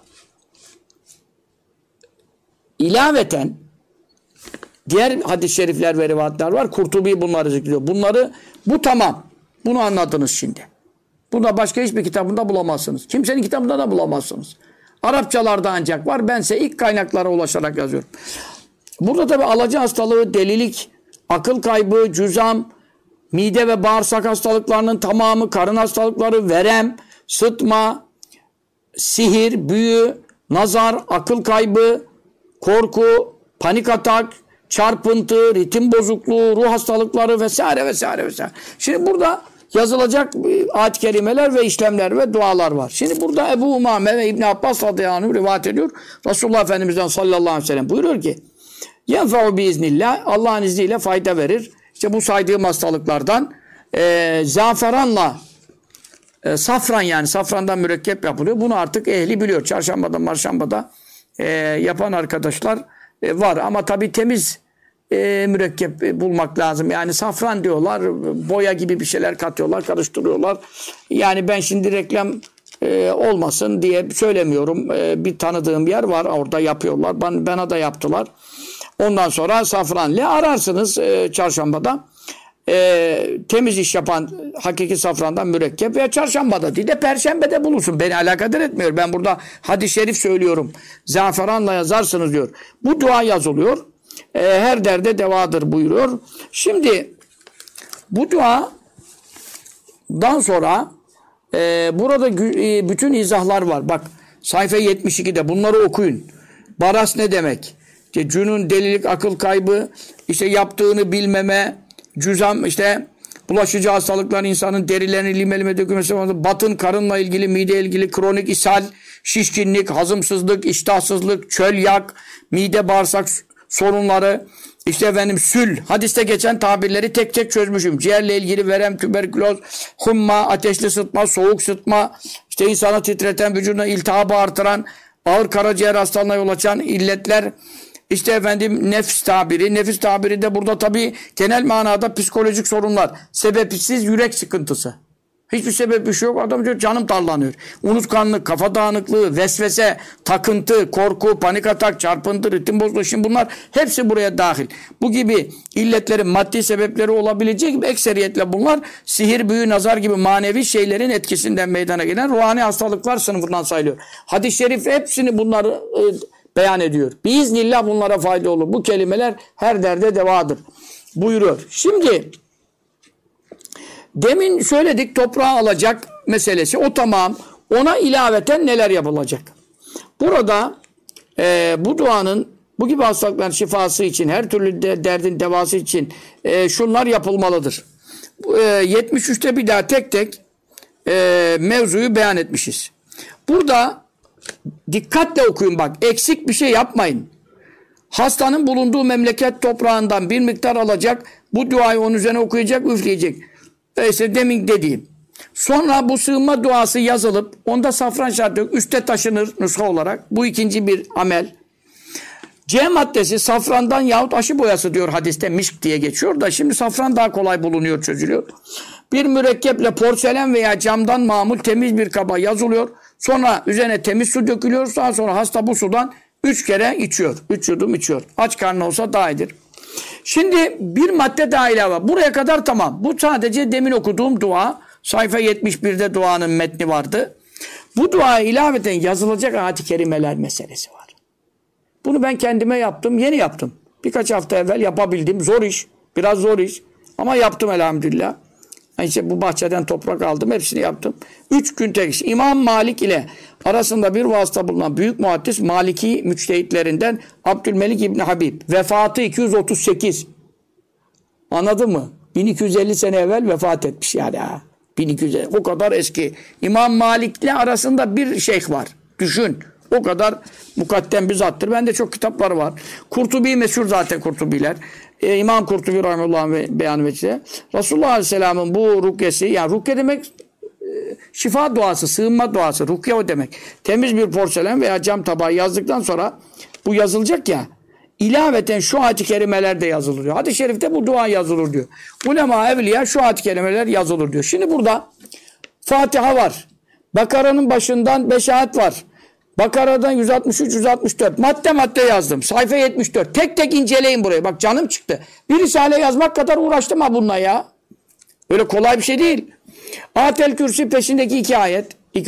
ilaveten diğer hadis-i şerifler ve rivayetler var. Kurtubi bunları zikrediyor. Bu tamam. Bunu anladınız şimdi. Bunu başka hiçbir kitabında bulamazsınız. Kimsenin kitabında da bulamazsınız. Arapçalarda ancak var. Bense ilk kaynaklara ulaşarak yazıyorum. Burada tabi alıcı hastalığı, delilik, akıl kaybı, cüzam, mide ve bağırsak hastalıklarının tamamı, karın hastalıkları, verem, sıtma, sihir, büyü, nazar, akıl kaybı, korku, panik atak, çarpıntı, ritim bozukluğu, ruh hastalıkları vesaire vesaire vesaire. Şimdi burada yazılacak ayet-i kerimeler ve işlemler ve dualar var. Şimdi burada Ebu Umame ve İbn Abbas radıyallahu anh rivayet ediyor. Resulullah Efendimiz'den sallallahu aleyhi ve sellem buyuruyor ki yenfe'u biiznillah, Allah'ın izniyle fayda verir. İşte bu saydığım hastalıklardan zaferanla safran, yani safrandan mürekkep yapılıyor. Bunu artık ehli biliyor. Çarşambada, marşambada yapan arkadaşlar var. Ama tabii temiz mürekkep bulmak lazım. Yani safran diyorlar, boya gibi bir şeyler katıyorlar, karıştırıyorlar. Yani ben şimdi reklam olmasın diye söylemiyorum. Bir tanıdığım yer var, orada yapıyorlar. Bana da yaptılar. Ondan sonra safranla ararsınız çarşambada. Temiz iş yapan hakiki safrandan mürekkep veya çarşambada değil de perşembede bulursun. Beni alakadar etmiyor. Ben burada hadis-i şerif söylüyorum. Zaferanla yazarsınız diyor. Bu dua yazılıyor. Her derde devadır buyuruyor. Şimdi bu duadan sonra burada bütün izahlar var. Bak sayfa 72'de bunları okuyun. Baras ne demek? İşte cünun, delilik, akıl kaybı, işte yaptığını bilmeme, cüzam, işte bulaşıcı hastalıklar, insanın derilerini limelime dökülmesi, batın, karınla ilgili, mide ilgili, kronik ishal, şişkinlik, hazımsızlık, iştahsızlık, çölyak, mide bağırsak sorunları, işte efendim sül, hadiste geçen tabirleri tek tek çözmüşüm. Ciğerle ilgili verem, tüberküloz, humma, ateşli sıtma, soğuk sıtma, işte insanı titreten, vücuduna iltihabı artıran, ağır karaciğer hastalığına yol açan illetler, İşte efendim nefis tabiri. Nefis tabiri de burada tabii genel manada psikolojik sorunlar. Sebepsiz yürek sıkıntısı. Hiçbir sebep bir şey yok. Adam diyor canım darlanıyor. Unutkanlık, kafa dağınıklığı, vesvese, takıntı, korku, panik atak, çarpıntı, ritim bozukluğu. Şimdi bunlar hepsi buraya dahil. Bu gibi illetlerin maddi sebepleri olabileceği gibi ekseriyetle bunlar sihir, büyü, nazar gibi manevi şeylerin etkisinden meydana gelen ruhani hastalıklar sınıfından sayılıyor. Hadis-i şerif hepsini bunları beyan ediyor. Biiznillah bunlara fayda olur. Bu kelimeler her derde devadır buyuruyor. Şimdi demin söyledik toprağı alacak meselesi. O tamam. Ona ilaveten neler yapılacak? Burada bu duanın bu gibi hastalıkların şifası için, her türlü derdin devası için şunlar yapılmalıdır. 73'te bir daha tek tek mevzuyu beyan etmişiz. Burada dikkatle okuyun bak. Eksik bir şey yapmayın. Hastanın bulunduğu memleket toprağından bir miktar alacak. Bu duayı onun üzerine okuyacak, üfleyecek. İşte demin dediğim. Sonra bu sığınma duası yazılıp onda safran şartı yok. Üste taşınır nuska olarak. Bu ikinci bir amel. C maddesi safrandan yahut aşı boyası diyor hadiste. Mişk diye geçiyor da şimdi safran daha kolay bulunuyor, çözülüyor. Bir mürekkeple porselen veya camdan mamul temiz bir kaba yazılıyor. Sonra üzerine temiz su dökülüyor. Daha sonra hasta bu sudan 3 kere içiyor. 3 yudum içiyor. Aç karnı olsa daha iyidir. Şimdi bir madde daha ilave. Buraya kadar tamam. Bu sadece demin okuduğum dua. Sayfa 71'de duanın metni vardı. Bu duaya ilaveten yazılacak ayet-i kerimeler meselesi var. Bunu ben kendime yaptım. Yeni yaptım. Birkaç hafta evvel yapabildim. Zor iş. Biraz zor iş. Ama yaptım elhamdülillah. İşte bu bahçeden toprak aldım. Hepsini yaptım. 3 gün tek iş. İmam Malik ile arasında bir vasıta bulunan büyük muhaddis Maliki müçtehitlerinden Abdülmelik İbni Habib. Vefatı 238. Anladın mı? 1250 sene evvel vefat etmiş yani. 1250. O kadar eski. İmam Malik'le arasında bir şeyh var. Düşün. O kadar mukaddem bir zattır. Bende çok kitapları var. Kurtubi meşhur zaten Kurtubiler. İmam Kurtubi Rahimullah'ın beyanı veçile. Resulullah Aleyhisselam'ın bu rukyesi, yani rukye demek şifa duası, sığınma duası. Rukye o demek. Temiz bir porselen veya cam tabağı yazdıktan sonra bu yazılacak ya, ilaveten şu ayet-i kerimeler de yazılır diyor. Hadis-i şerifte bu dua yazılır diyor. Ulema evliya şu ayet-i kerimeler yazılır diyor. Şimdi burada Fatiha var. Bakara'nın başından 5 ayet var. Bakara'dan 163-164. Madde madde yazdım. Sayfa 74. Tek tek inceleyin burayı. Bak canım çıktı. Bir risale yazmak kadar uğraştım ha bununla ya. Öyle kolay bir şey değil. Ayetel Kürsi peşindeki 2 ayet.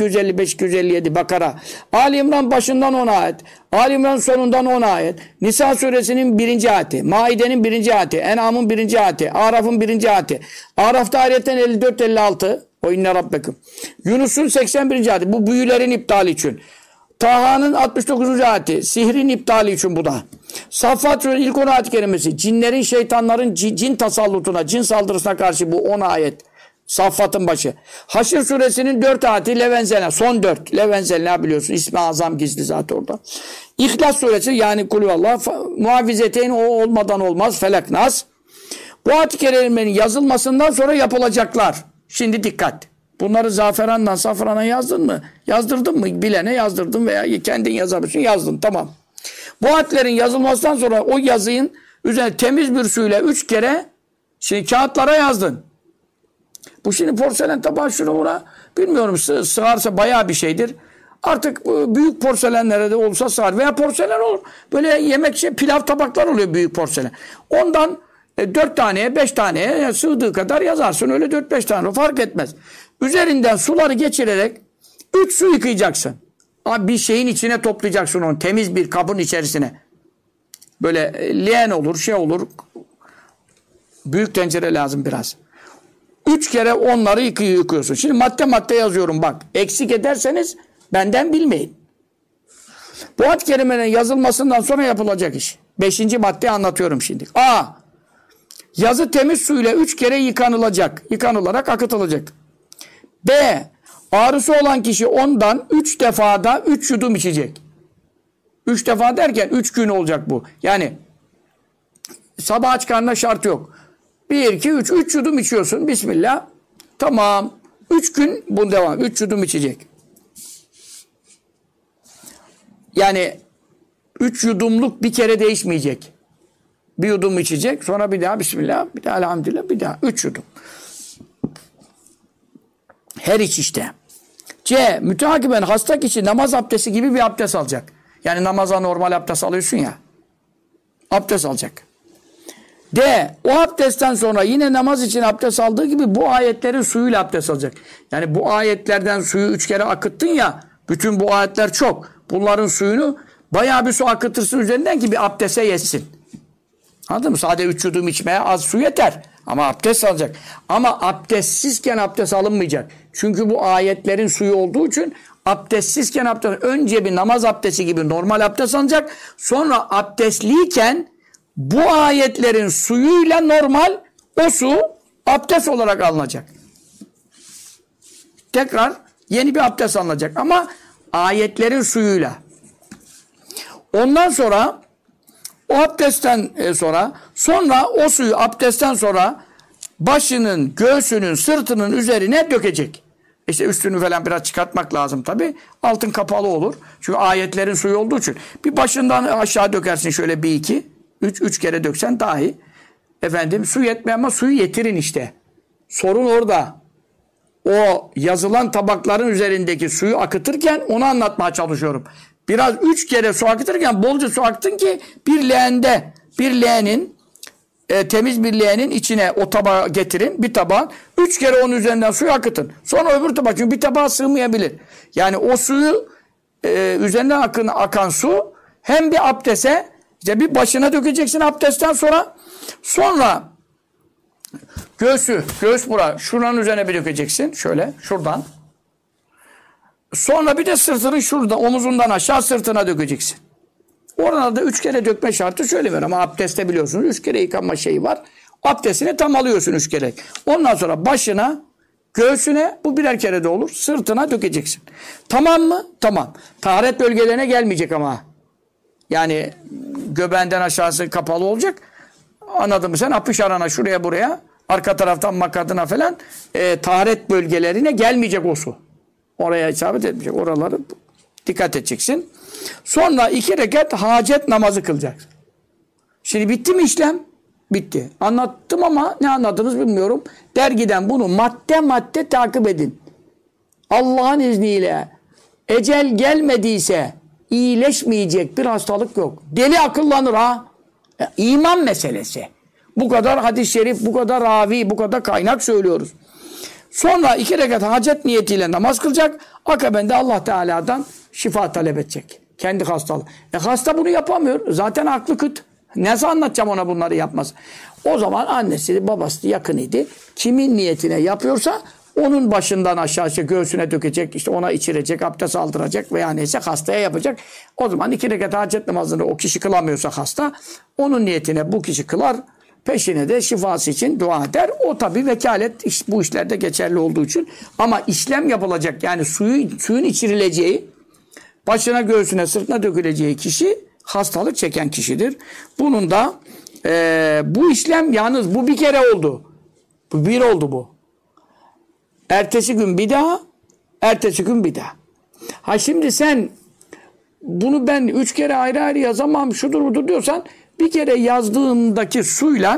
255-257 Bakara. Ali İmran başından 10 ayet. Ali İmran sonundan 10 ayet. Nisa suresinin 1. ayeti. Maide'nin 1. ayeti. En'am'ın 1. ayeti. Araf'ın 1. ayeti. Araf'ta ayetten 54-56. O inne rabbekum. Yunus'un 81. ayeti. Bu büyülerin iptali için. Taha'nın 69. ayeti. Sihrin iptali için bu da. Saffat Suresi ilk 10 ayet kelimesi. Cinlerin, şeytanların cin tasallutuna, cin saldırısına karşı bu 10 ayet. Saffat'ın başı. Haşr suresinin 4 ayeti Levenzel'e. Son 4. Levenzel'e biliyorsun. İsmi azam gizli zaten orada. İhlas suresi yani kulüvallah. Muavizeteyn o olmadan olmaz. Felak nas. Bu ayet-i kerimenin yazılmasından sonra yapılacaklar. Şimdi dikkat. Bunları zaferandan safrana yazdın mı? Yazdırdın mı? Bilene yazdırdın veya kendin yazabilirsin. Yazdın. Tamam. Bu ayetlerin yazılmasından sonra o yazıyın üzerine temiz bir suyla 3 kere şimdi kağıtlara yazdın. Bu şimdi porselen tabağı şuna buna bilmiyorum sığarsa bayağı bir şeydir. Artık büyük porselenlere de olsa sığar veya porselen olur. Böyle yemek pilav tabaklar oluyor büyük porselen. Ondan 4 taneye 5 taneye sığdığı kadar yazarsın. Öyle 4-5 tane fark etmez. Üzerinden suları geçirerek 3 su yıkayacaksın. Bir şeyin içine toplayacaksın onu. Temiz bir kabın içerisine. Böyle leğen olur, şey olur. Büyük tencere lazım biraz. 3 kere onları yıkıyorsun. Şimdi madde madde yazıyorum bak. Eksik ederseniz benden bilmeyin. Bu ayet-i kerimenin yazılmasından sonra yapılacak iş. 5. maddeyi anlatıyorum şimdi. A. Yazı temiz suyla 3 kere yıkanılacak. Yıkanılarak akıtılacak. B. Ağrısı olan kişi ondan 3 defada 3 yudum içecek. 3 defa derken 3 gün olacak bu. Yani sabah aç karnına şart yok. 1, 2, 3. 3 yudum içiyorsun. Bismillah. Tamam. 3 gün bunu devam. 3 yudum içecek. Yani 3 yudumluk bir kere değişmeyecek. Bir yudum içecek. Sonra bir daha Bismillah. Bir daha elhamdülillah. Bir daha. 3 yudum. Her içişte. C. Müteakiben hasta kişi namaz abdesti gibi bir abdest alacak. Yani namaza normal abdest alıyorsun ya. Abdest alacak. D. O abdestten sonra yine namaz için abdest aldığı gibi bu ayetlerin suyuyla abdest alacak. Yani bu ayetlerden suyu 3 kere akıttın ya. Bütün bu ayetler çok. Bunların suyunu bayağı bir su akıtırsın üzerinden ki bir abdeste yetsin. Anladın mı? Sadece 3 yudum içmeye az su yeter. Ama abdest alacak. Ama abdestsizken abdest alınmayacak. Çünkü bu ayetlerin suyu olduğu için abdestsizken abdest. Önce bir namaz abdesti gibi normal abdest alacak. Sonra abdestliyken bu ayetlerin suyuyla normal o su abdest olarak alınacak. Tekrar yeni bir abdest alınacak. Ama ayetlerin suyuyla. Ondan sonra O abdestten sonra o suyu abdestten sonra başının, göğsünün, sırtının üzerine dökecek. İşte üstünü falan biraz çıkartmak lazım tabi. Altın kapalı olur. Çünkü ayetlerin suyu olduğu için. Bir başından aşağı dökersin şöyle bir iki. Üç kere döksen dahi. Efendim su yetmiyor ama suyu yetirin işte. Sorun orada. O yazılan tabakların üzerindeki suyu akıtırken onu anlatmaya çalışıyorum. Biraz 3 kere su akıtırken bolca su aktın ki bir leğenin temiz bir leğenin içine o tabağı getirin. Bir tabağın 3 kere onun üzerinden suyu akıtın. Sonra öbür tabak. Çünkü bir tabağa sığmayabilir. Yani o suyu üzerinden akan su hem bir abdese işte bir başına dökeceksin abdestten sonra göğüs bura şuranın üzerine bir dökeceksin. Şöyle şuradan. Sonra bir de sırtını şurada omuzundan aşağı sırtına dökeceksin. Orada da 3 kere dökme şartı söylemiyor ama abdestte biliyorsunuz 3 kere yıkanma şeyi var. Abdestini tam alıyorsun 3 kere. Ondan sonra başına, göğsüne bu birer kere de olur. Sırtına dökeceksin. Tamam mı? Tamam. Taharet bölgelerine gelmeyecek ama. Yani göbeğinden aşağısı kapalı olacak. Anladın mı sen? Apış arana şuraya buraya. Arka taraftan makadına falan taharet bölgelerine gelmeyecek o su. Oraya isabet etmeyecek. Oraları dikkat edeceksin. Sonra 2 rekat hacet namazı kılacaksın. Şimdi bitti mi işlem? Bitti. Anlattım ama ne anladınız bilmiyorum. Dergiden bunu madde madde takip edin. Allah'ın izniyle ecel gelmediyse iyileşmeyecek bir hastalık yok. Deli akıllanır ha. İman meselesi. Bu kadar hadis-i şerif, bu kadar ravi, bu kadar kaynak söylüyoruz. Sonra 2 rekat hacet niyetiyle namaz kılacak. Akabinde Allah Teala'dan şifa talep edecek. Kendi hastalığı. Hasta bunu yapamıyor. Zaten aklı kıt. Nasıl anlatacağım ona bunları yapmaz? O zaman annesi, babası yakınıydı. Kimin niyetine yapıyorsa onun başından aşağı göğsüne dökecek, işte ona içirecek, abdest aldıracak veya neyse hastaya yapacak. O zaman 2 rekat hacet namazını o kişi kılamıyorsa hasta, onun niyetine bu kişi kılar. Peşine de şifası için dua eder. O tabi vekalet bu işlerde geçerli olduğu için. Ama işlem yapılacak yani suyun içirileceği, başına, göğsüne, sırtına döküleceği kişi hastalık çeken kişidir. Bunun da bu işlem yalnız bu bir kere oldu. Bu bir oldu bu. Ertesi gün bir daha, ertesi gün bir daha. Ha şimdi sen bunu ben 3 kere ayrı ayrı yazamam, şudur budur diyorsan bir kere yazdığındaki suyla,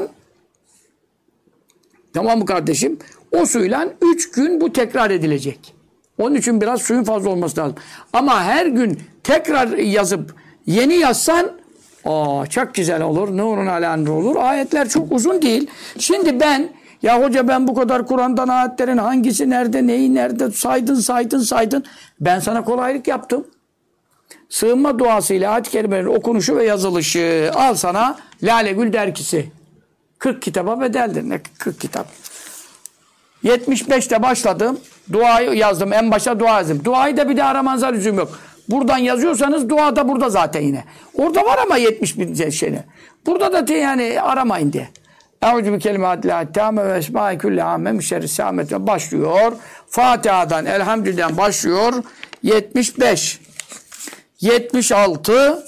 tamam mı kardeşim? O suyla 3 gün bu tekrar edilecek. Onun için biraz suyun fazla olması lazım. Ama her gün tekrar yazıp yeni yazsan çok güzel olur. Nurun ala nur olur. Ayetler çok uzun değil. Şimdi ya hoca ben bu kadar Kur'an'dan ayetlerin hangisi nerede, neyi nerede saydın. Ben sana kolaylık yaptım. Sığınma duasıyla ayet-i kerimelerin okunuşu ve yazılışı. Al sana Lale Gül dergisi. 40 kitaba bedeldir. Ne 40 kitap? 75'te başladım. Duayı yazdım. En başta dua yazdım. Duayı da bir de aramanıza lüzum yok. Buradan yazıyorsanız dua da burada zaten yine. Orada var ama 70 bin şeyine. Burada da yani aramayın diye. Eûzü bi kelimâtillâhi tâme ve esmâi kulli âmme min şerri sâmete başlıyor. Fatiha'dan, Elhamdülillah'dan başlıyor. 75, 76,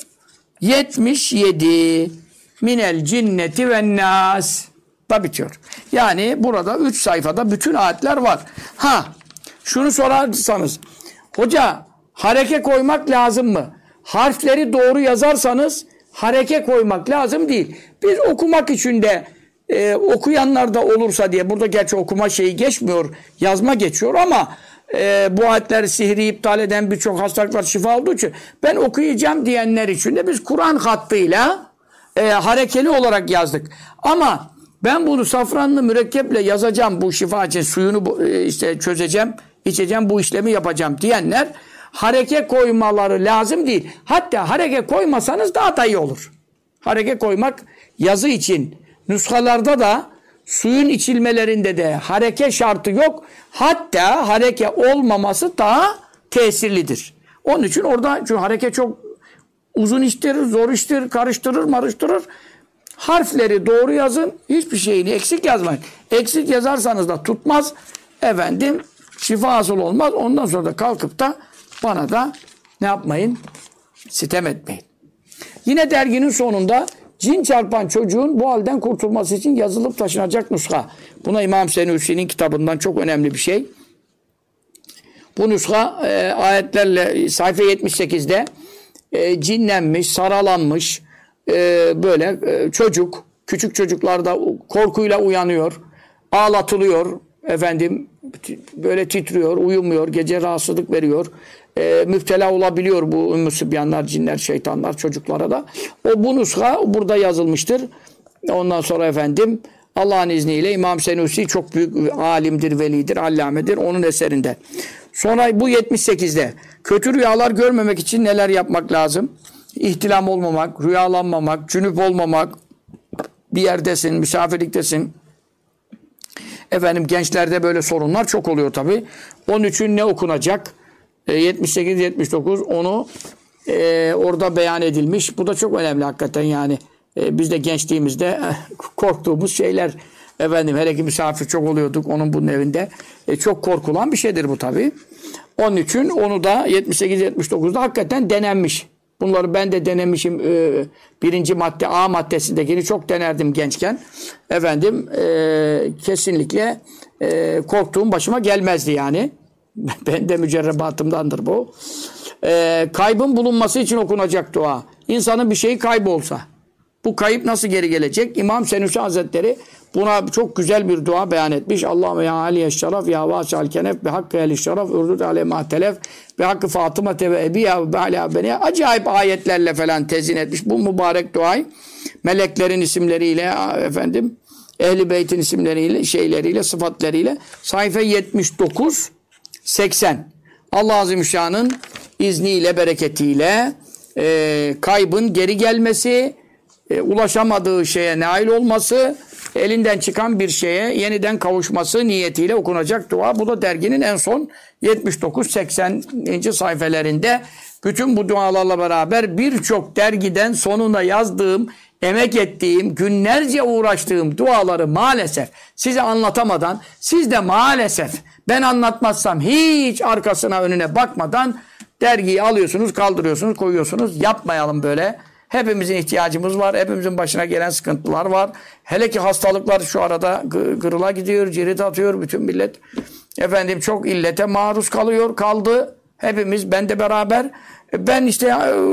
77 minel cinneti ve nâs da bitiyor. Yani burada 3 sayfada bütün ayetler var. Şunu sorarsanız, hoca hareke koymak lazım mı? Harfleri doğru yazarsanız hareke koymak lazım değil. Biz okumak için de okuyanlar da olursa diye, burada gerçi okuma şeyi geçmiyor, yazma geçiyor ama bu ayetler sihri iptal eden birçok hastalıklar şifa olduğu için ben okuyacağım diyenler için de biz Kur'an hattıyla harekeli olarak yazdık. Ama ben bunu safranlı mürekkeple yazacağım, bu şifa için suyunu işte çözeceğim, içeceğim, bu işlemi yapacağım diyenler hareke koymaları lazım değil. Hatta hareke koymasanız daha da iyi olur. Hareke koymak yazı için nüshalarda da suyun içilmelerinde de hareke şartı yok. Hatta hareke olmaması daha tesirlidir. Onun için orada çünkü hareke çok uzun iştir, zor iştir, karıştırır, marıştırır. Harfleri doğru yazın. Hiçbir şeyini eksik yazmayın. Eksik yazarsanız da tutmaz. Şifa hasıl olmaz. Ondan sonra da kalkıp da bana da ne yapmayın? Sitem etmeyin. Yine derginin sonunda cin çarpan çocuğun bu halden kurtulması için yazılıp taşınacak nuska. Buna İmam Senussi'nin kitabından çok önemli bir şey. Bu nuska ayetlerle sayfa 78'de cinlenmiş, saralanmış böyle çocuk, küçük çocuklar da korkuyla uyanıyor, ağlatılıyor, efendim böyle titriyor, uyumuyor, gece rahatsızlık veriyor. Müptela olabiliyor bu ümmü sıbyanlar, cinler, şeytanlar çocuklara da. Bu nuska burada yazılmıştır. Ondan sonra efendim Allah'ın izniyle İmam Senussi çok büyük alimdir, velidir, allamedir. Onun eserinde. Sonra bu 78'de kötü rüyalar görmemek için neler yapmak lazım? İhtilam olmamak, rüyalanmamak, cünüp olmamak, bir yerdesin, misafirliktesin. Efendim gençlerde böyle sorunlar çok oluyor tabii. Onun için ne okunacak? 78-79 onu orada beyan edilmiş. Bu da çok önemli hakikaten yani. Biz de gençliğimizde korktuğumuz şeyler. Efendim hele ki misafir çok oluyorduk onun bunun evinde. Çok korkulan bir şeydir bu tabii. Onun için onu da 78-79'da hakikaten denenmiş. Bunları ben de denemişim. Birinci madde A maddesindekini çok denerdim gençken. Efendim kesinlikle korktuğum başıma gelmezdi yani. Ben de mücerrebatımdandır bu. Kaybın bulunması için okunacak dua. İnsanın bir şeyi kaybolsa. Bu kayıp nasıl geri gelecek? İmam Senussi Hazretleri buna çok güzel bir dua beyan etmiş. Allahümme ya aliye şeref ya vasal kenef bi hakkı ehli şeref urdud aleyma telef bi hakkı Fatıma ve ebiya ve ala beni. Acayip ayetlerle falan tezin etmiş. Bu mübarek duayı meleklerin isimleriyle efendim Ehl-i Beyt'in isimleriyle, şeyleriyle, sıfatlarıyla sayfa 79 80. Allah Azimüşşan'ın izniyle, bereketiyle kaybın geri gelmesi, ulaşamadığı şeye nail olması, elinden çıkan bir şeye yeniden kavuşması niyetiyle okunacak dua. Bu da derginin en son 79-80. sayfelerinde. Bütün bu dualarla beraber birçok dergiden sonuna yazdığım, emek ettiğim, günlerce uğraştığım duaları maalesef size anlatamadan, siz de maalesef ben anlatmazsam hiç arkasına önüne bakmadan dergiyi alıyorsunuz, kaldırıyorsunuz, koyuyorsunuz. Yapmayalım böyle. Hepimizin ihtiyacımız var. Hepimizin başına gelen sıkıntılar var. Hele ki hastalıklar şu arada kırıla gidiyor, cirit atıyor bütün millet. Efendim çok illete maruz kaldı. Hepimiz, ben de beraber. Ben işte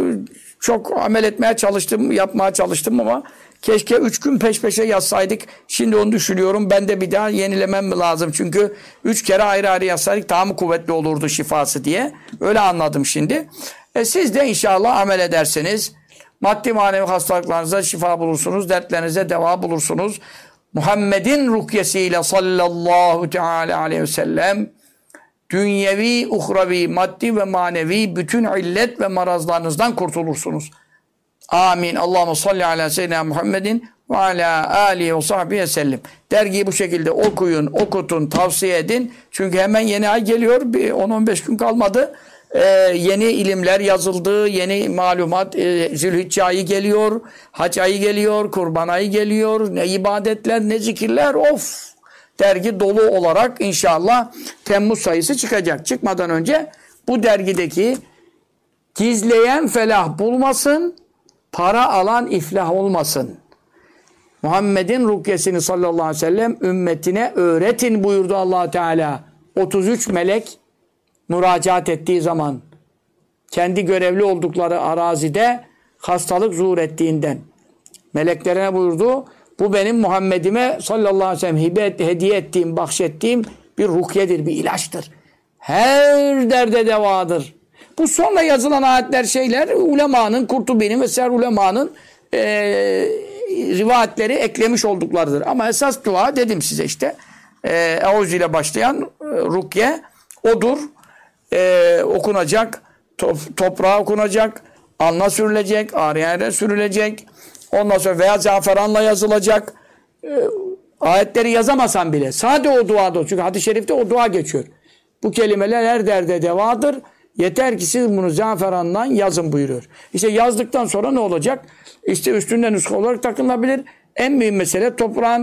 çok amel etmeye çalıştım, yapmaya çalıştım ama keşke 3 gün peş peşe yazsaydık. Şimdi onu düşünüyorum. Ben de bir daha yenilemem mi lazım? Çünkü 3 kere ayrı ayrı yazsaydık daha mı kuvvetli olurdu şifası diye. Öyle anladım şimdi. Siz de inşallah amel ederseniz maddi manevi hastalıklarınıza şifa bulursunuz. Dertlerinize deva bulursunuz. Muhammed'in rukyesiyle sallallahu teala aleyhi ve sellem dünyevi, uhravi, maddi ve manevi bütün illet ve marazlarınızdan kurtulursunuz. Amin. Allahumme salli ala seyyidina Muhammedin ve ala alihi ve sahbihi sellem. Dergiyi bu şekilde okuyun, okutun, tavsiye edin. Çünkü hemen yeni ay geliyor. 10-15 gün kalmadı. Yeni ilimler yazıldı, yeni malumat, Zülhicce ayı geliyor, hac ayı geliyor, kurban ayı geliyor, ne ibadetler, ne zikirler, of! Dergi dolu olarak inşallah Temmuz sayısı çıkacak. Çıkmadan önce bu dergideki gizleyen felah bulmasın, para alan iflah olmasın. Muhammed'in rukyesini sallallahu aleyhi ve sellem ümmetine öğretin buyurdu Allah Teala. 33 melek müracaat ettiği zaman kendi görevli oldukları arazide hastalık zuhur ettiğinden meleklerine buyurdu. Bu benim Muhammed'ime sallallahu aleyhi ve sellem hediye ettiğim, bahşettiğim bir rukyedir, bir ilaçtır. Her derde devadır. Bu sonra yazılan ayetler şeyler ulemanın, Kurtubi'nin vesaire ulemanın rivayetleri eklemiş olduklarıdır. Ama esas dua dedim size işte Eûzü ile başlayan rukye odur. Okunacak, toprağa okunacak, alnına sürülecek, ağrıyan yere sürülecek. Ondan sonra veya zaferanla yazılacak. Ayetleri yazamasan bile sade o duada, çünkü hadis-i şerifte o dua geçiyor. Bu kelimeler her derde devadır. Yeter ki siz bunu zaferanla yazın buyuruyor. İşte yazdıktan sonra ne olacak? İşte üstünden nuska olarak takılabilir. En mühim mesele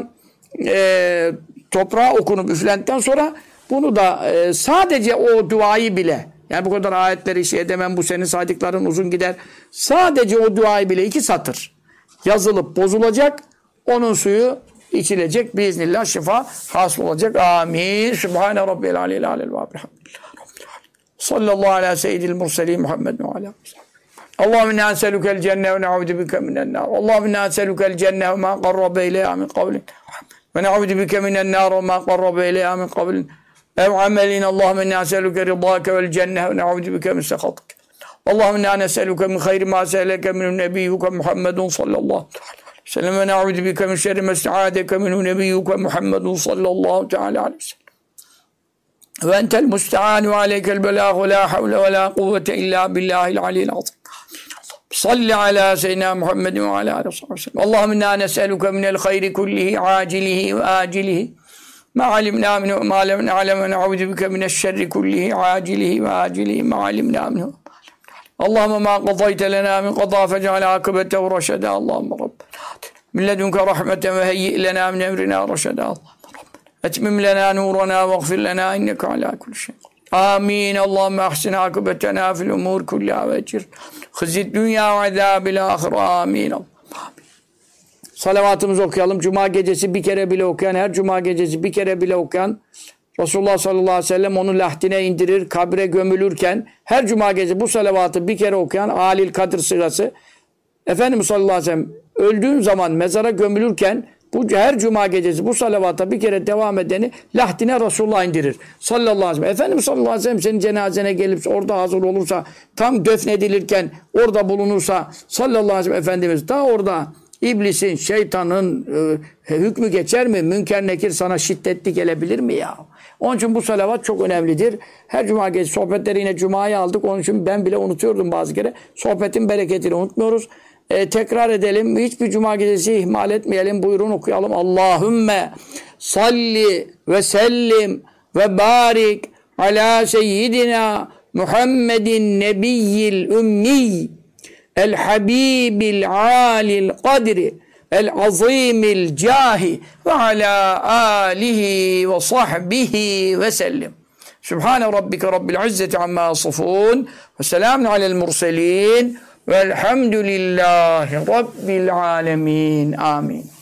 toprağa okunup üflendikten sonra bunu da sadece o duayı bile, yani bu kadar ayetleri şey edemem, bu senin saydıkların uzun gider. Sadece o duayı bile 2 satır. yazılıp bozulacak. Onun suyu içilecek. Biiznillah şifa hasıl olacak. Amin. Sübhane Rabbil Aleyhi Aleyhi ve sallallahu ala seyyidil murselin Muhammed ve ala Allahümme inna eselükel cenne ve ne'udu bike minen nar. Allahümme inna eselükel cenne ve ma qarrabe ileyha min kavlin. Ve ne'udu bike minen nar ve ma qarrabe ileyha min kavlin. Ev amelin. Allahümme inna eselüke ridâke vel cenne ve ne'udu bike min sekhatik. Allahümme inna neselüke min hayri ma se'eleke minun nebiyyuke Muhammedun sallallahu aleyhi ve sellem ve ne'udu bike min şerri ma ista'adeke minun nebiyyuke Muhammedun sallallahu aleyhi ve sellem. Ve entel musta'an ve aleykel belâhu la havle ve la kuvvete illa billahil aliyyil azim. Salli ala seyyidina Muhammedin ve ala aleyhi ve sellem. Allahümme inna nes'eluke minel hayri kullihi acilihi ve acilihi. Ma alimna minhu ma lem na'lem ve na'udu bike mineşşerri kullihi acilihi ve acilihi ma alimna minhu. Allahümme ma qadayte lena min qada fec'al akibetehu reşeda. Allahümme Rabbena min ledunke rahmeten ve heyyi lena min emrina reşeda. Allahümme etmim lena nurana ve gfir lena inneke ala kulli şey. Amin. Allahümme ahsin akıbetena fil umur kullaha ve ecir. Hızid dünya ve azâbil ahir. Amin. Salavatımızı okuyalım. Cuma gecesi bir kere bile okuyan, her cuma gecesi bir kere bile okuyan, Resulullah sallallahu aleyhi ve sellem onu lahdine indirir, kabre gömülürken, her cuma gecesi bu salavatı bir kere okuyan, Alil Kadir sırası, Efendimiz sallallahu aleyhi ve sellem öldüğün zaman mezara gömülürken, bu her cuma gecesi bu salavata bir kere devam edeni lahdine Resulullah indirir. Sallallahu aleyhi ve sellem. Efendimiz sallallahu aleyhi ve sellem senin cenazene gelip orada hazır olursa, tam defnedilirken orada bulunursa sallallahu aleyhi ve sellem Efendimiz daha orada iblisin, şeytanın hükmü geçer mi? Münker nekir sana şiddetli gelebilir mi ya? Onun için bu salavat çok önemlidir. Her cuma gecesi sohbetleri yine cumaya aldık. Onun için ben bile unutuyordum bazı kere. Sohbetin bereketini unutmuyoruz. Tekrar edelim. Hiçbir cuma gecesi ihmal etmeyelim. Buyurun okuyalım. Allahümme salli ve sellim ve barik ala seyyidina Muhammedin nebiyyil ümmi el habibil alil kadri el azimil cahi ve ala alihi ve sahbihi ve sellim. Sübhane rabbike rabbil izzeti amma yasifun ve selamun alel murselin velhamdülillahi rabbil alemin. Amin.